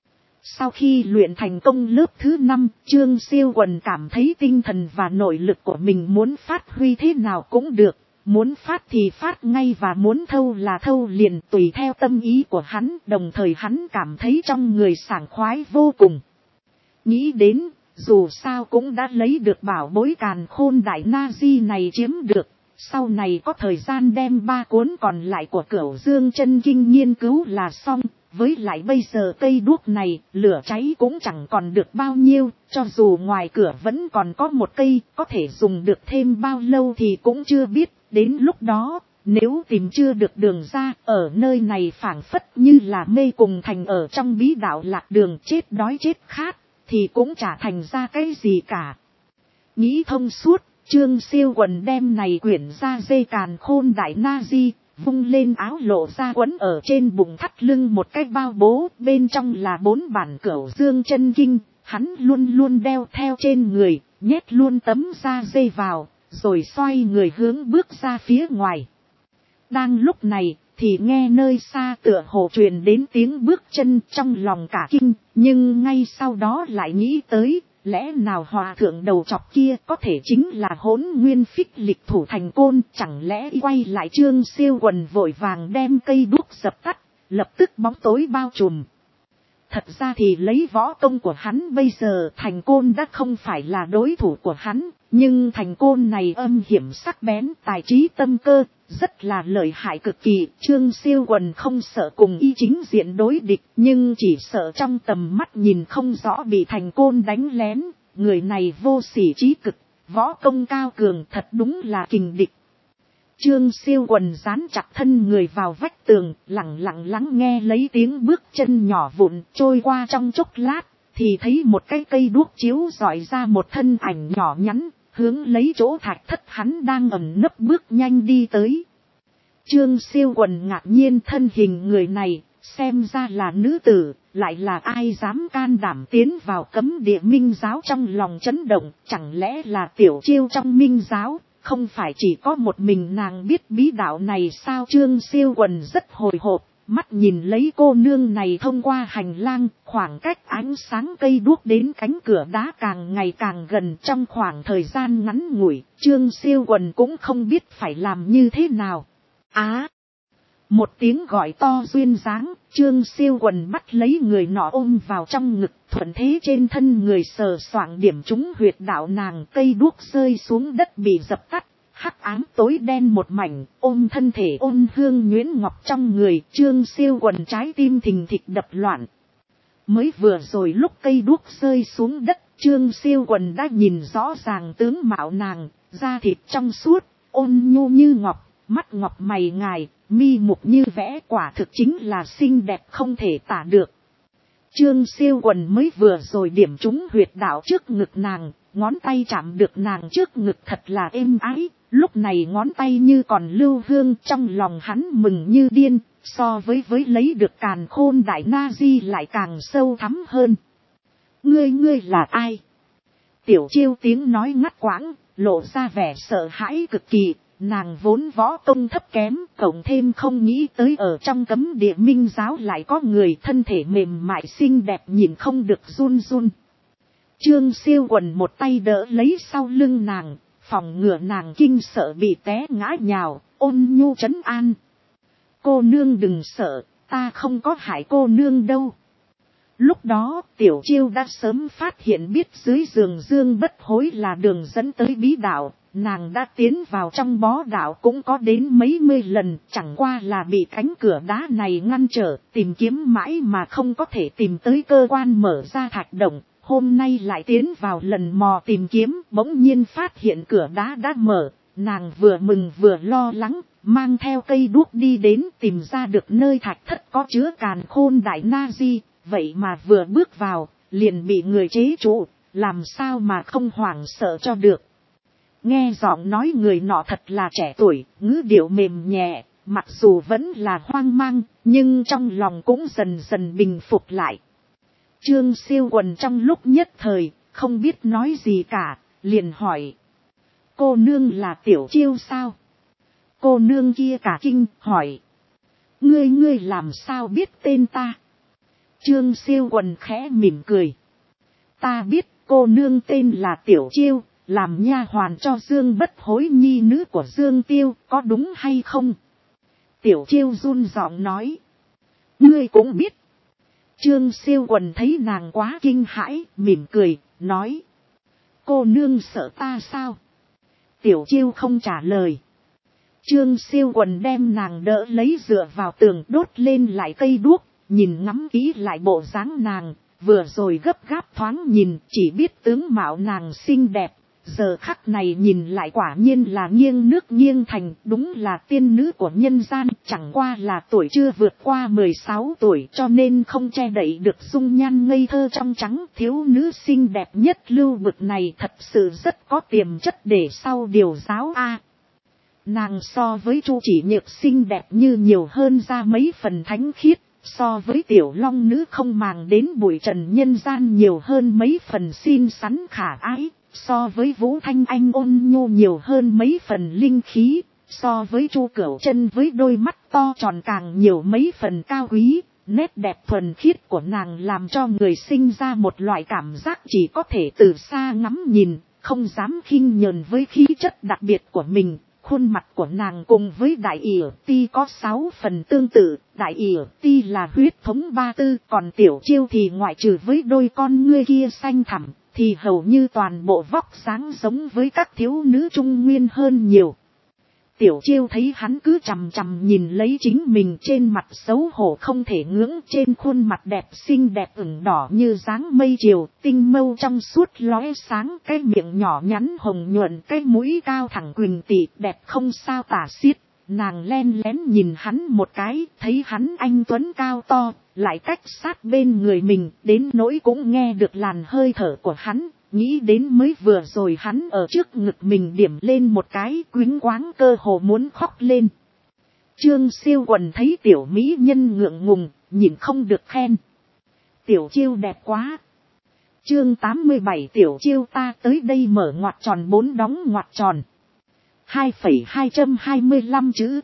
Sau khi luyện thành công lớp thứ 5, Trương Siêu Quần cảm thấy tinh thần và nội lực của mình muốn phát huy thế nào cũng được, muốn phát thì phát ngay và muốn thâu là thâu liền tùy theo tâm ý của hắn, đồng thời hắn cảm thấy trong người sảng khoái vô cùng. Nghĩ đến, dù sao cũng đã lấy được bảo bối càn khôn đại na di này chiếm được, sau này có thời gian đem 3 cuốn còn lại của Cửu Dương chân kinh nghiên cứu là xong. Với lại bây giờ cây đuốc này, lửa cháy cũng chẳng còn được bao nhiêu, cho dù ngoài cửa vẫn còn có một cây, có thể dùng được thêm bao lâu thì cũng chưa biết. Đến lúc đó, nếu tìm chưa được đường ra, ở nơi này phảng phất như là mê cùng thành ở trong bí đạo lạc đường, chết đói chết khát, thì cũng chả thành ra cái gì cả. Nghĩ thông suốt, Trương Siêu Quần đem này quyển ra dây càn khôn đại na di, vung lên áo lộ ra quấn ở trên bụng thắt lưng một cái bao bố, bên trong là 4 bản Cửu Dương chân kinh, hắn luôn luôn đeo theo trên người, nhét luôn tấm da dây vào, rồi xoay người hướng bước ra phía ngoài. Đang lúc này, thì nghe nơi xa tựa hồ truyền đến tiếng bước chân, trong lòng cả kinh, nhưng ngay sau đó lại nghĩ tới, lẽ nào hòa thượng đầu chọc kia có thể chính là Hỗn Nguyên Phích Lịch thủ thành côn, chẳng lẽ quay lại. Trương Siêu Quần vội vàng đem cây đuốc dập tắt, lập tức bóng tối bao trùm. Thật ra thì lấy võ công của hắn bây giờ thành côn đã không phải là đối thủ của hắn, nhưng thành côn này âm hiểm sắc bén, tài trí tâm cơ, rất là lợi hại cực kỳ. Trương Siêu Quần không sợ cùng y chính diện đối địch, nhưng chỉ sợ trong tầm mắt nhìn không rõ bị thành côn đánh lén. Người này vô sỉ trí cực, võ công cao cường, thật đúng là kình địch. Trương Siêu Quần dán chặt thân người vào vách tường, lặng lặng lắng nghe lấy tiếng bước chân nhỏ vụn trôi qua. Trong chốc lát, thì thấy một cái cây đuốc chiếu rọi ra một thân ảnh nhỏ nhắn, hướng lấy chỗ thạch thất hắn đang ẩn nấp bước nhanh đi tới. Trương Siêu Quần ngạc nhiên, thân hình người này, xem ra là nữ tử, lại là ai dám can đảm tiến vào cấm địa minh giáo. Trong lòng chấn động, chẳng lẽ là Tiểu Chiêu trong minh giáo, không phải chỉ có một mình nàng biết bí đạo này sao? Trương Siêu Quần rất hồi hộp, mắt nhìn lấy cô nương này thông qua hành lang, khoảng cách ánh sáng cây đuốc đến cánh cửa đá càng ngày càng gần. Trong khoảng thời gian ngắn ngủi, Trương Siêu Quần cũng không biết phải làm như thế nào. Một tiếng gọi to duyên dáng, Trương Siêu Quần bắt lấy người nọ ôm vào trong ngực, thuận thế trên thân người sờ soạng điểm trúng huyệt đạo nàng. Cây đuốc rơi xuống đất bị dập tắt, hắc ám tối đen một mảnh, ôm thân thể ôn hương nhuyễn ngọc trong người. Trương Siêu Quần trái tim thình thịch đập loạn. Mới vừa rồi lúc cây đuốc rơi xuống đất, Trương Siêu Quần đã nhìn rõ ràng tướng mạo nàng, da thịt trong suốt, ôn nhu như ngọc, mắt ngọc mày ngài, mi mục như vẽ, quả thực chính là xinh đẹp không thể tả được. Trương Siêu Quần mới vừa rồi điểm trúng huyệt đạo trước ngực nàng, ngón tay chạm được nàng trước ngực thật là êm ái, lúc này ngón tay như còn lưu hương, trong lòng hắn mừng như điên, so với lấy được càn khôn đại na di lại càng sâu thắm hơn. Ngươi là ai? Tiểu Chiêu tiếng nói ngắt quãng, lộ ra vẻ sợ hãi cực kỳ. Nàng vốn võ công thấp kém, cộng thêm không nghĩ tới ở trong cấm địa minh giáo lại có người thân thể mềm mại xinh đẹp nhìn không được run run. Trương Siêu Quần một tay đỡ lấy sau lưng nàng, phòng ngừa nàng kinh sợ bị té ngã nhào, ôn nhu trấn an. Cô nương đừng sợ, ta không có hại cô nương đâu. Lúc đó Tiểu Chiêu đã sớm phát hiện biết dưới giường Dương Bất Hối là đường dẫn tới bí đạo. Nàng đã tiến vào trong bó đạo cũng có đến mấy mươi lần, chẳng qua là bị cánh cửa đá này ngăn trở, tìm kiếm mãi mà không có thể tìm tới cơ quan mở ra thạch động. Hôm nay lại tiến vào lần mò tìm kiếm, bỗng nhiên phát hiện cửa đá đã mở, nàng vừa mừng vừa lo lắng, mang theo cây đuốc đi đến tìm ra được nơi thạch thất có chứa càn khôn đại na di, vậy mà vừa bước vào, liền bị người chế trụ, làm sao mà không hoảng sợ cho được. Nghe giọng nói người nọ thật là trẻ tuổi, ngữ điệu mềm nhẹ, mặc dù vẫn là hoang mang, nhưng trong lòng cũng dần dần bình phục lại. Trương Siêu Quần trong lúc nhất thời, không biết nói gì cả, liền hỏi. Cô nương là Tiểu Chiêu sao? Cô nương kia cả kinh, hỏi. Ngươi làm sao biết tên ta? Trương Siêu Quần khẽ mỉm cười. Ta biết cô nương tên là Tiểu Chiêu, làm nha hoàn cho Dương Bất Hối nhi nữ của Dương Tiêu, có đúng hay không? Tiểu Chiêu run giọng nói. Ngươi cũng biết. Trương Siêu Quần thấy nàng quá kinh hãi, mỉm cười, nói. Cô nương sợ ta sao? Tiểu Chiêu không trả lời. Trương Siêu Quần đem nàng đỡ lấy dựa vào tường đốt lên lại cây đuốc, nhìn ngắm kỹ lại bộ dáng nàng, vừa rồi gấp gáp thoáng nhìn, chỉ biết tướng mạo nàng xinh đẹp. Giờ khắc này nhìn lại quả nhiên là nghiêng nước nghiêng thành, đúng là tiên nữ của nhân gian, chẳng qua là tuổi chưa vượt qua 16 tuổi cho nên không che đậy được dung nhan ngây thơ trong trắng. Thiếu nữ xinh đẹp nhất lưu vực này thật sự rất có tiềm chất để sau điều giáo a. Nàng so với Chu Chỉ Nhược xinh đẹp như nhiều hơn ra mấy phần thánh khiết, so với Tiểu Long nữ không màng đến bụi trần nhân gian nhiều hơn mấy phần xinh xắn khả ái. So với Vũ Thanh Anh ôn nhu nhiều hơn mấy phần linh khí, so với Chu Cửu Chân với đôi mắt to tròn càng nhiều mấy phần cao quý, nét đẹp thuần khiết của nàng làm cho người sinh ra một loại cảm giác chỉ có thể từ xa ngắm nhìn, không dám khinh nhờn với khí chất đặc biệt của mình. Khuôn mặt của nàng cùng với Đại Yểu Ti có 6 phần tương tự, Đại Yểu Ti là huyết thống ba tư, còn Tiểu Chiêu thì ngoại trừ với đôi con ngươi kia xanh thẳm, thì hầu như toàn bộ vóc dáng giống với các thiếu nữ trung nguyên hơn nhiều. Tiểu Chiêu thấy hắn cứ chằm chằm nhìn lấy chính mình, trên mặt xấu hổ không thể ngưỡng, trên khuôn mặt đẹp xinh đẹp ửng đỏ như dáng mây chiều, tinh mâu trong suốt lóe sáng, cái miệng nhỏ nhắn hồng nhuận, cái mũi cao thẳng quỳnh tị đẹp không sao tả xiết. Nàng len lén nhìn hắn một cái, thấy hắn anh tuấn cao to, lại cách sát bên người mình, đến nỗi cũng nghe được làn hơi thở của hắn, nghĩ đến mới vừa rồi hắn ở trước ngực mình điểm lên một cái, quýnh quáng cơ hồ muốn khóc lên. Trương Siêu Quần thấy tiểu mỹ nhân ngượng ngùng, nhìn không được khen. Tiểu Chiêu đẹp quá. Chương 87 Tiểu Chiêu ta tới đây mở ngoặc tròn 4 đóng ngoặc tròn. 2,225 chữ.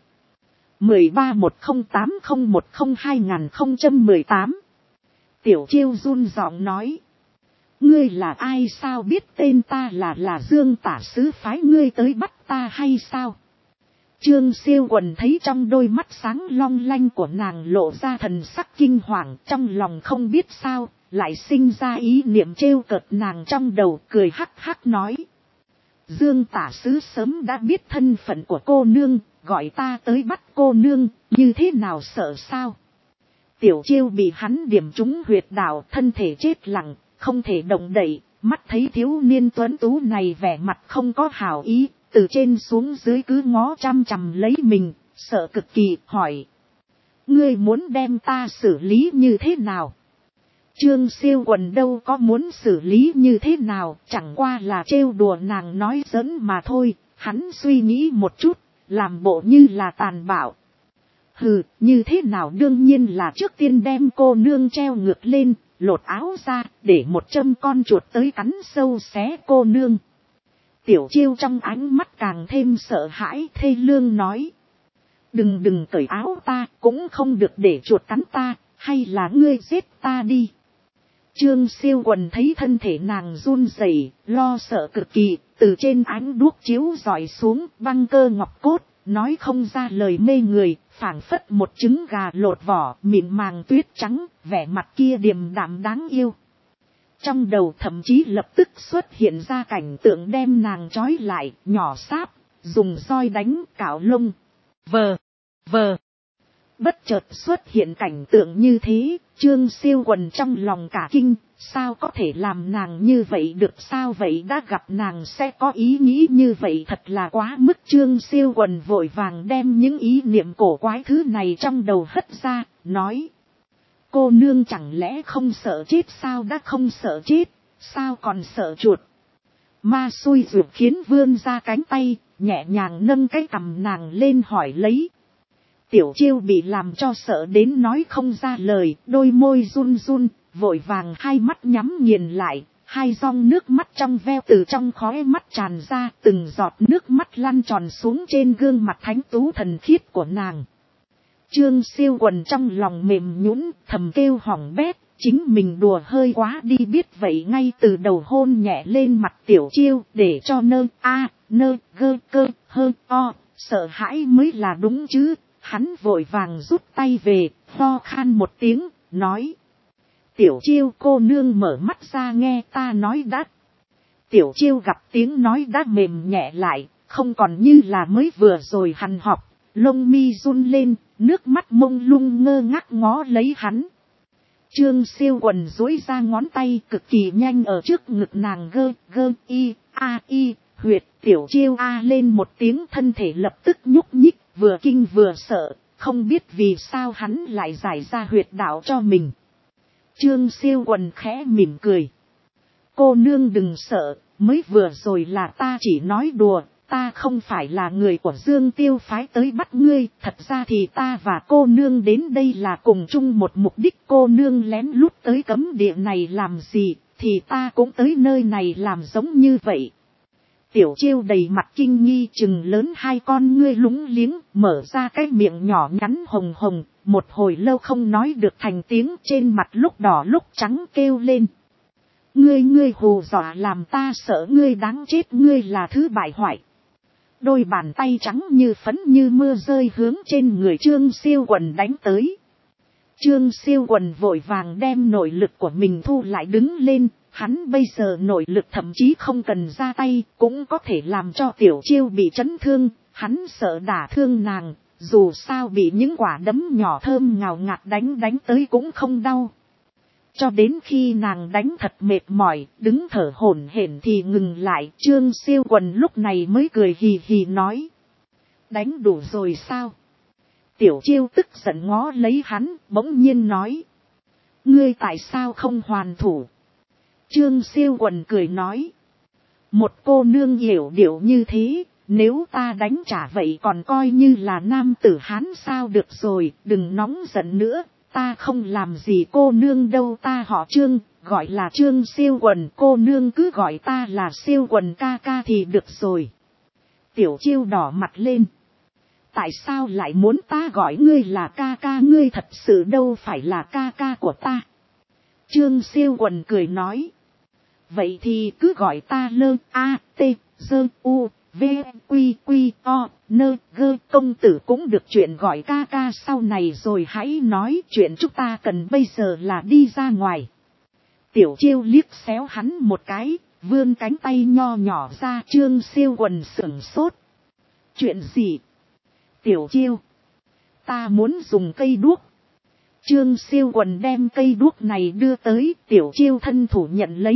131080102018. Tiểu Chiêu run giọng nói. Ngươi là ai, sao biết tên ta là Dương tả sứ phái ngươi tới bắt ta hay sao? Trương Siêu Quần thấy trong đôi mắt sáng long lanh của nàng lộ ra thần sắc kinh hoàng, trong lòng không biết sao, lại sinh ra ý niệm trêu cợt nàng trong đầu, cười hắc hắc nói. Dương tả sứ sớm đã biết thân phận của cô nương, gọi ta tới bắt cô nương, như thế nào sợ sao? Tiểu Chiêu bị hắn điểm trúng huyệt đạo, thân thể chết lặng, không thể động đậy, mắt thấy thiếu niên tuấn tú này vẻ mặt không có hảo ý, từ trên xuống dưới cứ ngó chăm chằm lấy mình, sợ cực kỳ, hỏi. Ngươi muốn đem ta xử lý như thế nào? Trương Siêu Quần đâu có muốn xử lý như thế nào, chẳng qua là trêu đùa nàng nói giỡn mà thôi, hắn suy nghĩ một chút, làm bộ như là tàn bạo. Hừ, như thế nào đương nhiên là trước tiên đem cô nương treo ngược lên, lột áo ra, để một châm con chuột tới cắn sâu xé cô nương. Tiểu Chiêu trong ánh mắt càng thêm sợ hãi, thê lương nói. Đừng cởi áo ta, cũng không được để chuột cắn ta, hay là ngươi giết ta đi. Trương Siêu Quần thấy thân thể nàng run rẩy, lo sợ cực kỳ, từ trên ánh đuốc chiếu rọi xuống, băng cơ ngọc cốt, nói không ra lời mê người, phảng phất một trứng gà lột vỏ, mịn màng tuyết trắng, vẻ mặt kia điềm đạm đáng yêu. Trong đầu thậm chí lập tức xuất hiện ra cảnh tượng đem nàng trói lại, nhỏ sáp, dùng roi đánh, cạo lông. Vờ. Bất chợt xuất hiện cảnh tượng như thế, Trương Siêu Quần trong lòng cả kinh, sao có thể làm nàng như vậy được, sao vậy đã gặp nàng sẽ có ý nghĩ như vậy, thật là quá mức. Trương Siêu Quần vội vàng đem những ý niệm cổ quái thứ này trong đầu hất ra, nói. Cô nương chẳng lẽ không sợ chết sao, đã không sợ chết, sao còn sợ chuột. Ma xui ruột khiến vươn ra cánh tay, nhẹ nhàng nâng cái cằm nàng lên hỏi lấy. Tiểu Chiêu bị làm cho sợ đến nói không ra lời, đôi môi run run, vội vàng hai mắt nhắm nghiền lại, hai dòng nước mắt trong veo từ trong khóe mắt tràn ra, từng giọt nước mắt lăn tròn xuống trên gương mặt thánh tú thần khiết của nàng. Trương Siêu Quần trong lòng mềm nhũn, thầm kêu hỏng bét, chính mình đùa hơi quá đi, biết vậy ngay từ đầu hôn nhẹ lên mặt Tiểu Chiêu, để cho nơ cơ hơ o, sợ hãi mới là đúng chứ. Hắn vội vàng rút tay về, ho khan một tiếng, nói. Tiểu Chiêu cô nương mở mắt ra nghe ta nói đã. Tiểu Chiêu gặp tiếng nói đã mềm nhẹ lại, không còn như là mới vừa rồi hằn học, lông mi run lên, nước mắt mông lung ngơ ngác ngó lấy hắn. Trương Siêu Quần duỗi ra ngón tay cực kỳ nhanh ở trước ngực nàng gơ y huyệt. Tiểu Chiêu lên một tiếng, thân thể lập tức nhúc nhích, vừa kinh vừa sợ, không biết vì sao hắn lại giải ra huyệt đạo cho mình. Trương Siêu Quần khẽ mỉm cười. Cô nương đừng sợ, mới vừa rồi là ta chỉ nói đùa, ta không phải là người của Dương Tiêu phái tới bắt ngươi, thật ra thì ta và cô nương đến đây là cùng chung một mục đích. Cô nương lén lút tới cấm địa này làm gì, thì ta cũng tới nơi này làm giống như vậy. Tiểu Chiêu đầy mặt kinh nghi, chừng lớn hai con ngươi lúng liếng, mở ra cái miệng nhỏ nhắn hồng hồng, một hồi lâu không nói được thành tiếng, trên mặt lúc đỏ lúc trắng kêu lên. Ngươi hù dọa làm ta sợ, ngươi đáng chết, ngươi là thứ bại hoại. Đôi bàn tay trắng như phấn như mưa rơi hướng trên người Trương Siêu Quần đánh tới. Trương Siêu Quần vội vàng đem nội lực của mình thu lại đứng lên. Hắn bây giờ nội lực thậm chí không cần ra tay, cũng có thể làm cho Tiểu Chiêu bị chấn thương, hắn sợ đả thương nàng, dù sao bị những quả đấm nhỏ thơm ngào ngạt đánh tới cũng không đau. Cho đến khi nàng đánh thật mệt mỏi, đứng thở hổn hển thì ngừng lại, Trương Siêu Quần lúc này mới cười hì hì nói. Đánh đủ rồi sao? Tiểu Chiêu tức giận ngó lấy hắn, bỗng nhiên nói. Ngươi tại sao không hoàn thủ? Trương Siêu Quần cười nói. Một cô nương hiểu điệu như thế, nếu ta đánh trả vậy còn coi như là nam tử Hán sao, được rồi, đừng nóng giận nữa, ta không làm gì cô nương đâu, ta họ Trương, gọi là Trương Siêu Quần, cô nương cứ gọi ta là Siêu Quần ca ca thì được rồi. Tiểu Chiêu đỏ mặt lên. Tại sao lại muốn ta gọi ngươi là ca ca, ngươi thật sự đâu phải là ca ca của ta. Trương Siêu Quần cười nói. Vậy thì cứ gọi ta lơ a t dơ u v q o nơ gơ công tử cũng được, chuyện gọi ca ca sau này rồi hãy nói, chuyện chúng ta cần bây giờ là đi ra ngoài. Tiểu Chiêu liếc xéo hắn một cái, vươn cánh tay nho nhỏ ra. Trương Siêu Quần sửng sốt. Chuyện gì? Tiểu Chiêu, ta muốn dùng cây đuốc. Trương Siêu Quần đem cây đuốc này đưa tới, Tiểu Chiêu thân thủ nhận lấy,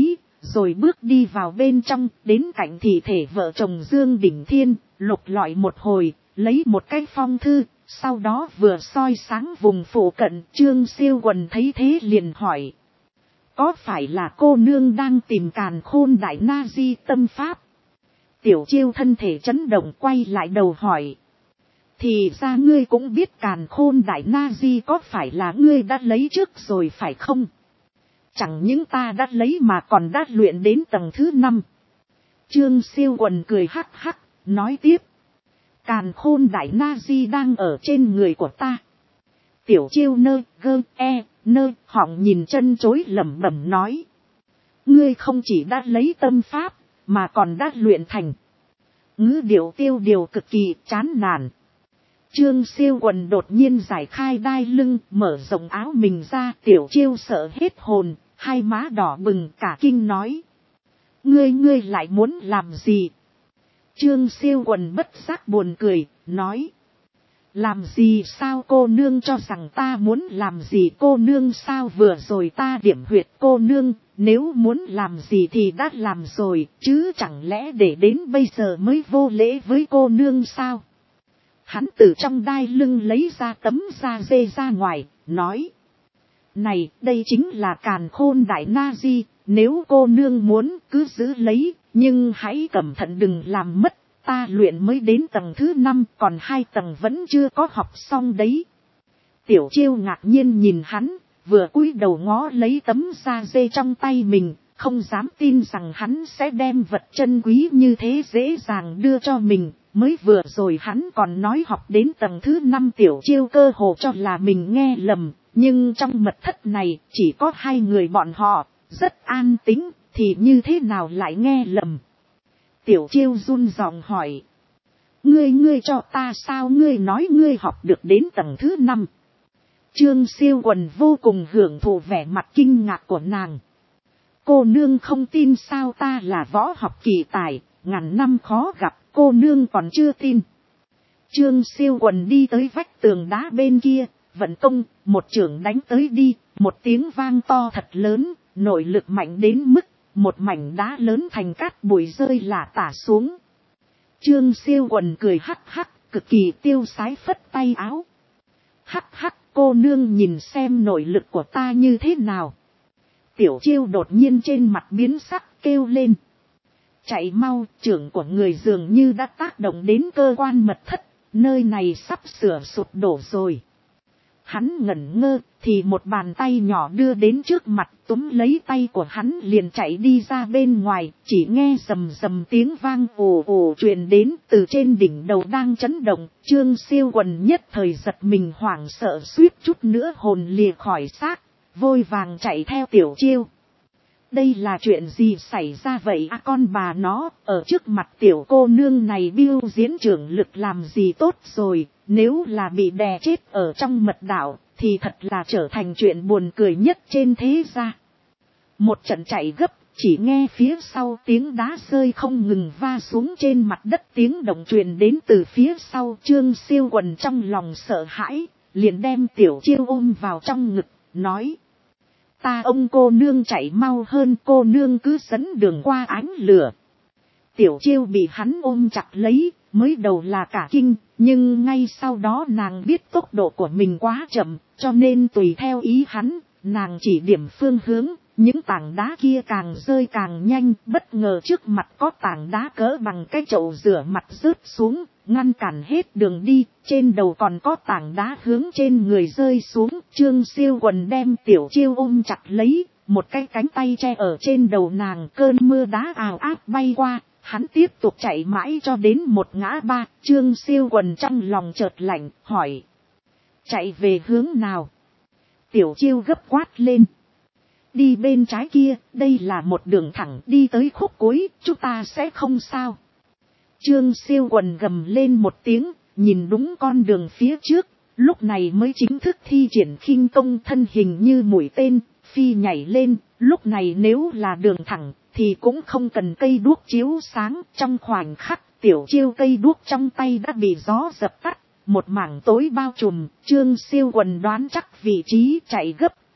rồi bước đi vào bên trong, đến cạnh thi thể vợ chồng Dương Đỉnh Thiên, lục lọi một hồi, lấy một cái phong thư, sau đó vừa soi sáng vùng phụ cận. Trương Siêu Quần thấy thế liền hỏi, có phải là cô nương đang tìm Càn Khôn Đại Na Di tâm pháp? Tiểu Chiêu thân thể chấn động, quay lại đầu hỏi, thì ra ngươi cũng biết Càn Khôn Đại Na Di có phải là ngươi đã lấy trước rồi phải không? Chẳng những ta đã lấy mà còn đã luyện đến tầng thứ 5. Trương Siêu Quần cười hắc hắc, nói tiếp, Càn Khôn Đại Na Di đang ở trên người của ta. Tiểu Chiêu họng nhìn chân chối lẩm bẩm nói, ngươi không chỉ đã lấy tâm pháp, mà còn đã luyện thành. Ngữ điệu tiêu điều cực kỳ chán nản. Trương Siêu Quần đột nhiên giải khai đai lưng, mở rộng áo mình ra. Tiểu Chiêu sợ hết hồn, hai má đỏ bừng, cả kinh nói, ngươi lại muốn làm gì? Trương Siêu Quần bất giác buồn cười, nói, làm gì sao, cô nương cho rằng ta muốn làm gì? Cô nương sao, vừa rồi ta điểm huyệt cô nương, nếu muốn làm gì thì đã làm rồi, chứ chẳng lẽ để đến bây giờ mới vô lễ với cô nương sao? Hắn từ trong đai lưng lấy ra tấm da dê ra ngoài, nói, này, đây chính là Càn Khôn Đại Na Di, nếu cô nương muốn cứ giữ lấy, nhưng hãy cẩn thận đừng làm mất. Ta luyện mới đến tầng thứ 5, còn 2 tầng vẫn chưa có học xong đấy. Tiểu Chiêu ngạc nhiên nhìn hắn, vừa cúi đầu ngó lấy tấm da dê trong tay mình, không dám tin rằng hắn sẽ đem vật chân quý như thế dễ dàng đưa cho mình. Mới vừa rồi hắn còn nói học đến tầng thứ 5, Tiểu Chiêu cơ hồ cho là mình nghe lầm, nhưng trong mật thất này chỉ có 2 người bọn họ, rất an tĩnh, thì như thế nào lại nghe lầm? Tiểu Chiêu run giọng hỏi, ngươi cho ta sao, ngươi nói ngươi học được đến tầng thứ 5. Trương Siêu Quần vô cùng hưởng thụ vẻ mặt kinh ngạc của nàng. Cô nương không tin sao, ta là võ học kỳ tài, ngàn năm khó gặp, cô nương còn chưa tin. Trương Siêu Quần đi tới vách tường đá bên kia, vận công, một chưởng đánh tới đi, một tiếng vang to thật lớn, nội lực mạnh đến mức một mảnh đá lớn thành cát bụi rơi lả tả xuống. Trương Siêu Quần cười hắc hắc, cực kỳ tiêu sái phất tay áo. Hắc hắc, cô nương nhìn xem nội lực của ta như thế nào. Tiểu Chiêu đột nhiên trên mặt biến sắc, kêu lên, chạy mau, chưởng của người dường như đã tác động đến cơ quan mật thất, nơi này sắp sửa sụp đổ rồi. Hắn ngẩn ngơ, thì một bàn tay nhỏ đưa đến trước mặt, túm lấy tay của hắn liền chạy đi ra bên ngoài, chỉ nghe rầm rầm tiếng vang ồ ồ truyền đến từ trên đỉnh đầu đang chấn động. Trương Siêu Quần nhất thời giật mình hoảng sợ, suýt chút nữa hồn lìa khỏi xác, vội vàng chạy theo Tiểu Chiêu. Đây là chuyện gì xảy ra vậy à, con bà nó, ở trước mặt tiểu cô nương này biêu diễn trưởng lực làm gì tốt rồi, nếu là bị đè chết ở trong mật đạo, thì thật là trở thành chuyện buồn cười nhất trên thế gian. Một trận chạy gấp, chỉ nghe phía sau tiếng đá rơi không ngừng va xuống trên mặt đất, tiếng động truyền đến từ phía sau. Trương Siêu Quần trong lòng sợ hãi, liền đem Tiểu Chiêu ôm vào trong ngực, nói, ta ông cô nương chạy mau hơn, cô nương cứ dẫn đường qua ánh lửa. Tiểu Chiêu bị hắn ôm chặt lấy, mới đầu là cả kinh, nhưng ngay sau đó nàng biết tốc độ của mình quá chậm, cho nên tùy theo ý hắn, nàng chỉ điểm phương hướng, những tảng đá kia càng rơi càng nhanh. Bất ngờ trước mặt có tảng đá cỡ bằng cái chậu rửa mặt rớt xuống, ngăn cản hết đường đi, trên đầu còn có tảng đá hướng trên người rơi xuống. Trương Siêu Quần đem Tiểu Chiêu ôm chặt lấy, một cái cánh tay che ở trên đầu nàng, cơn mưa đá ào ạt bay qua, hắn tiếp tục chạy mãi cho đến một ngã ba. Trương Siêu Quần trong lòng chợt lạnh, hỏi, chạy về hướng nào? Tiểu Chiêu gấp quát lên, đi bên trái kia, đây là một đường thẳng đi tới khúc cuối, chúng ta sẽ không sao. Trương Siêu Quần gầm lên một tiếng, nhìn đúng con đường phía trước, lúc này mới chính thức thi triển khinh công, thân hình như mũi tên, phi nhảy lên. Lúc này nếu là đường thẳng, thì cũng không cần cây đuốc chiếu sáng. Trong khoảnh khắc, Tiểu Chiêu cây đuốc trong tay đã bị gió dập tắt, một mảng tối bao trùm. Trương Siêu Quần đoán chắc vị trí, chạy gấp,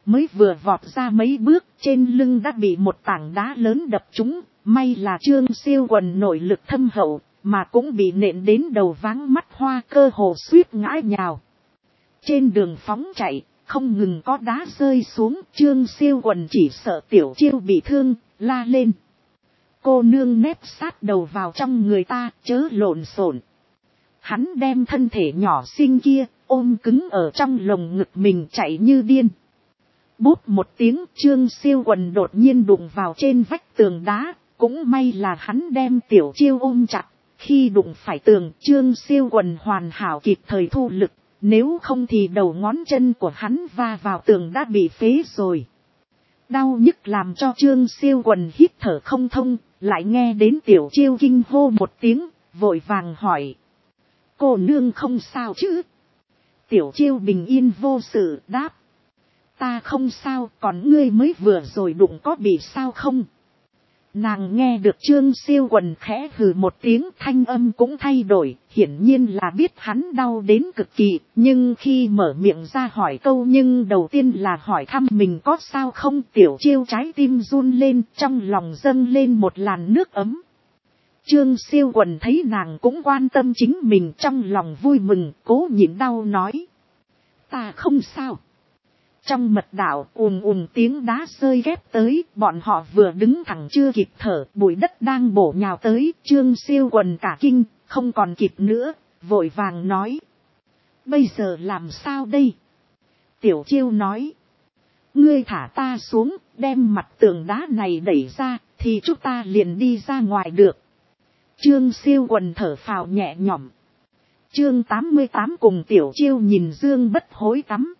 mới vừa vọt ra mấy bước, trên lưng đã bị một tảng đá lớn đập trúng, may là Trương Siêu Quần nội lực thâm hậu, mà cũng bị nện đến đầu váng mắt hoa, cơ hồ suýt ngã nhào. Trên đường phóng chạy, không ngừng có đá rơi xuống, Trương Siêu Quần chỉ sợ Tiểu Chiêu bị thương, la lên. Cô nương nép sát đầu vào trong người ta, chớ lộn xộn. Hắn đem thân thể nhỏ xinh kia, ôm cứng ở trong lồng ngực mình, chạy như điên. Bút một tiếng, Trương Siêu Quần đột nhiên đụng vào trên vách tường đá, cũng may là hắn đem Tiểu Chiêu ôm chặt. Khi đụng phải tường, Trương Siêu Quần hoàn hảo kịp thời thu lực, nếu không thì đầu ngón chân của hắn va vào tường đã bị phế rồi. Đau nhức làm cho Trương Siêu Quần hít thở không thông, lại nghe đến Tiểu Chiêu kinh hô một tiếng, vội vàng hỏi. Cô nương không sao chứ? Tiểu Chiêu bình yên vô sự đáp. Ta không sao, còn ngươi mới vừa rồi đụng có bị sao không? Nàng nghe được Trương Siêu Quần khẽ hừ một tiếng, thanh âm cũng thay đổi, hiển nhiên là biết hắn đau đến cực kỳ, nhưng khi mở miệng ra hỏi câu nhưng đầu tiên là hỏi thăm mình có sao không. Tiểu Chiêu trái tim run lên, trong lòng dâng lên một làn nước ấm. Trương Siêu Quần thấy nàng cũng quan tâm chính mình, trong lòng vui mừng, cố nhịn đau nói. Ta không sao. Trong mật đạo tiếng đá rơi ghép tới, bọn họ vừa đứng thẳng chưa kịp thở, bụi đất đang bổ nhào tới, Trương Siêu Quần cả kinh, không còn kịp nữa, vội vàng nói. Bây giờ làm sao đây? Tiểu Chiêu nói. Ngươi thả ta xuống, đem mặt tường đá này đẩy ra, thì chúng ta liền đi ra ngoài được. Trương Siêu Quần thở phào nhẹ nhõm. Chương 88 cùng Tiểu Chiêu nhìn Dương Bất Hối tắm.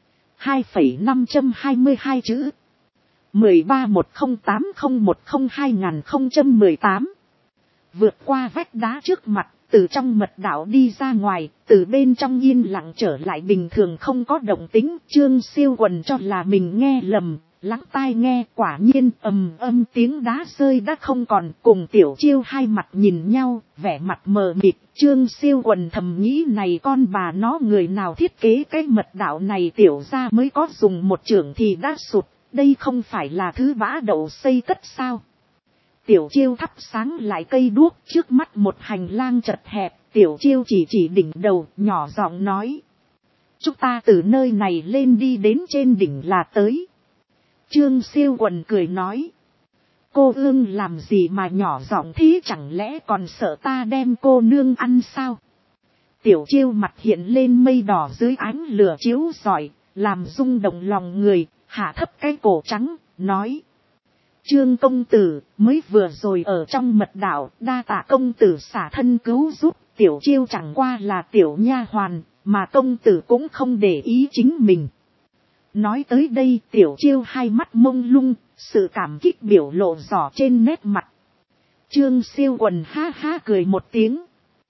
2,522 chữ. 131080102018. Vượt qua vách đá trước mặt, từ trong mật đạo đi ra ngoài, từ bên trong yên lặng trở lại bình thường không có động tĩnh. Trương Siêu Quần cho là mình nghe lầm, lắng tai nghe, quả nhiên ầm tiếng đá rơi đã không còn. Cùng Tiểu Chiêu hai mặt nhìn nhau, vẻ mặt mờ mịt. Trương Siêu Quần thầm nghĩ này con bà nó người nào thiết kế cái mật đạo này, tiểu ra mới có dùng một chưởng thì đã sụt, đây không phải là thứ bã đậu xây cất sao. Tiểu Chiêu thắp sáng lại cây đuốc, trước mắt một hành lang chật hẹp, Tiểu Chiêu chỉ đỉnh đầu, nhỏ giọng nói. Chúng ta từ nơi này lên đi đến trên đỉnh là tới. Trương Siêu Quần cười nói. Cô ương làm gì mà nhỏ giọng thế, chẳng lẽ còn sợ ta đem cô nương ăn sao? Tiểu Chiêu mặt hiện lên mây đỏ dưới ánh lửa chiếu rọi, làm rung động lòng người, hạ thấp cái cổ trắng, nói. Trương công tử, mới vừa rồi ở trong mật đạo, đa tạ công tử xả thân cứu giúp. Tiểu Chiêu chẳng qua là tiểu nha hoàn, mà công tử cũng không để ý chính mình. Nói tới đây, Tiểu Chiêu hai mắt mông lung, sự cảm kích biểu lộ rõ trên nét mặt. Trương Siêu Quần ha ha cười một tiếng.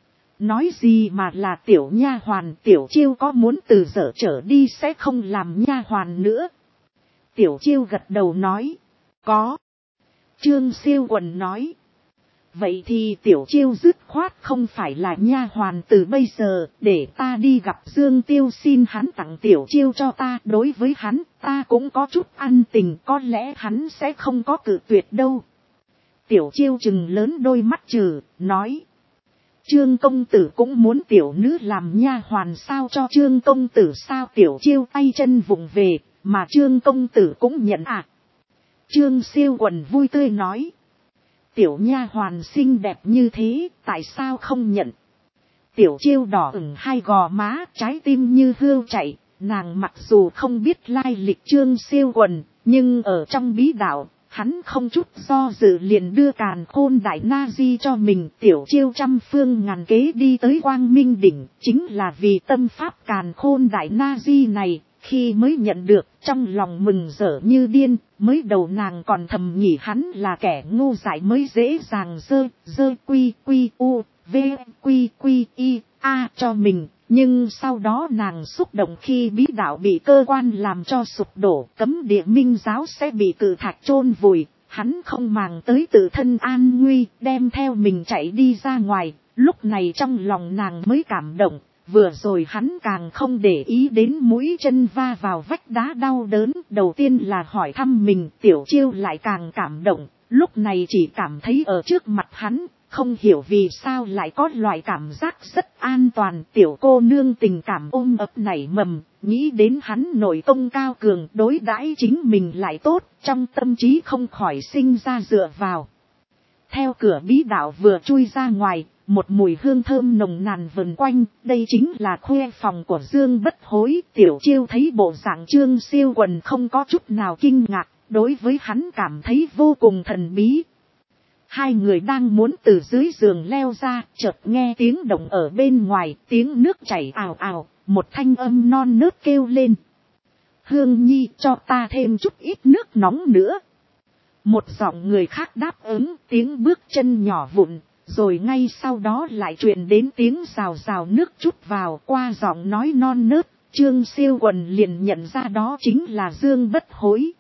Nói gì mà là tiểu nha hoàn, Tiểu Chiêu có muốn từ giờ trở đi sẽ không làm nha hoàn nữa. Tiểu Chiêu gật đầu nói. Có. Trương Siêu Quần nói. Vậy thì Tiểu Chiêu dứt khoát không phải là nha hoàn từ bây giờ, để ta đi gặp Dương Tiêu xin hắn tặng Tiểu Chiêu cho ta. Đối với hắn, ta cũng có chút ăn tình, có lẽ hắn sẽ không có cự tuyệt đâu. Tiểu Chiêu trừng lớn đôi mắt trừ, nói. Trương công tử cũng muốn tiểu nữ làm nha hoàn sao, cho Trương công tử sao? Tiểu Chiêu tay chân vụng về, mà Trương công tử cũng nhận à. Trương Siêu Quần vui tươi nói. Tiểu nha hoàn xinh đẹp như thế, tại sao không nhận? Tiểu Chiêu đỏ ửng hai gò má, trái tim như hươu chạy. Nàng mặc dù không biết lai lịch Trương Siêu Quần, nhưng ở trong bí đạo, hắn không chút do dự liền đưa Càn Khôn Đại Na Di cho mình. Tiểu Chiêu trăm phương ngàn kế đi tới Quang Minh Đỉnh, chính là vì tâm pháp Càn Khôn Đại Na Di này. Khi mới nhận được, trong lòng mừng rỡ như điên, mới đầu nàng còn thầm nghĩ hắn là kẻ ngu dại mới dễ dàng dơ quy u v quy y a cho mình. Nhưng sau đó nàng xúc động khi bí đạo bị cơ quan làm cho sụp đổ, cấm địa minh giáo sẽ bị cự thạch chôn vùi, hắn không màng tới tự thân an nguy, đem theo mình chạy đi ra ngoài. Lúc này trong lòng nàng mới cảm động, vừa rồi hắn càng không để ý đến mũi chân va vào vách đá đau đớn. Đầu tiên là hỏi thăm mình, Tiểu Chiêu lại càng cảm động, lúc này chỉ cảm thấy ở trước mặt hắn, không hiểu vì sao lại có loại cảm giác rất an toàn. Tiểu cô nương tình cảm ôm ấp nảy mầm, nghĩ đến hắn nội công cao cường, đối đãi chính mình lại tốt, trong tâm trí không khỏi sinh ra dựa vào. Theo cửa bí đạo vừa chui ra ngoài, một mùi hương thơm nồng nàn vần quanh, đây chính là khuê phòng của Dương Bất Hối. Tiểu Chiêu thấy bộ dạng Trương Siêu Quần không có chút nào kinh ngạc, đối với hắn cảm thấy vô cùng thần bí. Hai người đang muốn từ dưới giường leo ra, chợt nghe tiếng động ở bên ngoài, tiếng nước chảy ào ào, một thanh âm non nớt kêu lên. Hương Nhi, cho ta thêm chút ít nước nóng nữa. Một giọng người khác đáp ứng, tiếng bước chân nhỏ vụn, rồi ngay sau đó lại truyền đến tiếng rào rào nước chút vào. Qua giọng nói non nớt, Trương Siêu Quần liền nhận ra đó chính là Dương Bất Hối.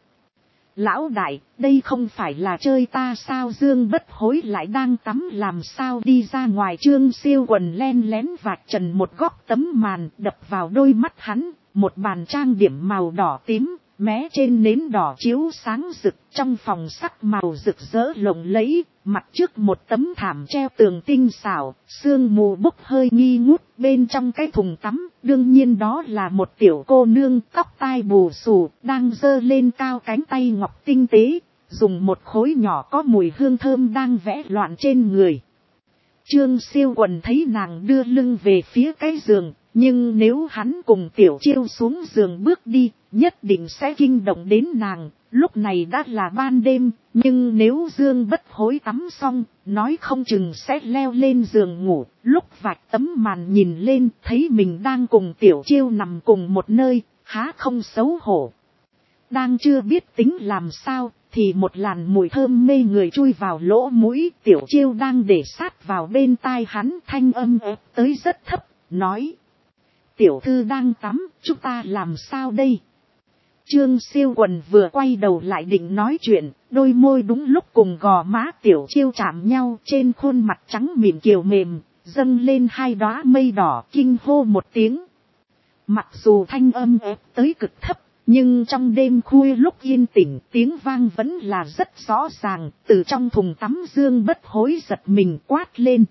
Lão đại, đây không phải là chơi ta sao? Dương Bất Hối lại đang tắm, làm sao đi ra ngoài? Trương Siêu Quần len lén vạch trần một góc tấm màn, đập vào đôi mắt hắn, một bàn trang điểm màu đỏ tím, mé trên nến đỏ chiếu sáng rực, trong phòng sắc màu rực rỡ lộng lẫy, mặt trước một tấm thảm treo tường tinh xảo, sương mù bốc hơi nghi ngút. Bên trong cái thùng tắm, đương nhiên đó là một tiểu cô nương tóc tai bù xù, đang giơ lên cao cánh tay ngọc tinh tế, dùng một khối nhỏ có mùi hương thơm đang vẽ loạn trên người. Trương Siêu Quần thấy nàng đưa lưng về phía cái giường, nhưng nếu hắn cùng Tiểu Chiêu xuống giường bước đi, nhất định sẽ kinh động đến nàng. Lúc này đã là ban đêm, nhưng nếu Dương Bất Hối tắm xong, nói không chừng sẽ leo lên giường ngủ. Lúc vạch tấm màn nhìn lên, thấy mình đang cùng Tiểu Chiêu nằm cùng một nơi, há không xấu hổ. Đang chưa biết tính làm sao, thì một làn mùi thơm mê người chui vào lỗ mũi. Tiểu Chiêu đang để sát vào bên tai hắn, thanh âm ép tới rất thấp, nói. Tiểu thư đang tắm, chúng ta làm sao đây? Trương Siêu Quần vừa quay đầu lại định nói chuyện, đôi môi đúng lúc cùng gò má Tiểu Chiêu chạm nhau, trên khuôn mặt trắng mịn kiều mềm, dâng lên hai đóa mây đỏ, kinh hô một tiếng. Mặc dù thanh âm ép tới cực thấp, nhưng trong đêm khuya lúc yên tĩnh, tiếng vang vẫn là rất rõ ràng. Từ trong thùng tắm Dương Bất Hối giật mình quát lên.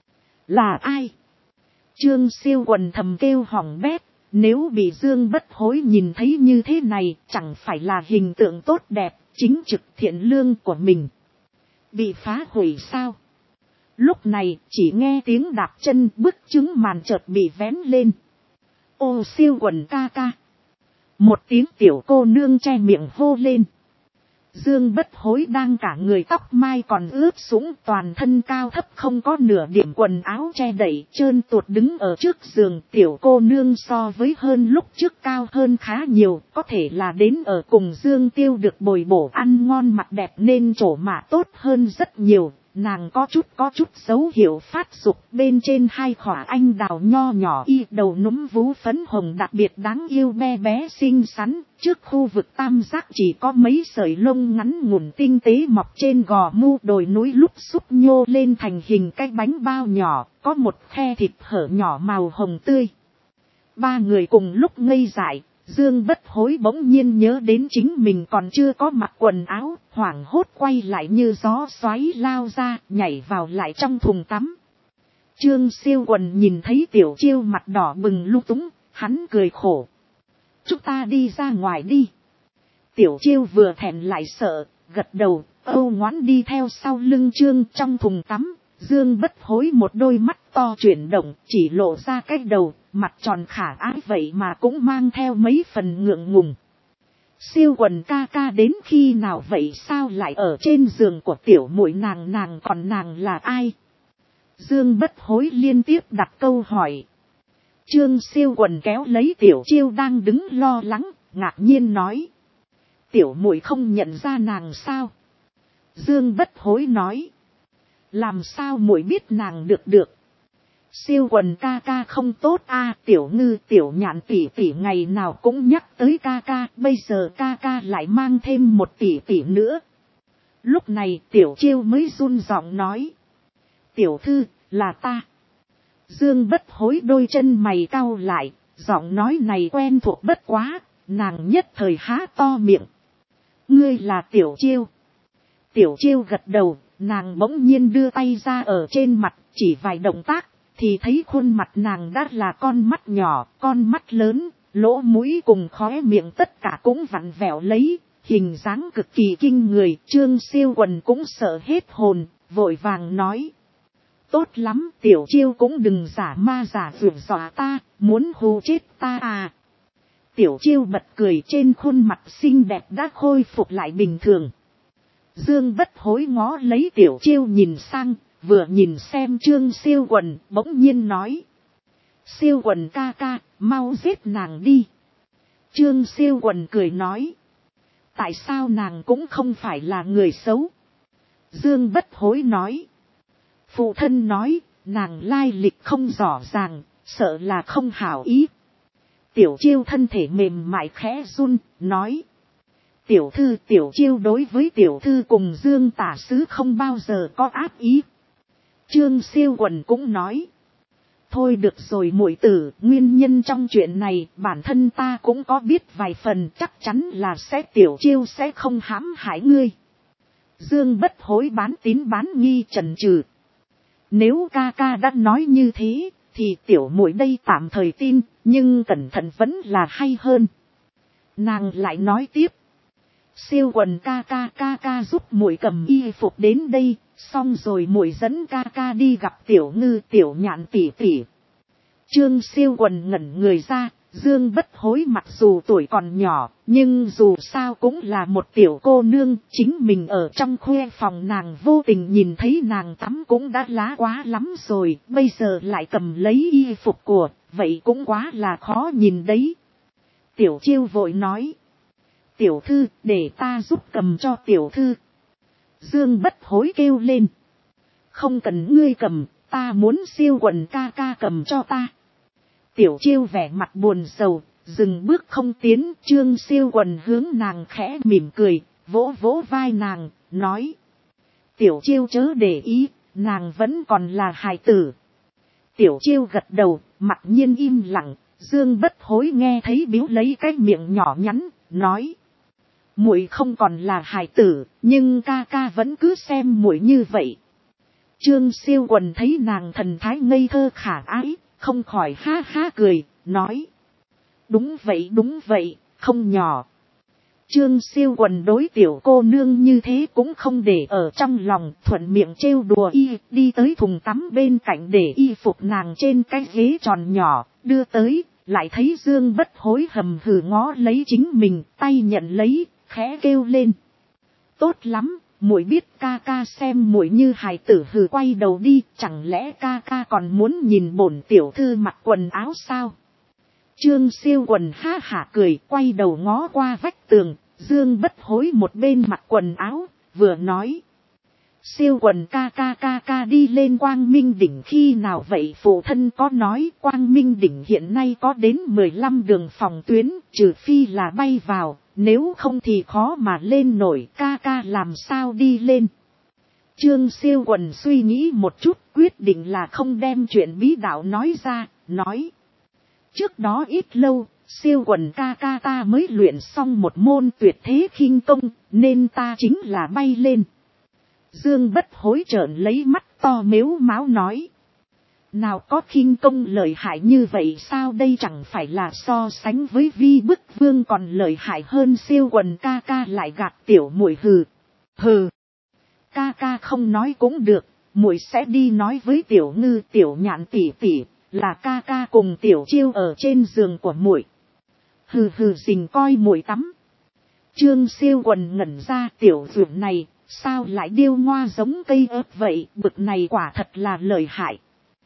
Là ai? Trương Siêu Quần thầm kêu hỏng bét, nếu bị Dương Bất Hối nhìn thấy như thế này, chẳng phải là hình tượng tốt đẹp, chính trực thiện lương của mình bị phá hủy sao? Lúc này chỉ nghe tiếng đạp chân, bức trứng màn chợt bị vén lên. Ô Siêu Quần ca ca. Một tiếng tiểu cô nương che miệng hô lên. Dương Bất Hối đang cả người tóc mai còn ướt sũng, toàn thân cao thấp không có nửa điểm quần áo che đậy, trơn tuột đứng ở trước giường. Tiểu cô nương so với hơn lúc trước cao hơn khá nhiều, có thể là đến ở cùng Dương Tiêu được bồi bổ ăn ngon mặc đẹp nên trổ mã tốt hơn rất nhiều. Nàng có chút dấu hiệu phát dục, bên trên hai khỏa anh đào nho nhỏ y đầu núm vú phấn hồng đặc biệt đáng yêu be bé xinh xắn. Trước khu vực tam giác chỉ có mấy sợi lông ngắn ngủn tinh tế mọc trên gò mu, đồi núi lúc xúc nhô lên thành hình cái bánh bao nhỏ, có một khe thịt hở nhỏ màu hồng tươi. Ba người cùng lúc ngây dại. Dương Bất Hối bỗng nhiên nhớ đến chính mình còn chưa có mặc quần áo, hoảng hốt quay lại như gió xoáy lao ra, nhảy vào lại trong thùng tắm. Trương Siêu Quần nhìn thấy Tiểu Chiêu mặt đỏ bừng lung túng, hắn cười khổ. Chúng ta đi ra ngoài đi. Tiểu Chiêu vừa thẹn lại sợ, gật đầu, âu ngoãn đi theo sau lưng Trương. Trong thùng tắm, Dương Bất Hối một đôi mắt to chuyển động, chỉ lộ ra cái đầu, mặt tròn khả ái vậy mà cũng mang theo mấy phần ngượng ngùng. Siêu Quần ca ca đến khi nào vậy, sao lại ở trên giường của tiểu muội nàng, còn nàng là ai? Dương Bất Hối liên tiếp đặt câu hỏi. Trương Siêu Quần kéo lấy Tiểu Chiêu đang đứng lo lắng, ngạc nhiên nói. Tiểu muội không nhận ra nàng sao? Dương Bất Hối nói. Làm sao muội biết nàng được? Siêu Quần ca ca không tốt a, Tiểu Ngư Tiểu Nhạn tỷ tỷ ngày nào cũng nhắc tới ca ca, bây giờ ca ca lại mang thêm một tỷ tỷ nữa. Lúc này Tiểu Chiêu mới run giọng nói. Tiểu thư, là ta. Dương Bất Hối đôi chân mày cau lại, giọng nói này quen thuộc bất quá, nàng nhất thời há to miệng. Ngươi là Tiểu Chiêu. Tiểu Chiêu gật đầu, nàng bỗng nhiên đưa tay ra ở trên mặt, chỉ vài động tác, thì thấy khuôn mặt nàng đã là con mắt nhỏ, con mắt lớn, lỗ mũi cùng khóe miệng tất cả cũng vặn vẹo lấy, hình dáng cực kỳ kinh người. Trương Siêu Quần cũng sợ hết hồn, vội vàng nói. Tốt lắm, Tiểu Chiêu cũng đừng giả ma giả vượt dọa ta, muốn hù chết ta à. Tiểu Chiêu bật cười, trên khuôn mặt xinh đẹp đã khôi phục lại bình thường. Dương Bất Hối ngó lấy Tiểu Chiêu nhìn sang, vừa nhìn xem Trương Siêu Quần, bỗng nhiên nói. Siêu Quần ca ca, mau giết nàng đi. Trương Siêu Quần cười nói. Tại sao nàng cũng không phải là người xấu? Dương Bất Hối nói. Phụ thân nói, nàng lai lịch không rõ ràng, sợ là không hảo ý. Tiểu Chiêu thân thể mềm mại khẽ run, nói. Tiểu thư, Tiểu Chiêu đối với tiểu thư cùng Dương tả sứ không bao giờ có ác ý. Trương Siêu Quần cũng nói. Thôi được rồi muội tử, nguyên nhân trong chuyện này bản thân ta cũng có biết vài phần, chắc chắn là Tiểu Chiêu sẽ không hãm hại ngươi. Dương Bất Hối bán tín bán nghi chần chừ. Nếu ca ca đã nói như thế, thì tiểu muội đây tạm thời tin, nhưng cẩn thận vẫn là hay hơn. Nàng lại nói tiếp. Siêu Quần ca ca giúp muội cầm y phục đến đây, xong rồi muội dẫn ca ca đi gặp Tiểu Ngư Tiểu Nhạn tỷ tỷ. Trương Siêu Quần ngẩn người ra, Dương Bất Hối mặc dù tuổi còn nhỏ, nhưng dù sao cũng là một tiểu cô nương, chính mình ở trong khuê phòng nàng vô tình nhìn thấy nàng tắm cũng đã lá quá lắm rồi, bây giờ lại cầm lấy y phục của, vậy cũng quá là khó nhìn đấy. Tiểu Chiêu vội nói. Tiểu thư, để ta giúp cầm cho tiểu thư. Dương Bất Hối kêu lên. Không cần ngươi cầm, ta muốn Siêu Quần ca ca cầm cho ta. Tiểu Chiêu vẻ mặt buồn rầu, dừng bước không tiến. Trương Siêu Quần hướng nàng khẽ mỉm cười, vỗ vỗ vai nàng, nói. Tiểu Chiêu chớ để ý, nàng vẫn còn là hài tử. Tiểu Chiêu gật đầu, mặc nhiên im lặng. Dương Bất Hối nghe thấy biếu lấy cái miệng nhỏ nhắn, nói. Muội không còn là hài tử, nhưng ca ca vẫn cứ xem muội như vậy. Trương Siêu Quần thấy nàng thần thái ngây thơ khả ái, không khỏi ha ha cười, nói. Đúng vậy, không nhỏ. Trương Siêu Quần đối tiểu cô nương như thế cũng không để ở trong lòng, thuận miệng trêu đùa y, đi tới thùng tắm bên cạnh để y phục nàng trên cái ghế tròn nhỏ, đưa tới, lại thấy Dương Bất Hối hầm hừ ngó lấy chính mình, tay nhận lấy, khẽ kêu lên. Tốt lắm, muội biết ca ca xem muội như hài tử, hừ quay đầu đi, chẳng lẽ ca ca còn muốn nhìn bổn tiểu thư mặc quần áo sao? Trương Siêu Quần ha hả cười, quay đầu ngó qua vách tường, Dương Bất Hối một bên mặc quần áo, vừa nói. Siêu Quần ca ca đi lên Quang Minh đỉnh khi nào vậy? Phụ thân có nói Quang Minh đỉnh hiện nay có đến 15 đường phòng tuyến, trừ phi là bay vào, nếu không thì khó mà lên nổi, ca ca làm sao đi lên? Trương Siêu Quần suy nghĩ một chút, quyết định là không đem chuyện bí đạo nói ra, nói. Trước đó ít lâu, Siêu Quần ca ta mới luyện xong một môn tuyệt thế khinh công, nên ta chính là bay lên. Dương Bất Hối trợn lấy mắt to mếu máo nói. Nào có khinh công lợi hại như vậy sao, đây chẳng phải là so sánh với Vi Bức Vương còn lợi hại hơn. Siêu Quần ca ca lại gạt tiểu muội hừ. Hừ. Ca ca không nói cũng được, muội sẽ đi nói với Tiểu Ngư Tiểu Nhạn tỷ tỷ, là ca ca cùng Tiểu Chiêu ở trên giường của muội. Hừ hừ, rình coi muội tắm. Trương Siêu Quần ngẩn ra, tiểu dược này sao lại điêu ngoa giống cây ớt vậy, bực này quả thật là lợi hại.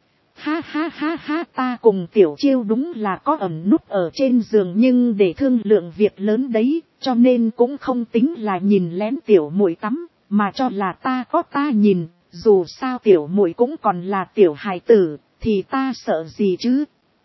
Ha ha ha ha, ta cùng Tiểu Chiêu đúng là có ẩn núp ở trên giường, nhưng để thương lượng việc lớn đấy, cho nên cũng không tính là nhìn lén tiểu muội tắm, mà cho là ta có ta nhìn, dù sao tiểu muội cũng còn là tiểu hài tử, thì ta sợ gì chứ.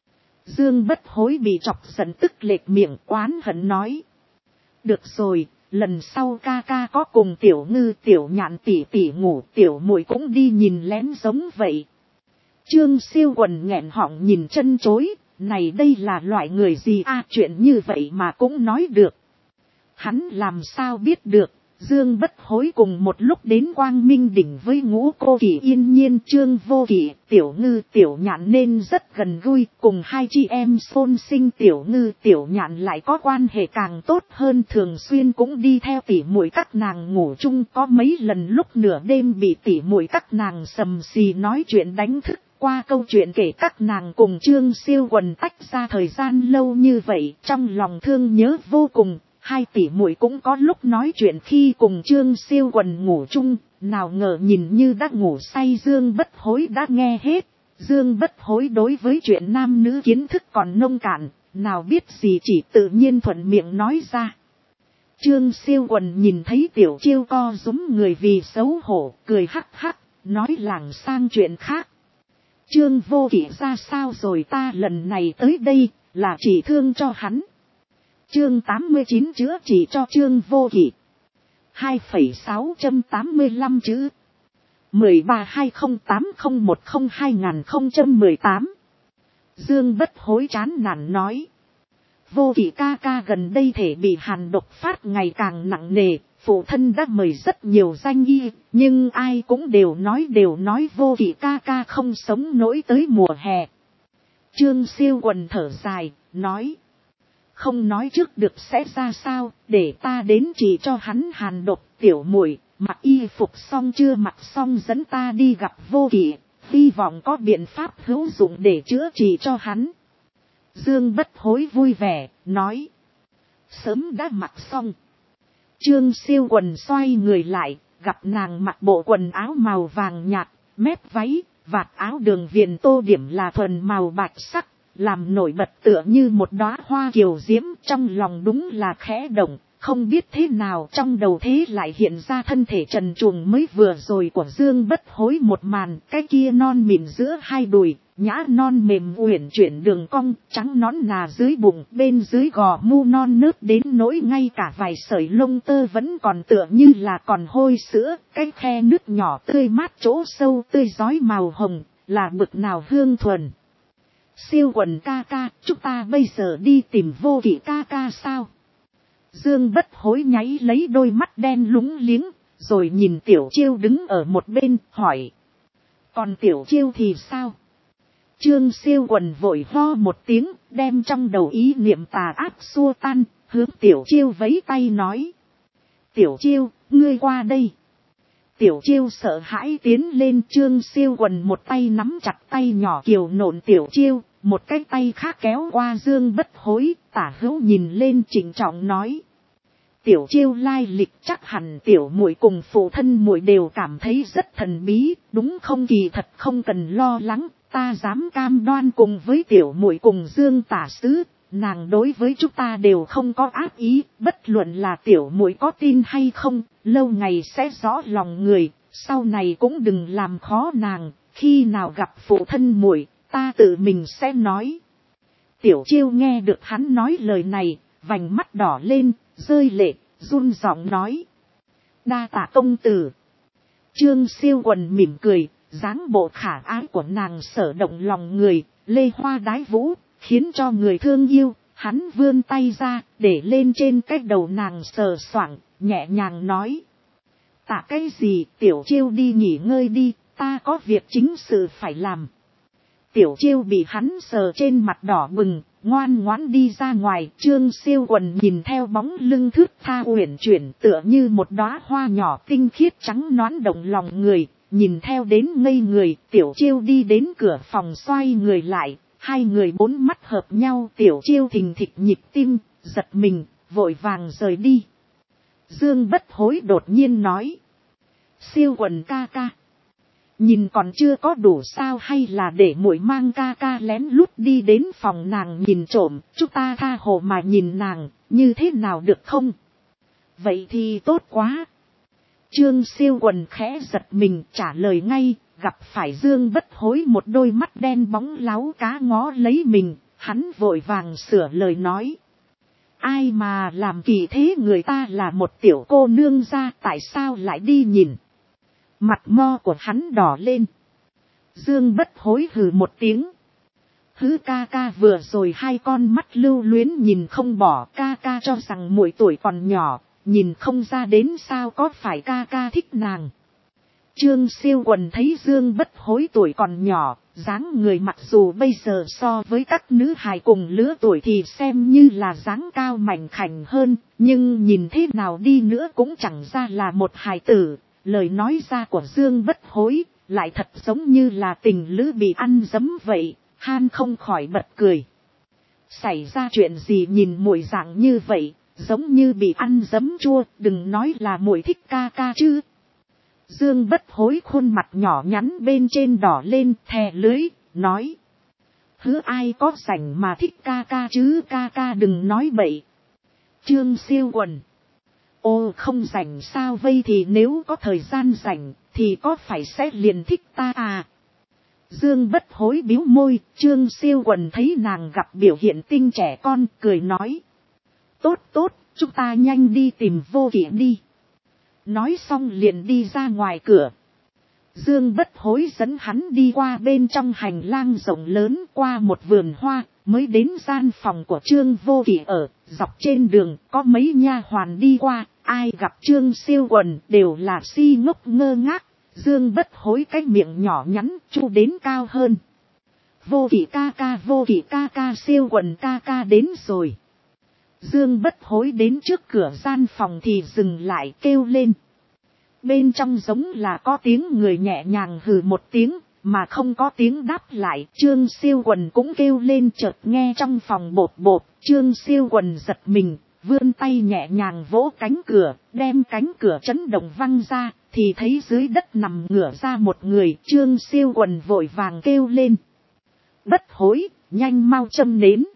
Dương Bất Hối bị chọc giận tức lệch miệng, oán hận nói. Được rồi, lần sau ca ca có cùng Tiểu Ngư Tiểu Nhạn tỷ tỷ ngủ, tiểu muội cũng đi nhìn lén giống vậy. Trương Siêu Quần nghẹn họng nhìn chân chối, này đây là loại người gì a, chuyện như vậy mà cũng nói được. Hắn làm sao biết được, Dương Bất Hối cùng một lúc đến Quang Minh đỉnh với Ngũ Cô Kỷ Yên Nhiên, Trương Vô Kỷ, Tiểu Ngư, Tiểu Nhạn nên rất gần gũi, cùng hai chị em Xôn Sinh Tiểu Ngư, Tiểu Nhạn lại có quan hệ càng tốt hơn, thường xuyên cũng đi theo tỉ muội các nàng ngủ chung, có mấy lần lúc nửa đêm bị tỉ muội các nàng sầm xì nói chuyện đánh thức. Qua câu chuyện kể các nàng cùng Trương Siêu Quần tách ra thời gian lâu như vậy, trong lòng thương nhớ vô cùng. Hai tỷ muội cũng có lúc nói chuyện khi cùng Trương Siêu Quần ngủ chung, nào ngờ nhìn như đã ngủ say Dương Bất Hối đã nghe hết. Dương Bất Hối đối với chuyện nam nữ kiến thức còn nông cạn, nào biết gì chỉ tự nhiên thuận miệng nói ra. Trương Siêu Quần nhìn thấy Tiểu Chiêu co rúm người vì xấu hổ, cười hắc hắc, nói lảng sang chuyện khác. Trương Vô Kỷ ra sao rồi, ta lần này tới đây là chỉ thương cho hắn. Chương 89 chữa chỉ cho Trương Vô Kỷ. 2,685 chữ. 13/20/8010/2018. Dương Bất Hối chán nản nói. Vô Kỷ ca ca gần đây thể bị hàn độc phát ngày càng nặng nề. Phụ thân đã mời rất nhiều danh y, nhưng ai cũng đều nói Vô Kỷ ca ca không sống nổi tới mùa hè. Trương Siêu Quần thở dài, nói. Không nói trước được sẽ ra sao, để ta đến chỉ cho hắn hàn độc. Tiểu muội mặc y phục xong chưa, mặc xong dẫn ta đi gặp Vô Kỷ, hy vọng có biện pháp hữu dụng để chữa trị cho hắn. Dương Bất Hối vui vẻ, nói. Sớm đã mặc xong. Trương Siêu Quần xoay người lại, gặp nàng mặc bộ quần áo màu vàng nhạt, mép váy, vạt áo đường viền tô điểm là thuần màu bạch sắc, làm nổi bật tựa như một đóa hoa kiều diễm, trong lòng đúng là khẽ động, không biết thế nào trong đầu thế lại hiện ra thân thể trần truồng mới vừa rồi của Dương Bất Hối một màn, cái kia non mịn giữa hai đùi, nhã non mềm uyển chuyển đường cong, trắng nõn nà dưới bụng, bên dưới gò mu non nớt đến nỗi ngay cả vài sợi lông tơ vẫn còn tựa như là còn hôi sữa, cái khe nước nhỏ tươi mát chỗ sâu tươi rói màu hồng, là bực nào hương thuần. Siêu Quần ca ca, chúng ta bây giờ đi tìm Vô Kỷ ca ca sao? Dương Bất Hối nháy lấy đôi mắt đen lúng liếng, rồi nhìn Tiểu Chiêu đứng ở một bên, hỏi. Còn Tiểu Chiêu thì sao? Trương Siêu Quần vội ho một tiếng, đem trong đầu ý niệm tà ác xua tan, hướng Tiểu Chiêu vẫy tay nói. Tiểu Chiêu, ngươi qua đây. Tiểu Chiêu sợ hãi tiến lên. Trương Siêu Quần một tay nắm chặt tay nhỏ kiều nộn Tiểu Chiêu, một cái tay khác kéo qua Dương Bất Hối, tả hữu nhìn lên trịnh trọng nói. Tiểu Chiêu lai lịch chắc hẳn tiểu muội cùng phụ thân muội đều cảm thấy rất thần bí, đúng không? Kỳ thật không cần lo lắng, ta dám cam đoan cùng với tiểu muội cùng Dương tả sứ, nàng đối với chúng ta đều không có ác ý, bất luận là tiểu muội có tin hay không, lâu ngày sẽ rõ lòng người, sau này cũng đừng làm khó nàng, khi nào gặp phụ thân muội, ta tự mình sẽ nói. Tiểu Chiêu nghe được hắn nói lời này, vành mắt đỏ lên, rơi lệ, run giọng nói. Đa tạ công tử. Trương Siêu Quần mỉm cười, dáng bộ khả ái của nàng sở động lòng người, lê hoa đái vũ, khiến cho người thương yêu. Hắn vươn tay ra, để lên trên cái đầu nàng sờ soạng, nhẹ nhàng nói. Tạ cái gì? Tiểu Chiêu đi nghỉ ngơi đi, ta có việc chính sự phải làm. Tiểu Chiêu bị hắn sờ trên mặt đỏ bừng, ngoan ngoãn đi ra ngoài. Trương Siêu Quần nhìn theo bóng lưng thướt tha uyển chuyển tựa như một đóa hoa nhỏ tinh khiết trắng nõn động lòng người, nhìn theo đến ngây người. Tiểu Chiêu đi đến cửa phòng xoay người lại, hai người bốn mắt hợp nhau. Tiểu Chiêu thình thịch nhịp tim, giật mình, vội vàng rời đi. Dương Bất Hối đột nhiên nói. Siêu Quần ca ca, nhìn còn chưa có đủ sao, hay là để muội mang ca ca lén lút đi đến phòng nàng nhìn trộm, chúng ta tha hồ mà nhìn nàng, như thế nào được không? Vậy thì tốt quá. Trương Siêu Quần khẽ giật mình trả lời ngay, gặp phải Dương Bất Hối một đôi mắt đen bóng láo cá ngó lấy mình, hắn vội vàng sửa lời nói. Ai mà làm kỳ thế, người ta là một tiểu cô nương ra, tại sao lại đi nhìn? Mặt mo của hắn đỏ lên. Dương Bất Hối hừ một tiếng. Hứ ca ca vừa rồi hai con mắt lưu luyến nhìn không bỏ, ca ca cho rằng muội tuổi còn nhỏ, nhìn không ra đến sao có phải ca ca thích nàng. Trương Siêu Quần thấy Dương Bất Hối tuổi còn nhỏ, dáng người mặc dù bây giờ so với các nữ hài cùng lứa tuổi thì xem như là dáng cao mảnh khảnh hơn, nhưng nhìn thế nào đi nữa cũng chẳng ra là một hài tử. Lời nói ra của Dương Bất Hối lại thật giống như là tình lữ bị ăn dấm vậy. Han không khỏi bật cười. Xảy ra chuyện gì nhìn muội dạng như vậy, giống như bị ăn giấm chua, đừng nói là muội thích ca ca chứ. Dương Bất Hối khuôn mặt nhỏ nhắn bên trên đỏ lên, thè lưới, nói. Hứ ai có rảnh mà thích ca ca chứ, ca ca đừng nói bậy. Trương Siêu Quần. Ô không rảnh sao vây, thì nếu có thời gian rảnh, thì có phải sẽ liền thích ta à? Dương Bất Hối bĩu môi, Trương Siêu Quần thấy nàng gặp biểu hiện tinh trẻ con, cười nói. Tốt tốt, chúng ta nhanh đi tìm Vô Kỵ đi. Nói xong liền đi ra ngoài cửa. Dương Bất Hối dẫn hắn đi qua bên trong hành lang rộng lớn, qua một vườn hoa, mới đến gian phòng của Trương Vô Kỵ ở. Dọc trên đường có mấy nha hoàn đi qua, ai gặp Trương Siêu Quần đều là si ngốc ngơ ngác. Dương Bất Hối cái miệng nhỏ nhắn chu đến cao hơn. Vô Kỵ ca ca, Vô Kỵ ca ca, Siêu Quần ca ca đến rồi. Dương Bất Hối đến trước cửa gian phòng thì dừng lại kêu lên. Bên trong giống là có tiếng người nhẹ nhàng hừ một tiếng, mà không có tiếng đáp lại. Trương Siêu Quần cũng kêu lên, chợt nghe trong phòng bột bột. Trương Siêu Quần giật mình, vươn tay nhẹ nhàng vỗ cánh cửa, đem cánh cửa chấn động văng ra, thì thấy dưới đất nằm ngửa ra một người. Trương Siêu Quần vội vàng kêu lên. Bất Hối, nhanh mau châm nến.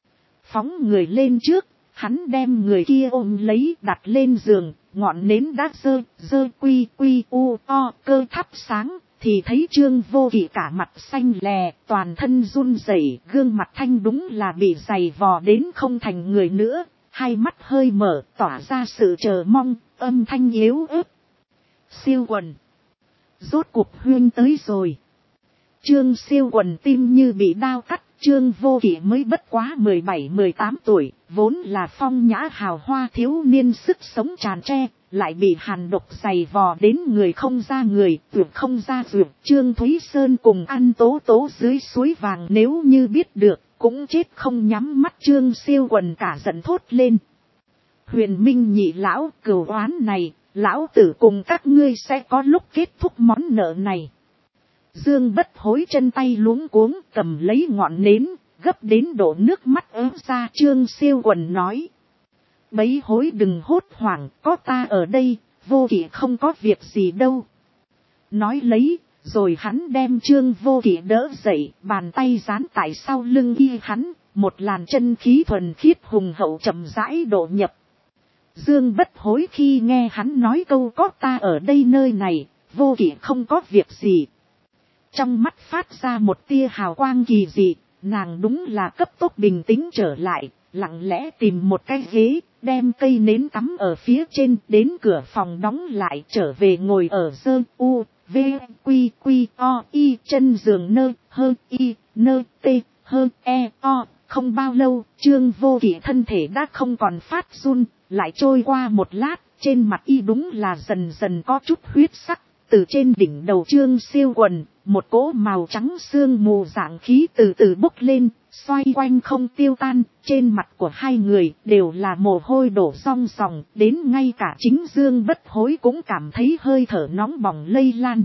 Phóng người lên trước, hắn đem người kia ôm lấy đặt lên giường, ngọn nến đã dơ quy quy u o cơ thắp sáng, thì thấy Trương Vô Kỵ cả mặt xanh lè, toàn thân run rẩy, gương mặt thanh đúng là bị giày vò đến không thành người nữa, hai mắt hơi mở tỏa ra sự chờ mong, âm thanh yếu ớt. Siêu Quần, rốt cuộc huyên tới rồi. Trương Siêu Quần tim như bị đao cắt. Trương Vô Kỵ mới bất quá 17-18 tuổi, vốn là phong nhã hào hoa thiếu niên sức sống tràn tre, lại bị hàn độc giày vò đến người không ra người, tuyệt không ra tuyệt. Trương Thúy Sơn cùng An Tố Tố dưới suối vàng nếu như biết được, cũng chết không nhắm mắt. Trương Siêu Quần cả giận thốt lên. Huyền Minh nhị lão, cửu oán này, lão tử cùng các ngươi sẽ có lúc kết thúc món nợ này. Dương Bất Hối chân tay luống cuống cầm lấy ngọn nến, gấp đến độ nước mắt ứa ra. Trương Siêu Quần nói. Bấy Hối đừng hốt hoảng, có ta ở đây, Vô Kỵ không có việc gì đâu. Nói lấy, rồi hắn đem Trương Vô Kỵ đỡ dậy, bàn tay dán tại sau lưng y hắn, một làn chân khí thuần khiết hùng hậu chậm rãi độ nhập. Dương Bất Hối khi nghe hắn nói câu có ta ở đây nơi này, Vô Kỵ không có việc gì. Trong mắt phát ra một tia hào quang kỳ dị, nàng đúng là cấp tốc bình tĩnh trở lại, lặng lẽ tìm một cái ghế, đem cây nến cắm ở phía trên, đến cửa phòng đóng lại, trở về ngồi ở dơ u, v, quy quy o y chân giường nơ, hơ y, nơ t, hơ e o. Không bao lâu, Trương Vô Kỵ thân thể đã không còn phát run, lại trôi qua một lát, trên mặt y đúng là dần dần có chút huyết sắc. Từ trên đỉnh đầu Trương Siêu Quần, một cỗ màu trắng sương mù dạng khí từ từ bốc lên, xoay quanh không tiêu tan. Trên mặt của hai người đều là mồ hôi đổ ròng ròng, đến ngay cả chính Dương Bất Hối cũng cảm thấy hơi thở nóng bỏng lây lan.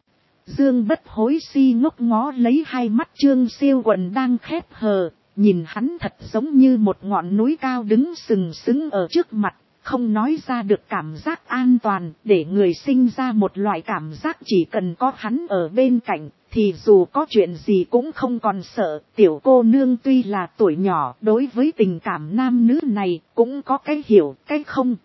Dương Bất Hối si ngốc ngó lấy hai mắt Trương Siêu Quần đang khép hờ, nhìn hắn thật giống như một ngọn núi cao đứng sừng sững ở trước mặt. Không nói ra được cảm giác an toàn, để người sinh ra một loại cảm giác chỉ cần có hắn ở bên cạnh, thì dù có chuyện gì cũng không còn sợ. Tiểu cô nương tuy là tuổi nhỏ, đối với tình cảm nam nữ này, cũng có cái hiểu, cái không.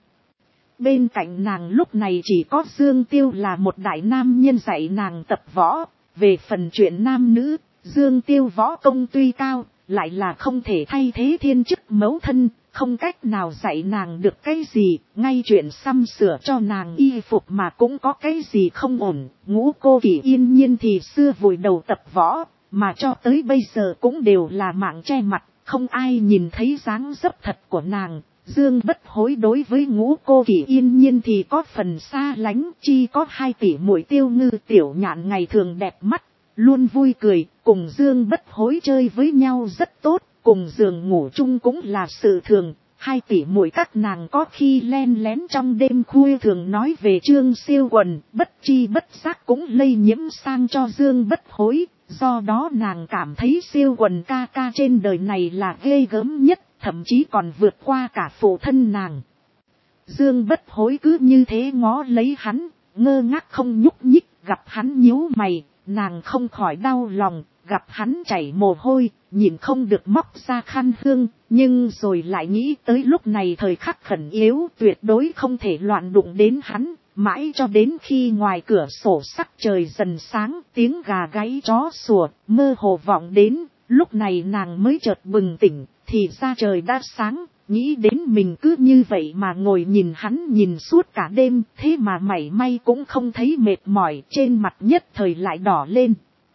Bên cạnh nàng lúc này chỉ có Dương Tiêu là một đại nam nhân dạy nàng tập võ. Về phần chuyện nam nữ, Dương Tiêu võ công tuy cao, lại là không thể thay thế thiên chức mẫu thân, không cách nào dạy nàng được cái gì, ngay chuyện xăm sửa cho nàng y phục mà cũng có cái gì không ổn. Ngũ cô Kỳ yên nhiên thì xưa vùi đầu tập võ, mà cho tới bây giờ cũng đều là mạng che mặt, không ai nhìn thấy dáng dấp thật của nàng. Dương Bất Hối đối với Ngũ cô Kỳ yên nhiên thì có phần xa lánh, chi có 2 tỷ muội Tiêu Ngư Tiểu Nhạn ngày thường đẹp mắt, luôn vui cười, cùng Dương Bất Hối chơi với nhau rất tốt, cùng giường ngủ chung cũng là sự thường. 2 tỷ muội các nàng có khi len lén trong đêm khuya thường nói về Trương Siêu Quần, bất chi bất giác cũng lây nhiễm sang cho Dương Bất Hối, do đó nàng cảm thấy Siêu Quần ca ca trên đời này là ghê gớm nhất, thậm chí còn vượt qua cả phụ thân nàng. Dương Bất Hối cứ như thế ngó lấy hắn, ngơ ngác không nhúc nhích, gặp hắn nhíu mày, nàng không khỏi đau lòng, gặp hắn chảy mồ hôi, nhìn không được móc ra khăn hương, nhưng rồi lại nghĩ tới lúc này thời khắc khẩn yếu tuyệt đối không thể loạn đụng đến hắn, mãi cho đến khi ngoài cửa sổ sắc trời dần sáng, tiếng gà gáy chó sủa, mơ hồ vọng đến, lúc này nàng mới chợt bừng tỉnh, thì ra trời đã sáng, nghĩ đến mình cứ như vậy mà ngồi nhìn hắn nhìn suốt cả đêm, thế mà mảy may cũng không thấy mệt mỏi, trên mặt nhất thời lại đỏ lên.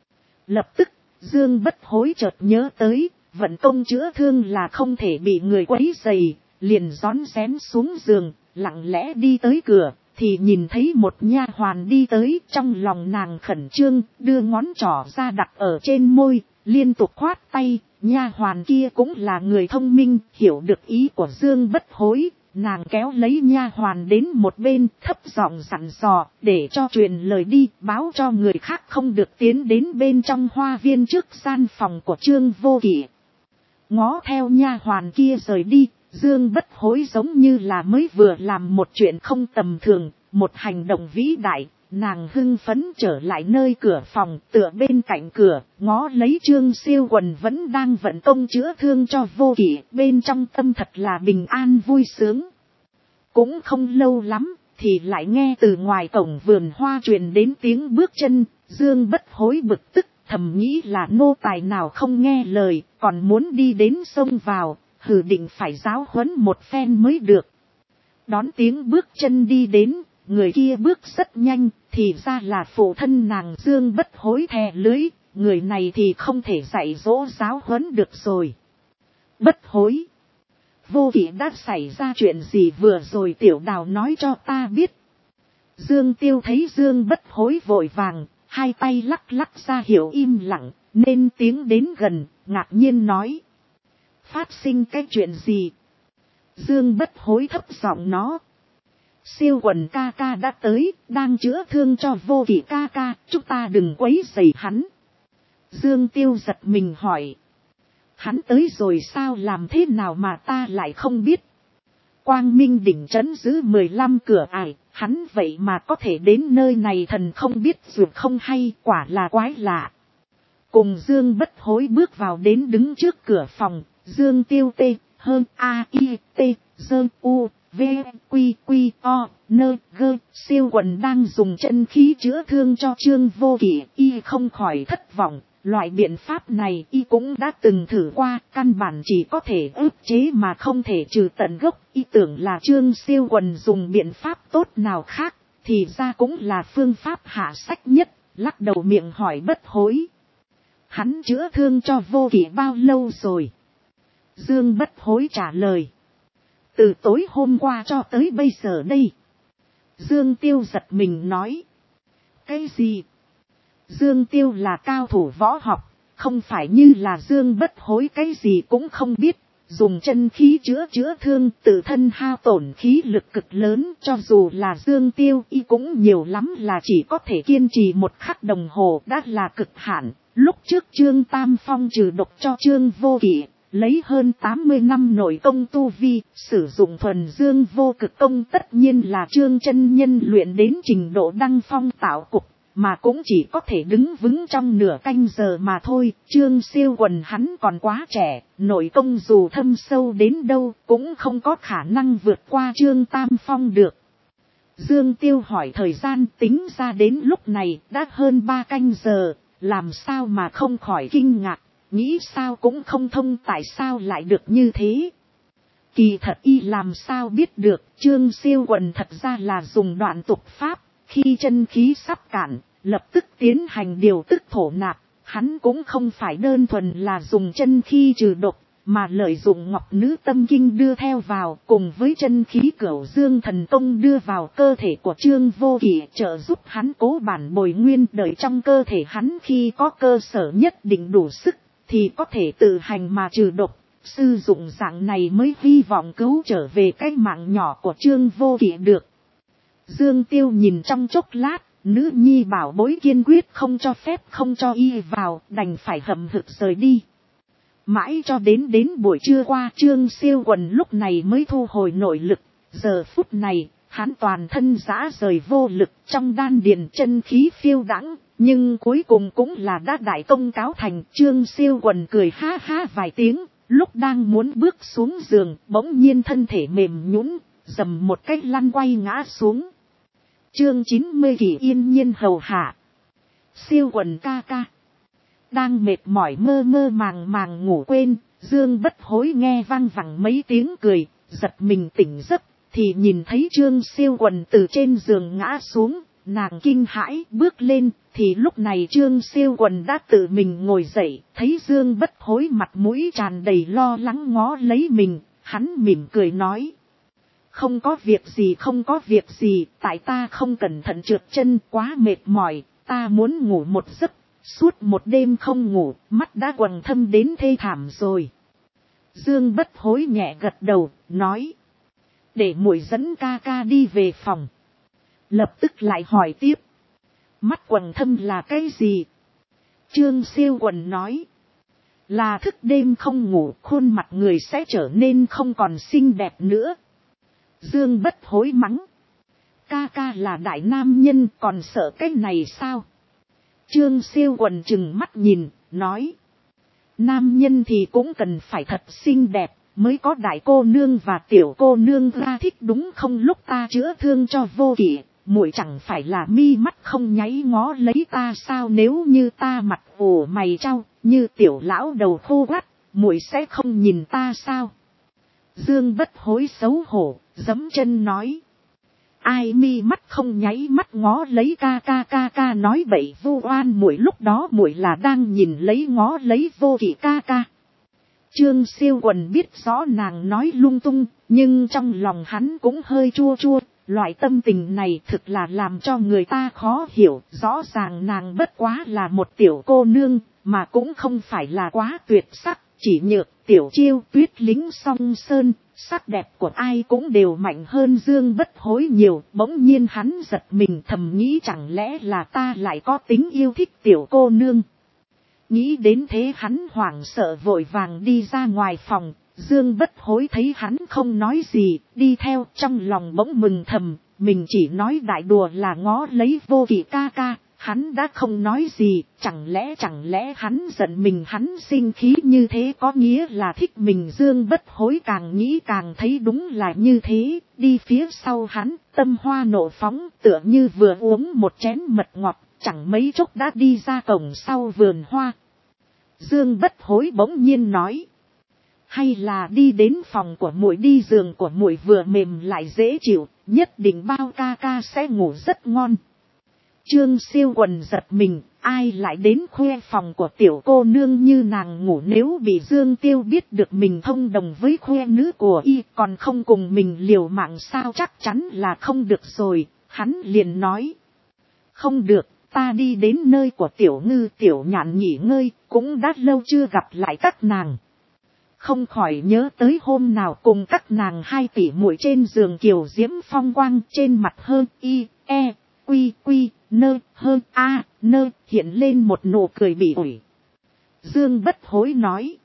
Lập tức, Dương Bất Hối chợt nhớ tới, vận công chữa thương là không thể bị người quấy rầy, liền rón rén xuống giường, lặng lẽ đi tới cửa, thì nhìn thấy một nha hoàn đi tới, trong lòng nàng khẩn trương, đưa ngón trỏ ra đặt ở trên môi, liên tục khoát tay. Nha hoàn kia cũng là người thông minh, hiểu được ý của Dương Bất Hối, nàng kéo lấy nha hoàn đến một bên, thấp giọng dặn dò, để cho truyền lời đi, báo cho người khác không được tiến đến bên trong hoa viên trước gian phòng của Trương Vô Kỵ. Ngó theo nha hoàn kia rời đi, Dương Bất Hối giống như là mới vừa làm một chuyện không tầm thường, một hành động vĩ đại. Nàng hưng phấn trở lại nơi cửa phòng, tựa bên cạnh cửa, ngó lấy Trương Siêu Quần vẫn đang vận công chữa thương cho Vô Kỵ, bên trong tâm thật là bình an vui sướng. Cũng không lâu lắm, thì lại nghe từ ngoài cổng vườn hoa truyền đến tiếng bước chân, Dương Bất Hối bực tức, thầm nghĩ là nô tài nào không nghe lời, còn muốn đi đến xông vào, hừ định phải giáo huấn một phen mới được. Đón tiếng bước chân đi đến, người kia bước rất nhanh, thì ra là phụ thân nàng Dương Bất Hối thè lưới, người này thì không thể dạy dỗ giáo huấn được rồi. Bất Hối, Vô Kỵ đã xảy ra chuyện gì vừa rồi Tiểu Đào nói cho ta biết. Dương Tiêu thấy Dương Bất Hối vội vàng, 2 tay lắc lắc ra hiệu im lặng, nên tiếng đến gần, ngạc nhiên nói. Phát sinh cái chuyện gì? Dương Bất Hối thấp giọng nó. Siêu Quần ca ca đã tới, đang chữa thương cho Vô Kỵ ca ca, chúng ta đừng quấy rầy hắn. Dương Tiêu giật mình hỏi. Hắn tới rồi sao, làm thế nào mà ta lại không biết? Quang Minh đỉnh trấn giữ 15 cửa ải, hắn vậy mà có thể đến nơi này, thần không biết ruột không hay, quả là quái lạ. Cùng Dương Bất Hối bước vào đến đứng trước cửa phòng, Dương Tiêu tê, hơn A I T, dơ U, V, Quy Quy O, nơ gơ, Siêu Quần đang dùng chân khí chữa thương cho Trương Vô Kỵ, y không khỏi thất vọng. Loại biện pháp này y cũng đã từng thử qua, căn bản chỉ có thể ức chế mà không thể trừ tận gốc. Y tưởng là Trương Siêu Quần dùng biện pháp tốt nào khác, thì ra cũng là phương pháp hạ sách nhất, lắc đầu miệng hỏi Bất Hối. Hắn chữa thương cho Vô Kỵ bao lâu rồi? Dương Bất Hối trả lời. Từ tối hôm qua cho tới bây giờ đây. Dương Tiêu giật mình nói. Cái gì? Dương Tiêu là cao thủ võ học, không phải như là Dương Bất Hối cái gì cũng không biết. Dùng chân khí chữa thương, tự thân hao tổn khí lực cực lớn, cho dù là Dương Tiêu y cũng nhiều lắm là chỉ có thể kiên trì 1 khắc đồng hồ đã là cực hạn. Lúc trước Trương Tam Phong trừ độc cho Trương Vô Kỵ, lấy hơn 80 năm nội công tu vi, sử dụng thuần dương vô cực công tất nhiên là Trương chân nhân luyện đến trình độ đăng phong tạo cục, mà cũng chỉ có thể đứng vững trong nửa canh giờ mà thôi. Trương Siêu Quần hắn còn quá trẻ, nội công dù thâm sâu đến đâu cũng không có khả năng vượt qua Trương Tam Phong được. Dương Tiêu hỏi thời gian, tính ra đến lúc này đã hơn 3 canh giờ, làm sao mà không khỏi kinh ngạc, nghĩ sao cũng không thông tại sao lại được như thế. Kỳ thật y làm sao biết được, Trương Siêu Quần thật ra là dùng đoạn tục pháp, khi chân khí sắp cạn, lập tức tiến hành điều tức thổ nạp. Hắn cũng không phải đơn thuần là dùng chân khí trừ độc, mà lợi dụng Ngọc Nữ Tâm Kinh đưa theo vào, cùng với chân khí Cửu Dương Thần Công đưa vào cơ thể của Trương Vô Kỵ, trợ giúp hắn cố bản bồi nguyên, đợi trong cơ thể hắn khi có cơ sở nhất định đủ sức, thì có thể tự hành mà trừ độc. Sử dụng dạng này mới hy vọng cứu trở về cái mạng nhỏ của Trương Vô Kỵ được. Dương Tiêu nhìn trong chốc lát, nữ nhi bảo bối kiên quyết không cho phép không cho y vào, đành phải hậm hực rời đi. Mãi cho đến buổi trưa qua, Trương Siêu Quần lúc này mới thu hồi nội lực. Giờ phút này, hắn toàn thân rã rời vô lực, trong đan điền chân khí phiêu đãng, nhưng cuối cùng cũng là đã đại công cáo thành. Trương Siêu Quần cười ha ha vài tiếng, lúc đang muốn bước xuống giường, bỗng nhiên thân thể mềm nhũn, dầm một cách lăn quay ngã xuống. Chương 90 Kỳ yên nhiên hầu hạ. Siêu Quần ca ca. Đang mệt mỏi mơ mơ màng màng ngủ quên, Dương Bất Hối nghe vang vẳng mấy tiếng cười, giật mình tỉnh giấc, thì nhìn thấy Trương Siêu Quần từ trên giường ngã xuống, nàng kinh hãi bước lên, thì lúc này Trương Siêu Quần đã tự mình ngồi dậy, thấy Dương Bất Hối mặt mũi tràn đầy lo lắng ngó lấy mình, hắn mỉm cười nói. Không có việc gì, không có việc gì, tại ta không cẩn thận trượt chân, quá mệt mỏi, ta muốn ngủ một giấc. Suốt một đêm không ngủ, mắt đã quầng thâm đến thê thảm rồi. Dương Bất Hối nhẹ gật đầu, nói. Để muội dẫn ca ca đi về phòng. Lập tức lại hỏi tiếp. Mắt quầng thâm là cái gì? Trương Siêu Quần nói. Là thức đêm không ngủ, khuôn mặt người sẽ trở nên không còn xinh đẹp nữa. Dương Bất Hối mắng. Ca ca là đại nam nhân, còn sợ cái này sao? Trương Siêu Quần chừng mắt nhìn, nói. Nam nhân thì cũng cần phải thật xinh đẹp, mới có đại cô nương và tiểu cô nương ra thích đúng không? Lúc ta chữa thương cho Vô Kỵ, muội chẳng phải là mi mắt không nháy ngó lấy ta sao? Nếu như ta mặt ủ mày trao, như tiểu lão đầu khô quắt, muội sẽ không nhìn ta sao? Dương Bất Hối xấu hổ, giẫm chân nói. Ai mi mắt không nháy mắt ngó lấy ca ca nói bậy vu oan, muội lúc đó muội là đang nhìn lấy ngó lấy Vô Kỵ ca ca. Trương Siêu Quần biết rõ nàng nói lung tung, nhưng trong lòng hắn cũng hơi chua chua, loại tâm tình này thực là làm cho người ta khó hiểu. Rõ ràng nàng bất quá là một tiểu cô nương, mà cũng không phải là quá tuyệt sắc, chỉ nhược tiểu chiêu Tuyết lính song sơn. Sắc đẹp của ai cũng đều mạnh hơn Dương Bất Hối nhiều. Bỗng nhiên hắn giật mình thầm nghĩ chẳng lẽ là ta lại có tính yêu thích tiểu cô nương. Nghĩ đến thế hắn hoảng sợ vội vàng đi ra ngoài phòng. Dương Bất Hối thấy hắn không nói gì, đi theo, trong lòng bỗng mừng thầm. Mình chỉ nói đại đùa là ngó lấy Vô Kỵ ca ca. Hắn đã không nói gì, chẳng lẽ hắn giận mình, hắn sinh khí như thế có nghĩa là thích mình. Dương Bất Hối càng nghĩ càng thấy đúng là như thế, đi phía sau hắn, tâm hoa nộ phóng, tựa như vừa uống một chén mật ngọt, chẳng mấy chốc đã đi ra cổng sau vườn hoa. Dương Bất Hối bỗng nhiên nói, hay là đi đến phòng của muội đi, giường của muội vừa mềm lại dễ chịu, nhất định bao ca ca sẽ ngủ rất ngon. Trương Siêu Quần giật mình, ai lại đến khoe phòng của tiểu cô nương như nàng ngủ? Nếu bị Dương Tiêu biết được mình thông đồng với khoe nữ của y, còn không cùng mình liều mạng sao? Chắc chắn là không được rồi. Hắn liền nói, không được, ta đi đến nơi của tiểu ngư tiểu nhạn nghỉ ngơi, cũng đã lâu chưa gặp lại các nàng. Không khỏi nhớ tới hôm nào cùng các nàng hai tỷ muội trên giường kiều diễm phong quang, trên mặt hơn y, e, quy, nơ, hơn a, nơ, hiện lên một nụ cười bị ủi. Dương Bất Hối nói,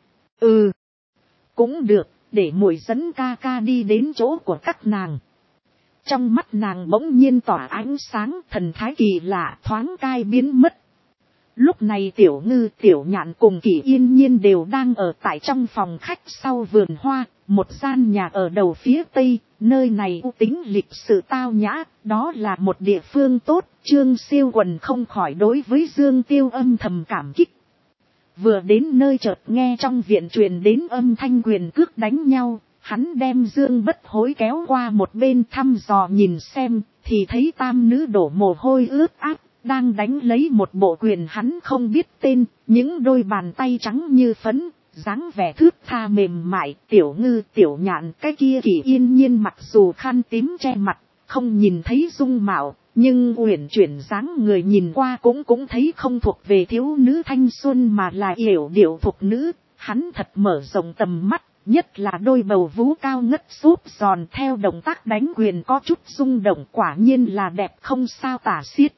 cũng được, để muội dẫn ca ca đi đến chỗ của các nàng. Trong mắt nàng bỗng nhiên tỏa ánh sáng, thần thái kỳ lạ thoáng cai biến mất. Lúc này tiểu ngư tiểu nhạn cùng Kỳ yên nhiên đều đang ở tại trong phòng khách sau vườn hoa, một gian nhà ở đầu phía tây. Nơi này u tính lịch sự tao nhã, đó là một địa phương tốt. Trương Siêu Quần không khỏi đối với Dương Tiêu âm thầm cảm kích. Vừa đến nơi chợt nghe trong viện truyền đến âm thanh quyền cước đánh nhau, Hắn đem Dương Bất Hối kéo qua một bên thăm dò nhìn xem, thì thấy tam nữ đổ mồ hôi ướt át, đang đánh lấy một bộ quyền hắn không biết tên, những đôi bàn tay trắng như phấn, dáng vẻ thướt tha mềm mại. Tiểu Ngư Tiểu Nhạn cái kia Kỳ Yên Nhiên mặc dù khăn tím che mặt, không nhìn thấy dung mạo, nhưng uyển chuyển dáng người nhìn qua cũng thấy không thuộc về thiếu nữ thanh xuân mà là yểu điệu thục nữ. Hắn thật mở rộng tầm mắt, nhất là đôi bầu vú cao ngất xốp giòn theo động tác đánh quyền có chút rung động, quả nhiên là đẹp không sao tả xiết.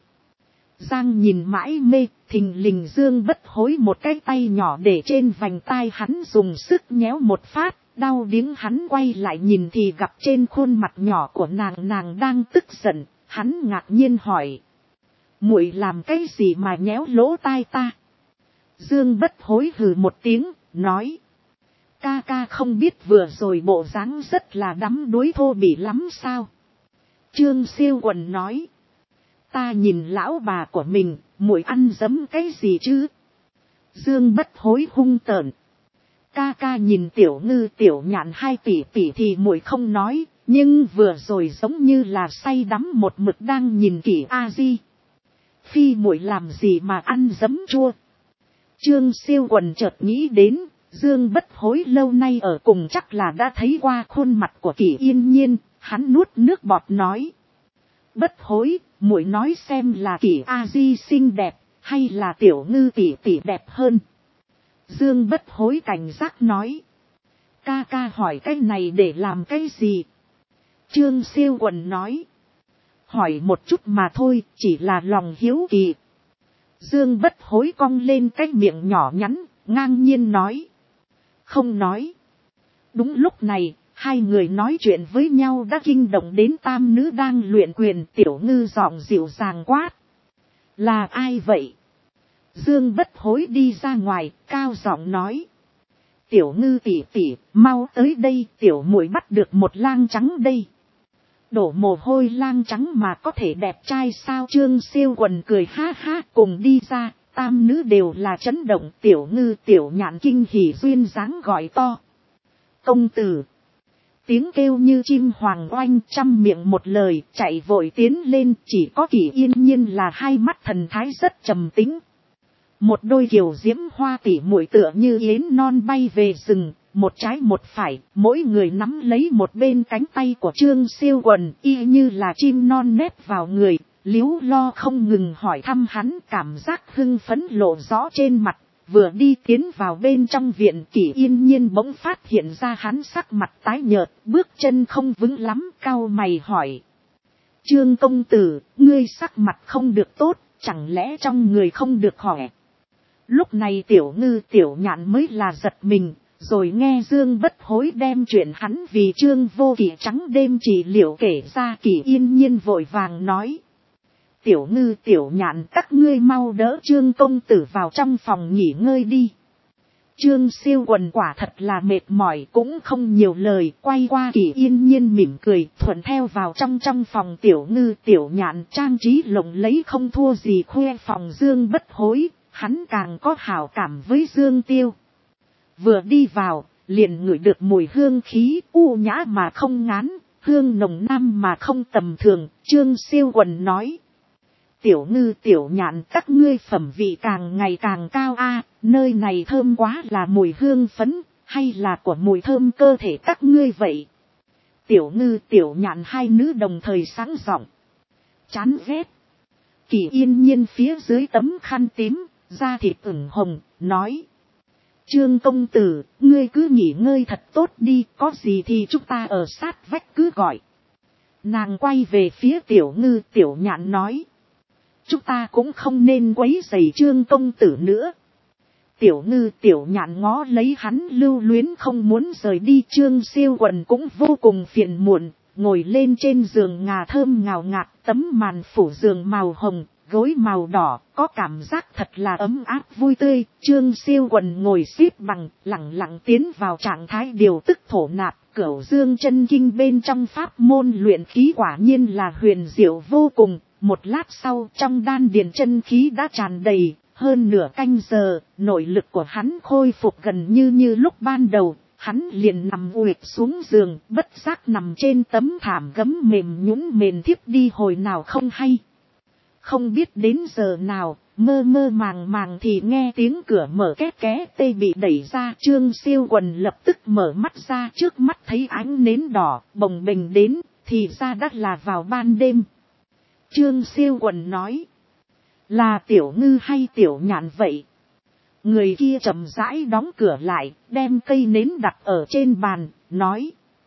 Giang nhìn mãi mê, thình lình Dương Bất Hối một cái tay nhỏ để trên vành tai hắn dùng sức nhéo một phát, đau điếng. Hắn quay lại nhìn thì gặp trên khuôn mặt nhỏ của nàng đang tức giận. Hắn ngạc nhiên hỏi: muội làm cái gì mà nhéo lỗ tai ta? Dương Bất Hối hừ một tiếng, nói: ca ca không biết vừa rồi bộ dáng rất là đắm đuối thô bỉ lắm sao? Trương Siêu Quần nói: ta nhìn lão bà của mình, muội ăn dấm cái gì chứ? Dương Bất Hối hung tợn: ca ca nhìn Tiểu Ngư Tiểu Nhạn hai tỷ tỷ thì muội không nói, nhưng vừa rồi giống như là say đắm một mực đang nhìn Kỷ A Di. Phi muội làm gì mà ăn dấm chua? Trương Siêu Quần chợt nghĩ đến, Dương Bất Hối lâu nay ở cùng chắc là đã thấy qua khuôn mặt của Kỷ Yên Nhiên. Hắn nuốt nước bọt nói: Bất Hối, muội nói xem là Kỷ A Di xinh đẹp, hay là Tiểu Ngư tỷ tỷ đẹp hơn? Dương Bất Hối cảnh giác nói: ca ca hỏi cái này để làm cái gì? Trương Siêu Quần nói: hỏi một chút mà thôi, chỉ là lòng hiếu kỳ. Dương Bất Hối cong lên cái miệng nhỏ nhắn, ngang nhiên nói: không nói. Đúng lúc này, hai người nói chuyện với nhau đã kinh động đến tam nữ đang luyện quyền. Tiểu Ngư giọng dịu dàng quát: là ai vậy? Dương Bất Hối đi ra ngoài, cao giọng nói: Tiểu Ngư tỷ tỷ, mau tới đây, tiểu muội bắt được một lang trắng đây. Đổ mồ hôi lang trắng mà có thể đẹp trai sao? Trương Siêu Quần cười ha ha, cùng đi ra. Tam nữ đều là chấn động. Tiểu Ngư Tiểu Nhạn kinh hỉ duyên dáng gọi to: công tử! Tiếng kêu như chim hoàng oanh, trăm miệng một lời, chạy vội tiến lên. Chỉ có Kỷ Yên Nhiên là hai mắt thần thái rất trầm tĩnh. Một đôi kiều diễm hoa tỉ muội tựa như yến non bay về rừng, một trái một phải, mỗi người nắm lấy một bên cánh tay của Trương Siêu Quần, y như là chim non nép vào người, líu lo không ngừng hỏi thăm hắn. Cảm giác hưng phấn lộ rõ trên mặt. Vừa đi tiến vào bên trong viện, Kỷ Yên Nhiên bỗng phát hiện ra hắn sắc mặt tái nhợt, bước chân không vững lắm, cau mày hỏi: Trương công tử, ngươi sắc mặt không được tốt, chẳng lẽ trong người không được khỏe? Lúc này Tiểu Ngư Tiểu Nhạn mới là giật mình, rồi nghe Dương Bất Hối đem chuyện hắn vì Trương Vô Kỵ trắng đêm trị liệu kể ra. Kỷ Yên Nhiên vội vàng nói: Tiểu Ngư Tiểu Nhạn, các ngươi mau đỡ Trương công tử vào trong phòng nghỉ ngơi đi. Trương Siêu Quần quả thật là mệt mỏi, cũng không nhiều lời, quay qua Kỷ Yên Nhiên mỉm cười, thuận theo vào trong phòng. Tiểu Ngư Tiểu Nhạn trang trí lộng lẫy không thua gì khuê phòng Dương Bất Hối, hắn càng có hảo cảm với Dương Tiêu. Vừa đi vào, liền ngửi được mùi hương khí, u nhã mà không ngán, hương nồng nam mà không tầm thường. Trương Siêu Quần nói: Tiểu Ngư Tiểu Nhạn, các ngươi phẩm vị càng ngày càng cao a, nơi này thơm quá, là mùi hương phấn, hay là của mùi thơm cơ thể các ngươi vậy? Tiểu Ngư Tiểu Nhạn hai nữ đồng thời sáng giọng: chán ghét. Kỷ Yên Nhiên phía dưới tấm khăn tím, da thịt ửng hồng, nói: Trương công tử, ngươi cứ nghỉ ngơi thật tốt đi, có gì thì chúng ta ở sát vách cứ gọi. Nàng quay về phía Tiểu Ngư Tiểu Nhạn nói: chúng ta cũng không nên quấy rầy Trương công tử nữa. Tiểu Ngư Tiểu Nhạn ngó lấy hắn lưu luyến không muốn rời đi. Trương Siêu Quần cũng vô cùng phiền muộn, ngồi lên trên giường ngà thơm ngào ngạt, tấm màn phủ giường màu hồng, gối màu đỏ, có cảm giác thật là ấm áp vui tươi. Trương Siêu Quần ngồi xếp bằng, lặng lặng tiến vào trạng thái điều tức thổ nạp. Cửu Dương chân kinh bên trong pháp môn luyện khí quả nhiên là huyền diệu vô cùng. Một lát sau, trong đan điền chân khí đã tràn đầy, hơn nửa canh giờ, nội lực của hắn khôi phục gần như lúc ban đầu. hắn liền nằm uệt xuống giường, bất giác nằm trên tấm thảm gấm mềm nhũn mền thiếp đi hồi nào không hay. Không biết đến giờ nào, mơ mơ màng màng thì nghe tiếng cửa mở két ké tê bị đẩy ra. Trương Siêu Quần lập tức mở mắt ra, trước mắt thấy ánh nến đỏ bồng bềnh đến, thì ra đã là vào ban đêm. Trương Siêu Quần nói, là Tiểu Ngư hay Tiểu Nhạn vậy? Người kia chậm rãi đóng cửa lại, đem cây nến đặt ở trên bàn, nói,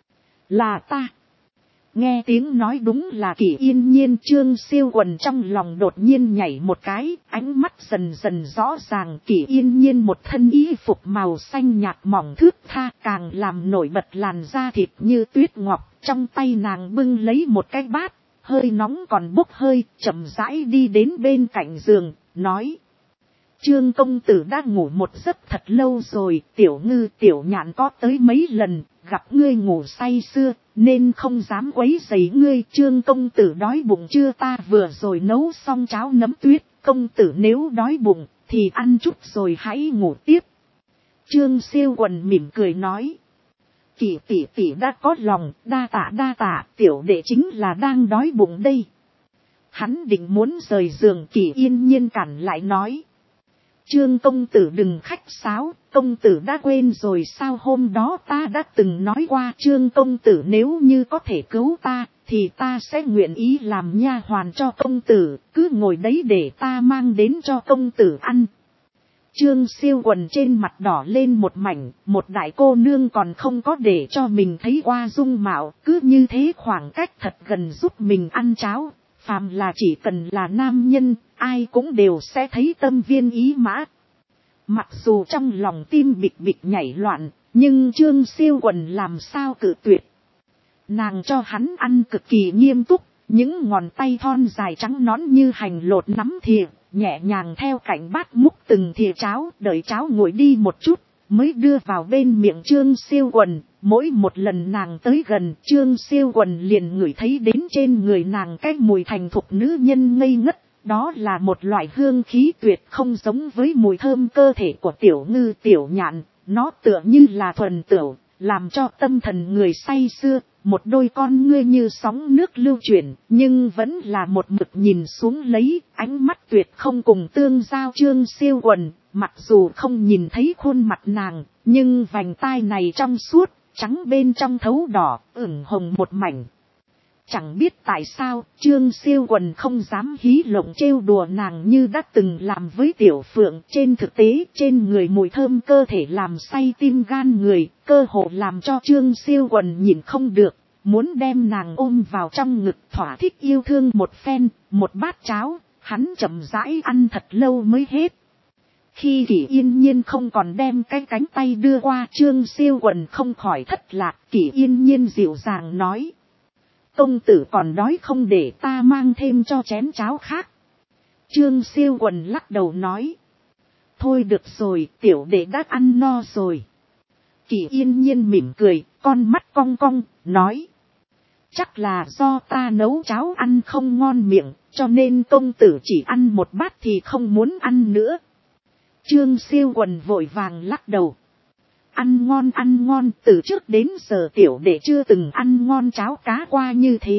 là ta. Nghe tiếng nói đúng là Kỷ Yên Nhiên. Trương Siêu Quần trong lòng đột nhiên nhảy một cái, ánh mắt dần dần rõ ràng. Kỷ Yên Nhiên một thân y phục màu xanh nhạt mỏng thướt tha, càng làm nổi bật làn da thịt như tuyết ngọc. Trong tay nàng bưng lấy một cái bát, hơi nóng còn bốc hơi, chậm rãi đi đến bên cạnh giường, nói, Trương công tử đã ngủ một giấc thật lâu rồi, Tiểu Ngư Tiểu Nhạn có tới mấy lần, gặp ngươi ngủ say sưa, nên không dám quấy rầy ngươi. Trương công tử đói bụng chưa? Ta vừa rồi nấu xong cháo nấm tuyết, công tử nếu đói bụng, thì ăn chút rồi hãy ngủ tiếp. Trương Siêu Quần mỉm cười nói, Kỷ tỷ tỷ đã có lòng, đa tạ, tiểu đệ chính là đang đói bụng đây. Hắn định muốn rời giường, Kỷ Yên Nhiên cản lại nói, Trương công tử đừng khách sáo, công tử đã quên rồi sao? Hôm đó ta đã từng nói qua, Trương công tử nếu như có thể cứu ta, thì ta sẽ nguyện ý làm nha hoàn cho công tử, cứ ngồi đấy để ta mang đến cho công tử ăn. Trương Siêu Quần trên mặt đỏ lên một mảnh, một đại cô nương còn không có để cho mình thấy qua dung mạo, cứ như thế khoảng cách thật gần giúp mình ăn cháo. Phàm là chỉ cần là nam nhân, ai cũng đều sẽ thấy tâm viên ý mã. Mặc dù trong lòng tim bịch bịch nhảy loạn, nhưng Trương Siêu Quần làm sao cự tuyệt. Nàng cho hắn ăn cực kỳ nghiêm túc, những ngón tay thon dài trắng nõn như hành lột nắm thìa, nhẹ nhàng theo cạnh bát múc từng thìa cháo, đợi cháo nguội đi một chút, mới đưa vào bên miệng Trương Siêu Quần. Mỗi một lần nàng tới gần, Trương Siêu Quần liền ngửi thấy đến trên người nàng cái mùi thành thục nữ nhân ngây ngất. Đó là một loại hương khí tuyệt không giống với mùi thơm cơ thể của Tiểu Ngư Tiểu Nhạn. Nó tựa như là thuần tửu, làm cho tâm thần người say sưa. Một đôi con ngươi như sóng nước lưu chuyển, nhưng vẫn là một mực nhìn xuống lấy, ánh mắt tuyệt không cùng tương giao. Trương Siêu Quần, mặc dù không nhìn thấy khuôn mặt nàng, nhưng vành tai này trong suốt, trắng bên trong thấu đỏ, ửng hồng một mảnh. Chẳng biết tại sao, Trương Siêu Quần không dám hí lộng trêu đùa nàng như đã từng làm với Tiểu Phượng. Trên thực tế, trên người mùi thơm cơ thể làm say tim gan người, cơ hồ làm cho Trương Siêu Quần nhìn không được, muốn đem nàng ôm vào trong ngực thỏa thích yêu thương một phen. Một bát cháo, hắn chậm rãi ăn thật lâu mới hết. Khi Kỷ Yên Nhiên không còn đem cái cánh tay đưa qua, Trương Siêu Quần không khỏi thất lạc. Kỷ Yên Nhiên dịu dàng nói, công tử còn đói không, để ta mang thêm cho chén cháo khác? Trương Siêu Quần lắc đầu nói, thôi được rồi, tiểu đệ đã ăn no rồi. Kỷ Yên Nhiên mỉm cười, con mắt cong cong, nói, chắc là do ta nấu cháo ăn không ngon miệng, cho nên công tử chỉ ăn một bát thì không muốn ăn nữa. Trương Siêu Quần vội vàng lắc đầu, ăn ngon, từ trước đến giờ tiểu đệ chưa từng ăn ngon cháo cá qua như thế.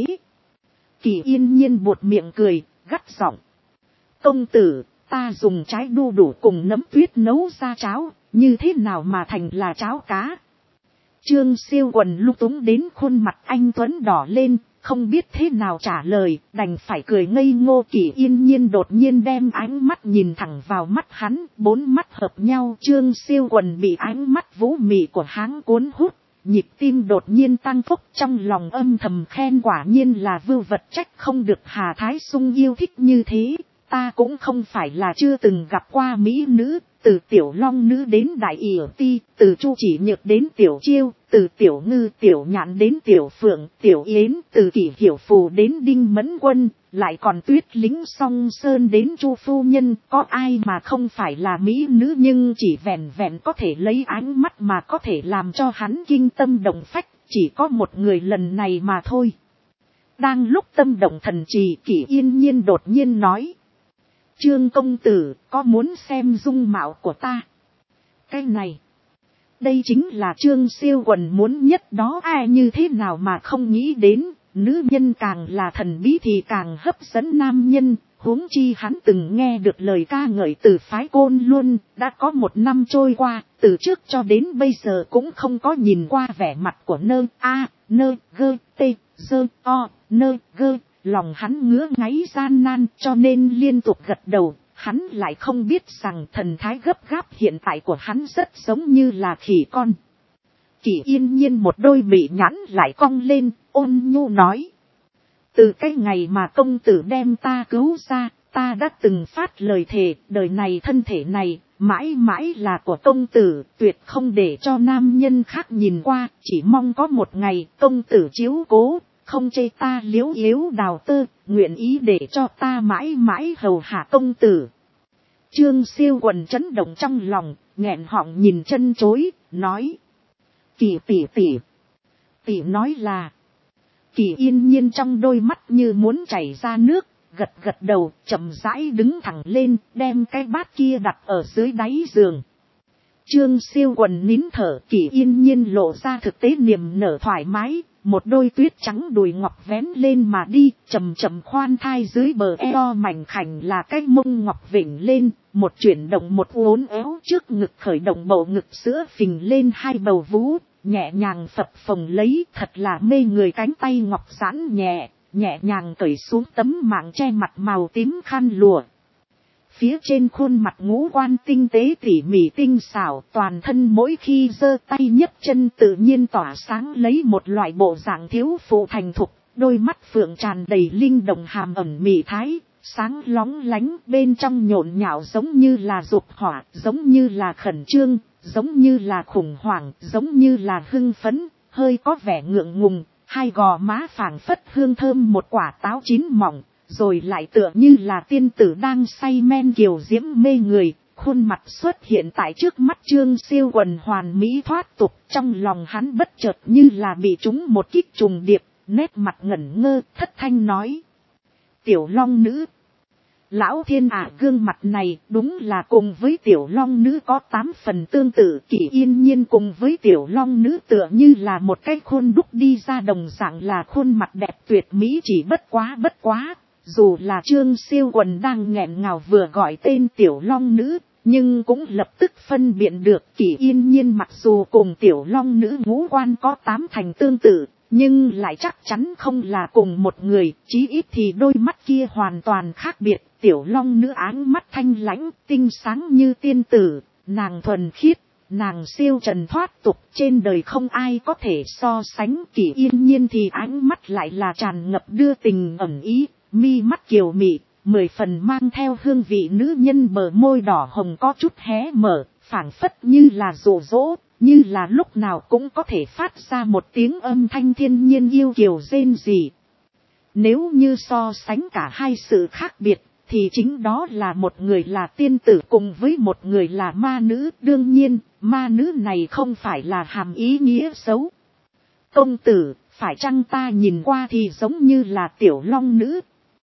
Kỷ Yên Nhiên buột miệng cười, gắt giọng, công tử, ta dùng trái đu đủ cùng nấm tuyết nấu ra cháo, như thế nào mà thành là cháo cá? Trương Siêu Quần lung túng đến khuôn mặt anh tuấn đỏ lên, không biết thế nào trả lời, đành phải cười ngây ngô. Kỷ Yên Nhiên đột nhiên đem ánh mắt nhìn thẳng vào mắt hắn, bốn mắt hợp nhau. Trương Siêu Quần bị ánh mắt vũ mị của hắn cuốn hút, nhịp tim đột nhiên tăng phúc, trong lòng âm thầm khen quả nhiên là vưu vật, trách không được Hà Thái Sung yêu thích như thế. Ta cũng không phải là chưa từng gặp qua mỹ nữ, từ Tiểu Long Nữ đến Đại Yểu Ti, từ Chu Chỉ Nhược đến Tiểu Chiêu, từ Tiểu Ngư Tiểu Nhạn đến Tiểu Phượng, Tiểu Yến, từ Kỷ Hiểu Phù đến Đinh Mẫn Quân, lại còn Tuyết Lính Song Sơn đến Chu Phu Nhân. Có ai mà không phải là mỹ nữ, nhưng chỉ vẹn vẹn có thể lấy ánh mắt mà có thể làm cho hắn kinh tâm động phách, chỉ có một người lần này mà thôi. Đang lúc tâm động thần trì, Kỷ Yên Nhiên đột nhiên nói, Trương công tử, có muốn xem dung mạo của ta? Cái này, Đây chính là Trương Siêu Quần muốn nhất đó, ai như thế nào mà không nghĩ đến, nữ nhân càng là thần bí thì càng hấp dẫn nam nhân, huống chi hắn từng nghe được lời ca ngợi từ phái Côn Luân, đã có 1 năm trôi qua, từ trước cho đến bây giờ cũng không có nhìn qua vẻ mặt của nơ a nơ gơ tê dơ o nơ gơ, lòng hắn ngứa ngáy gian nan cho nên liên tục gật đầu. Hắn lại không biết rằng thần thái gấp gáp hiện tại của hắn rất giống như là khỉ con. Kỷ Yên Nhiên một đôi bị nhãn lại cong lên, ôn nhu nói. Từ cái ngày mà công tử đem ta cứu ra, ta đã từng phát lời thề, đời này thân thể này, mãi mãi là của công tử, tuyệt không để cho nam nhân khác nhìn qua, chỉ mong có một ngày công tử chiếu cố, không chê ta liếu yếu đào tơ, nguyện ý để cho ta mãi mãi hầu hạ công tử. Trương Siêu Quần chấn động trong lòng, nghẹn họng nhìn chân chối, nói. Kỳ tỷ nói là. Kỳ Yên Nhiên trong đôi mắt như muốn chảy ra nước, gật gật đầu, chậm rãi đứng thẳng lên, đem cái bát kia đặt ở dưới đáy giường. Trương Siêu Quần nín thở, Kỳ Yên Nhiên lộ ra thực tế niềm nở thoải mái, một đôi tuyết trắng đùi ngọc vén lên mà đi, chậm chậm khoan thai dưới bờ eo mảnh khảnh là cái mông ngọc vểnh lên, một chuyển động một uốn éo trước ngực khởi động bầu ngực sữa phình lên 2 bầu vú, nhẹ nhàng phập phồng lấy, thật là mê người. Cánh tay ngọc giãn nhẹ, nhẹ nhàng cởi xuống tấm mạng che mặt màu tím khăn lụa. Phía trên khuôn mặt ngũ quan tinh tế tỉ mỉ tinh xảo, toàn thân mỗi khi giơ tay nhấc chân tự nhiên tỏa sáng lấy một loại bộ dạng thiếu phụ thành thục, đôi mắt phượng tràn đầy linh động hàm ẩn mị thái, sáng lóng lánh, bên trong nhộn nhạo giống như là dục hỏa, giống như là khẩn trương, giống như là khủng hoảng, giống như là hưng phấn, hơi có vẻ ngượng ngùng, 2 gò má phảng phất hương thơm một quả táo chín mỏng. Rồi lại tựa như là tiên tử đang say men kiều diễm mê người, khuôn mặt xuất hiện tại trước mắt Trương Siêu Quần hoàn mỹ thoát tục, trong lòng hắn bất chợt như là bị trúng một kích trùng điệp, nét mặt ngẩn ngơ, thất thanh nói. Tiểu Long Nữ. Lão thiên gương mặt này đúng là cùng với Tiểu Long Nữ có 8 phần tương tự. Kỳ Yên Nhiên cùng với Tiểu Long Nữ tựa như là một cái khuôn đúc đi ra đồng dạng là khuôn mặt đẹp tuyệt mỹ, chỉ bất quá. Dù là Trương Siêu Quần đang nghẹn ngào vừa gọi tên Tiểu Long Nữ, nhưng cũng lập tức phân biệt được Kỳ Yên Nhiên mặc dù cùng Tiểu Long Nữ ngũ quan có 8 thành tương tự, nhưng lại chắc chắn không là cùng một người, chí ít thì đôi mắt kia hoàn toàn khác biệt. Tiểu Long Nữ áng mắt thanh lãnh, tinh sáng như tiên tử, nàng thuần khiết, nàng siêu trần thoát tục, trên đời không ai có thể so sánh. Kỳ Yên Nhiên thì áng mắt lại là tràn ngập đưa tình ẩn ý, mi mắt kiều mị, 10 phần mang theo hương vị nữ nhân, bờ môi đỏ hồng có chút hé mở, phảng phất như là dụ dỗ, như là lúc nào cũng có thể phát ra một tiếng âm thanh thiên nhiên yêu kiều rên rỉ. Nếu như so sánh cả hai sự khác biệt, thì chính đó là một người là tiên tử cùng với một người là ma nữ. Đương nhiên, ma nữ này không phải là hàm ý nghĩa xấu. Công tử, phải chăng ta nhìn qua thì giống như là Tiểu Long Nữ?